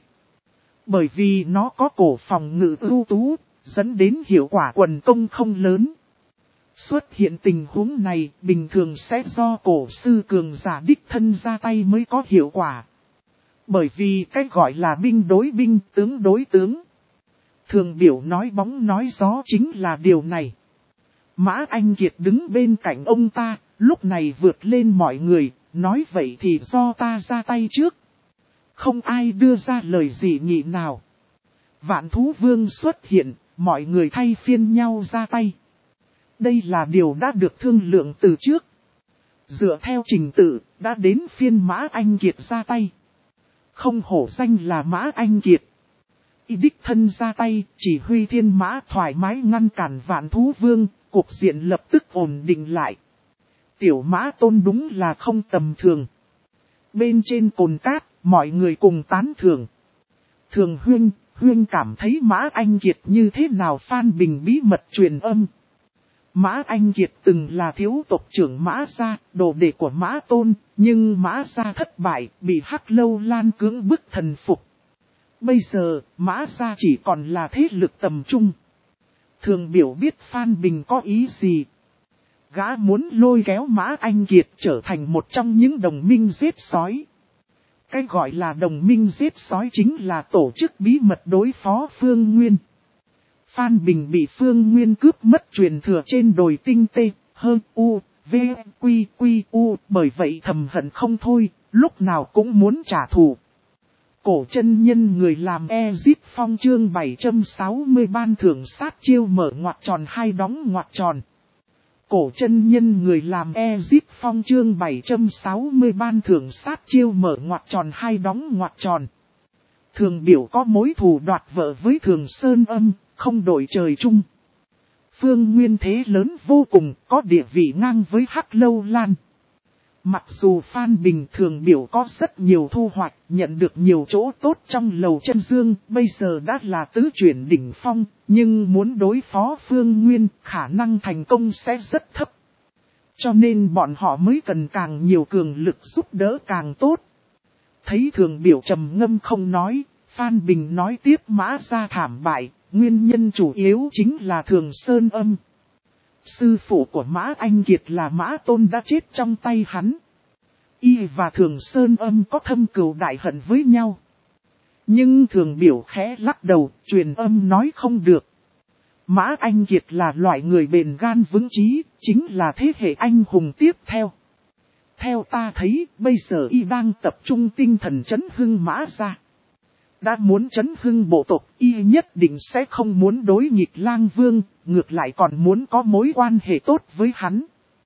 Bởi vì nó có cổ phòng ngự ưu tú, dẫn đến hiệu quả quần công không lớn. Xuất hiện tình huống này bình thường sẽ do cổ sư cường giả đích thân ra tay mới có hiệu quả. Bởi vì cách gọi là binh đối binh, tướng đối tướng. Thường biểu nói bóng nói gió chính là điều này. Mã Anh Kiệt đứng bên cạnh ông ta, lúc này vượt lên mọi người, nói vậy thì do ta ra tay trước. Không ai đưa ra lời dị nghị nào. Vạn thú vương xuất hiện, mọi người thay phiên nhau ra tay. Đây là điều đã được thương lượng từ trước. Dựa theo trình tự, đã đến phiên Mã Anh Kiệt ra tay. Không hổ danh là Mã Anh Kiệt. y đích thân ra tay, chỉ huy thiên mã thoải mái ngăn cản Vạn Thú Vương, cuộc diện lập tức ổn định lại. Tiểu Mã Tôn đúng là không tầm thường. Bên trên cồn cát, mọi người cùng tán thưởng. Thường Huynh, Huynh cảm thấy Mã Anh Kiệt như thế nào? Phan Bình bí mật truyền âm. Mã Anh Kiệt từng là thiếu tộc trưởng Mã Gia, đồ đệ của Mã Tôn, nhưng Mã Gia thất bại, bị Hắc Lâu Lan cưỡng bức thần phục. Bây giờ, Mã Gia chỉ còn là thế lực tầm trung. Thường biểu biết Phan Bình có ý gì. Gã muốn lôi kéo Mã Anh Kiệt trở thành một trong những đồng minh giết sói. Cái gọi là đồng minh giết sói chính là tổ chức bí mật đối phó Phương Nguyên. Phan Bình bị Phương Nguyên cướp mất truyền thừa trên đồi tinh tê, hơn u, v, quy, quy, u, bởi vậy thầm hận không thôi, lúc nào cũng muốn trả thù. Cổ chân nhân người làm Ezip Phong chương bảy trăm sáu mươi ban thưởng sát chiêu mở ngoặc tròn hai đóng ngoặc tròn. Cổ chân nhân người làm Ezip Phong chương bảy trăm sáu mươi ban thưởng sát chiêu mở ngoặc tròn hai đóng ngoặc tròn. Thường biểu có mối thù đoạt vợ với Thường Sơn Âm, không đổi trời chung. Phương Nguyên thế lớn vô cùng, có địa vị ngang với Hắc Lâu Lan. Mặc dù Phan Bình Thường biểu có rất nhiều thu hoạch, nhận được nhiều chỗ tốt trong Lầu Chân Dương, bây giờ đã là tứ chuyển đỉnh phong, nhưng muốn đối phó Phương Nguyên, khả năng thành công sẽ rất thấp. Cho nên bọn họ mới cần càng nhiều cường lực giúp đỡ càng tốt. Thấy Thường biểu trầm ngâm không nói, Phan Bình nói tiếp Mã Gia thảm bại, nguyên nhân chủ yếu chính là Thường Sơn Âm. Sư phụ của Mã Anh Kiệt là Mã Tôn đã chết trong tay hắn. Y và Thường Sơn Âm có thâm cừu đại hận với nhau. Nhưng Thường biểu khẽ lắc đầu, truyền âm nói không được. Mã Anh Kiệt là loại người bền gan vững chí, chính là thế hệ anh hùng tiếp theo. Theo ta thấy, bây giờ Y đang tập trung tinh thần trấn hưng Mã Gia. Đã muốn trấn hưng bộ tộc, Y nhất định sẽ không muốn đối nghịch Lang Vương, ngược lại còn muốn có mối quan hệ tốt với hắn.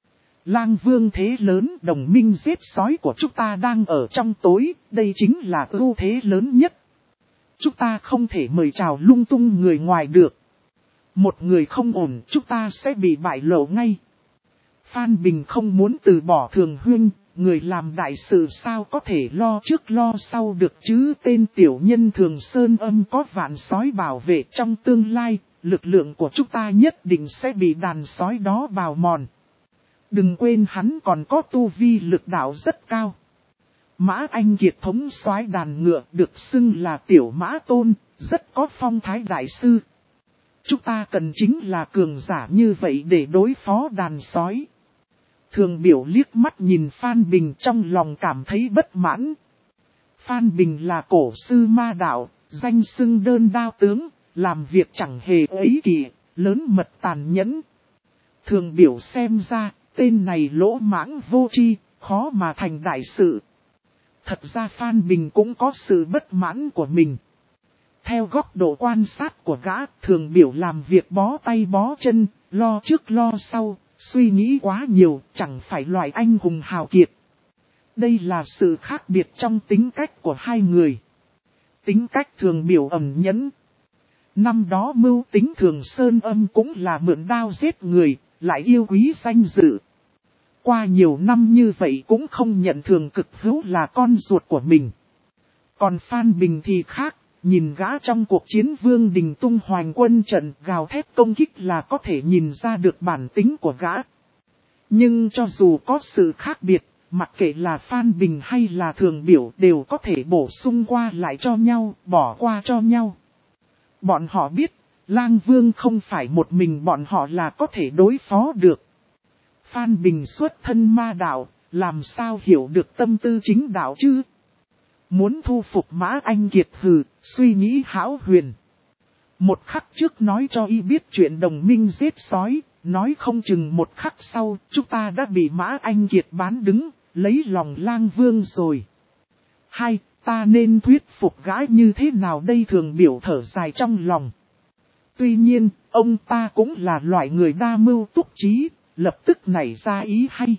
Lang Vương thế lớn, đồng minh giết sói của chúng ta đang ở trong tối, đây chính là ưu thế lớn nhất. Chúng ta không thể mời chào lung tung người ngoài được. Một người không ổn, chúng ta sẽ bị bại lộ ngay. Phan Bình không muốn từ bỏ Thường Huynh, người làm đại sự sao có thể lo trước lo sau được chứ. Tên tiểu nhân Thường Sơn Âm có vạn sói bảo vệ trong tương lai, lực lượng của chúng ta nhất định sẽ bị đàn sói đó bào mòn. Đừng quên hắn còn có tu vi lực đạo rất cao. Mã Anh Kiệt thống soái đàn ngựa được xưng là tiểu Mã Tôn, rất có phong thái đại sư. Chúng ta cần chính là cường giả như vậy để đối phó đàn sói. Thường biểu liếc mắt nhìn Phan Bình trong lòng cảm thấy bất mãn. Phan Bình là cổ sư ma đạo, danh xưng đơn đao tướng, làm việc chẳng hề ấy kỳ, lớn mật tàn nhẫn. Thường biểu xem ra, tên này lỗ mãng vô tri, khó mà thành đại sự. Thật ra Phan Bình cũng có sự bất mãn của mình. Theo góc độ quan sát của gã, Thường biểu làm việc bó tay bó chân, lo trước lo sau, suy nghĩ quá nhiều, chẳng phải loại anh hùng hào kiệt. Đây là sự khác biệt trong tính cách của hai người. Tính cách Thường biểu ẩn nhẫn. Năm đó mưu tính Thường Sơn Âm cũng là mượn đao giết người, lại yêu quý danh dự. Qua nhiều năm như vậy cũng không nhận Thường Cực Hữu là con ruột của mình. Còn Phan Bình thì khác, nhìn gã trong cuộc chiến Vương Đình tung hoành quân trận gào thét công kích là có thể nhìn ra được bản tính của gã. Nhưng cho dù có sự khác biệt, mặc kệ là Phan Bình hay là Thường biểu đều có thể bổ sung qua lại cho nhau, bỏ qua cho nhau. Bọn họ biết, Lang Vương không phải một mình bọn họ là có thể đối phó được. Phan Bình xuất thân ma đạo, làm sao hiểu được tâm tư chính đạo chứ? Muốn thu phục Mã Anh Kiệt hừ, suy nghĩ hão huyền. Một khắc trước nói cho Y biết chuyện đồng minh giết sói, nói không chừng một khắc sau, chúng ta đã bị Mã Anh Kiệt bán đứng, lấy lòng Lang Vương rồi. Hai, ta nên thuyết phục gái như thế nào đây? Thường biểu thở dài trong lòng. Tuy nhiên, ông ta cũng là loại người đa mưu túc trí, lập tức nảy ra ý hay.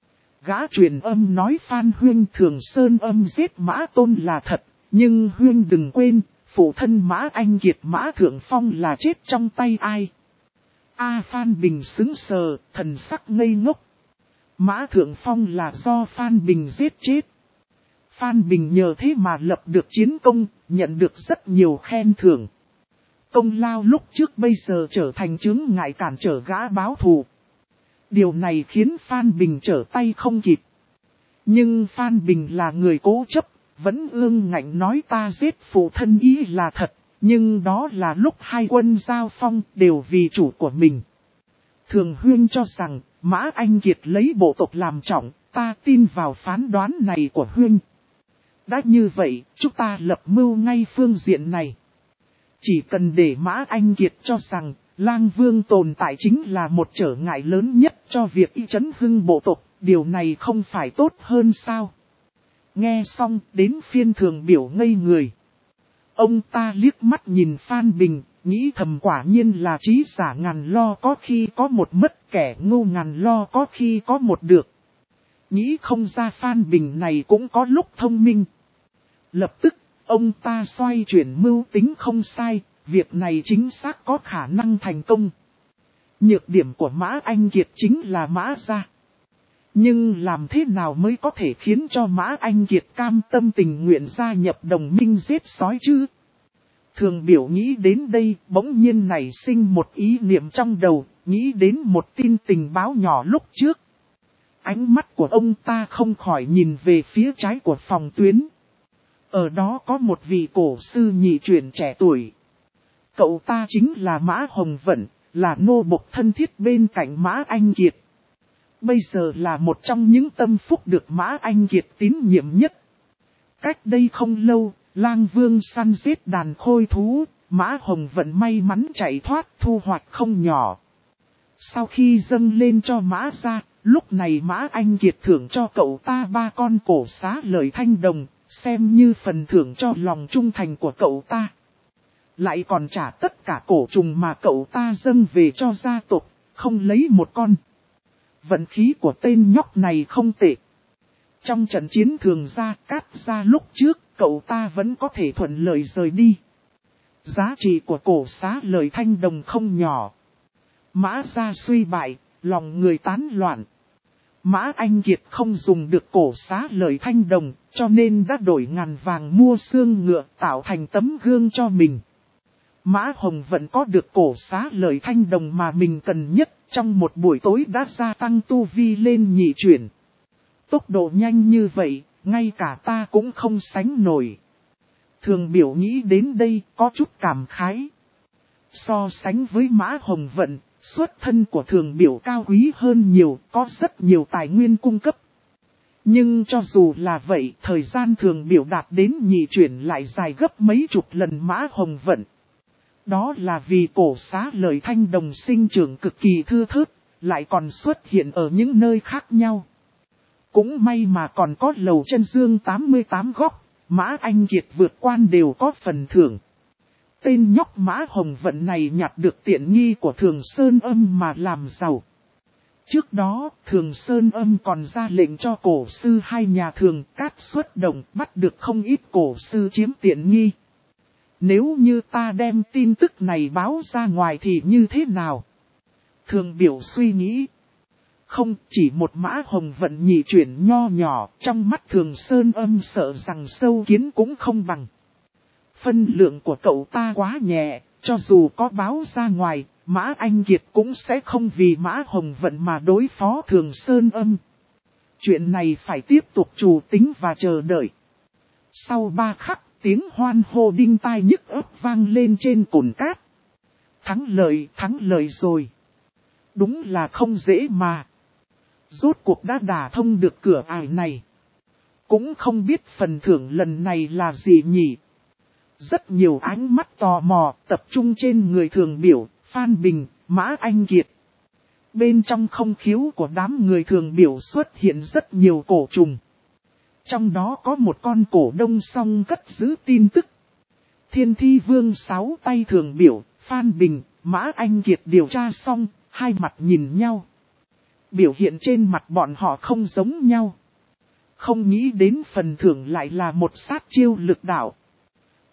Gã truyền âm nói Phan Huynh Thường Sơn Âm giết Mã Tôn là thật, nhưng Huynh đừng quên, Phụ thân Mã Anh Kiệt Mã Thượng Phong là chết trong tay ai? A Phan Bình sững sờ, thần sắc ngây ngốc. Mã Thượng Phong là do Phan Bình giết chết. Phan Bình nhờ thế mà lập được chiến công, nhận được rất nhiều khen thưởng. Công lao lúc trước bây giờ trở thành chướng ngại cản trở gã báo thù. Điều này khiến Phan Bình trở tay không kịp. Nhưng Phan Bình là người cố chấp, vẫn ương ngạnh nói ta giết phụ thân ý là thật, nhưng đó là lúc hai quân giao phong đều vì chủ của mình. Thường Huyên cho rằng, Mã Anh Kiệt lấy bộ tộc làm trọng, ta tin vào phán đoán này của Huyên. Đã như vậy, chúng ta lập mưu ngay phương diện này. Chỉ cần để Mã Anh Kiệt cho rằng, Lang Vương tồn tại chính là một trở ngại lớn nhất cho việc y chấn hưng bộ tộc, điều này không phải tốt hơn sao? Nghe xong, đến phiên Thường Biểu ngây người. Ông ta liếc mắt nhìn Phan Bình, nghĩ thầm quả nhiên là trí giả ngàn lo có khi có một mất, kẻ ngu ngàn lo có khi có một được. Nghĩ không ra Phan Bình này cũng có lúc thông minh. Lập tức, ông ta xoay chuyển mưu tính không sai, việc này chính xác có khả năng thành công. Nhược điểm của Mã Anh Kiệt chính là Mã gia. Nhưng làm thế nào mới có thể khiến cho Mã Anh Kiệt cam tâm tình nguyện gia nhập đồng minh giết sói chứ? Thường Biểu nghĩ đến đây, bỗng nhiên nảy sinh một ý niệm trong đầu, nghĩ đến một tin tình báo nhỏ lúc trước. Ánh mắt của ông ta không khỏi nhìn về phía trái của phòng tuyến. Ở đó có một vị cổ sư nhị truyền trẻ tuổi. Cậu ta chính là Mã Hồng Vận, là nô bộc thân thiết bên cạnh Mã Anh Kiệt. Bây giờ là một trong những tâm phúc được Mã Anh Kiệt tín nhiệm nhất. Cách đây không lâu, Lang Vương săn giết đàn khôi thú, Mã Hồng Vận may mắn chạy thoát thu hoạch không nhỏ. Sau khi dâng lên cho Mã gia, lúc này Mã Anh Kiệt thưởng cho cậu ta ba con cổ xá lợi thanh đồng, xem như phần thưởng cho lòng trung thành của cậu ta. Lại còn trả tất cả cổ trùng mà cậu ta dâng về cho gia tộc, không lấy một con. Vận khí của tên nhóc này không tệ. Trong trận chiến thường gia cát gia lúc trước, cậu ta vẫn có thể thuận lợi rời đi. Giá trị của cổ xá lợi thanh đồng không nhỏ. Mã gia suy bại, lòng người tán loạn. Mã Anh Kiệt không dùng được cổ xá lợi thanh đồng, cho nên đã đổi ngàn vàng mua xương ngựa tạo thành tấm gương cho mình. Mã Hồng vẫn có được cổ xá lợi thanh đồng mà mình cần nhất, trong một buổi tối đã gia tăng tu vi lên nhị chuyển. Tốc độ nhanh như vậy, ngay cả ta cũng không sánh nổi. Thường Biểu nghĩ đến đây có chút cảm khái. So sánh với Mã Hồng Vận, xuất thân của Thường Biểu cao quý hơn nhiều, có rất nhiều tài nguyên cung cấp. Nhưng cho dù là vậy, thời gian Thường Biểu đạt đến nhị chuyển lại dài gấp mấy chục lần Mã Hồng Vận. Đó là vì cổ xá lợi thanh đồng sinh trưởng cực kỳ thưa thớt, lại còn xuất hiện ở những nơi khác nhau. Cũng may mà còn có lầu chân dương tám mươi tám góc, Mã Anh Kiệt vượt quan đều có phần thưởng. Tên nhóc Mã Hồng Vận này nhặt được tiện nghi của Thường Sơn Âm mà làm giàu. Trước đó, Thường Sơn Âm còn ra lệnh cho cổ sư hai nhà Thường Cát xuất động bắt được không ít cổ sư chiếm tiện nghi. Nếu như ta đem tin tức này báo ra ngoài thì như thế nào? Thường Biểu suy nghĩ. Không chỉ một Mã Hồng Vận nhị chuyển nho nhỏ, trong mắt Thường Sơn Âm sợ rằng sâu kiến cũng không bằng. Phân lượng của cậu ta quá nhẹ, cho dù có báo ra ngoài, Mã Anh Kiệt cũng sẽ không vì Mã Hồng Vận mà đối phó Thường Sơn Âm. Chuyện này phải tiếp tục chủ tính và chờ đợi. Sau ba khắc, tiếng hoan hô đinh tai nhức óc vang lên trên cồn cát. Thắng lợi, thắng lợi rồi. Đúng là không dễ mà. Rốt cuộc đã đả thông được cửa ải này. Cũng không biết phần thưởng lần này là gì nhỉ. Rất nhiều ánh mắt tò mò tập trung trên người Thường Biểu, Phan Bình, Mã Anh Kiệt. Bên trong không khiếu của đám người Thường Biểu xuất hiện rất nhiều cổ trùng. Trong đó có một con cổ đông song cất giữ tin tức. Thiên Thi Vương sáu tay Thường Biểu, Phan Bình, Mã Anh Kiệt điều tra xong, hai mặt nhìn nhau. Biểu hiện trên mặt bọn họ không giống nhau. Không nghĩ đến phần thưởng lại là một sát chiêu lực đạo.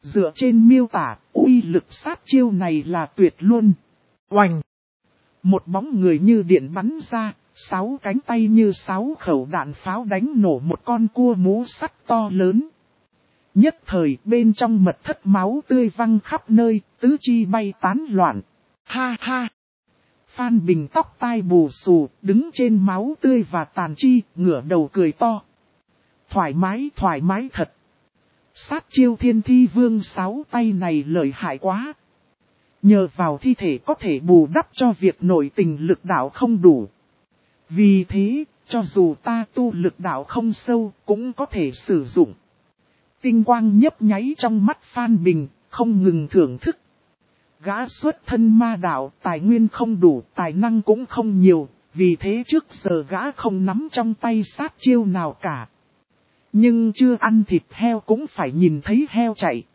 Dựa trên miêu tả, uy lực sát chiêu này là tuyệt luôn. Oành! Một bóng người như điện bắn ra, sáu cánh tay như sáu khẩu đạn pháo đánh nổ một con cua mú sắt to lớn. Nhất thời bên trong mật thất máu tươi văng khắp nơi, tứ chi bay tán loạn. Ha ha! Phan Bình tóc tai bù xù, đứng trên máu tươi và tàn chi, ngửa đầu cười to. Thoải mái, thoải mái thật. Sát chiêu thiên thi vương sáu tay này lợi hại quá. Nhờ vào thi thể có thể bù đắp cho việc nội tình lực đạo không đủ. Vì thế, cho dù ta tu lực đạo không sâu, cũng có thể sử dụng. Tinh quang nhấp nháy trong mắt Phan Bình, không ngừng thưởng thức. Gã xuất thân ma đạo, tài nguyên không đủ, tài năng cũng không nhiều, vì thế trước giờ gã không nắm trong tay sát chiêu nào cả. Nhưng chưa ăn thịt heo cũng phải nhìn thấy heo chạy.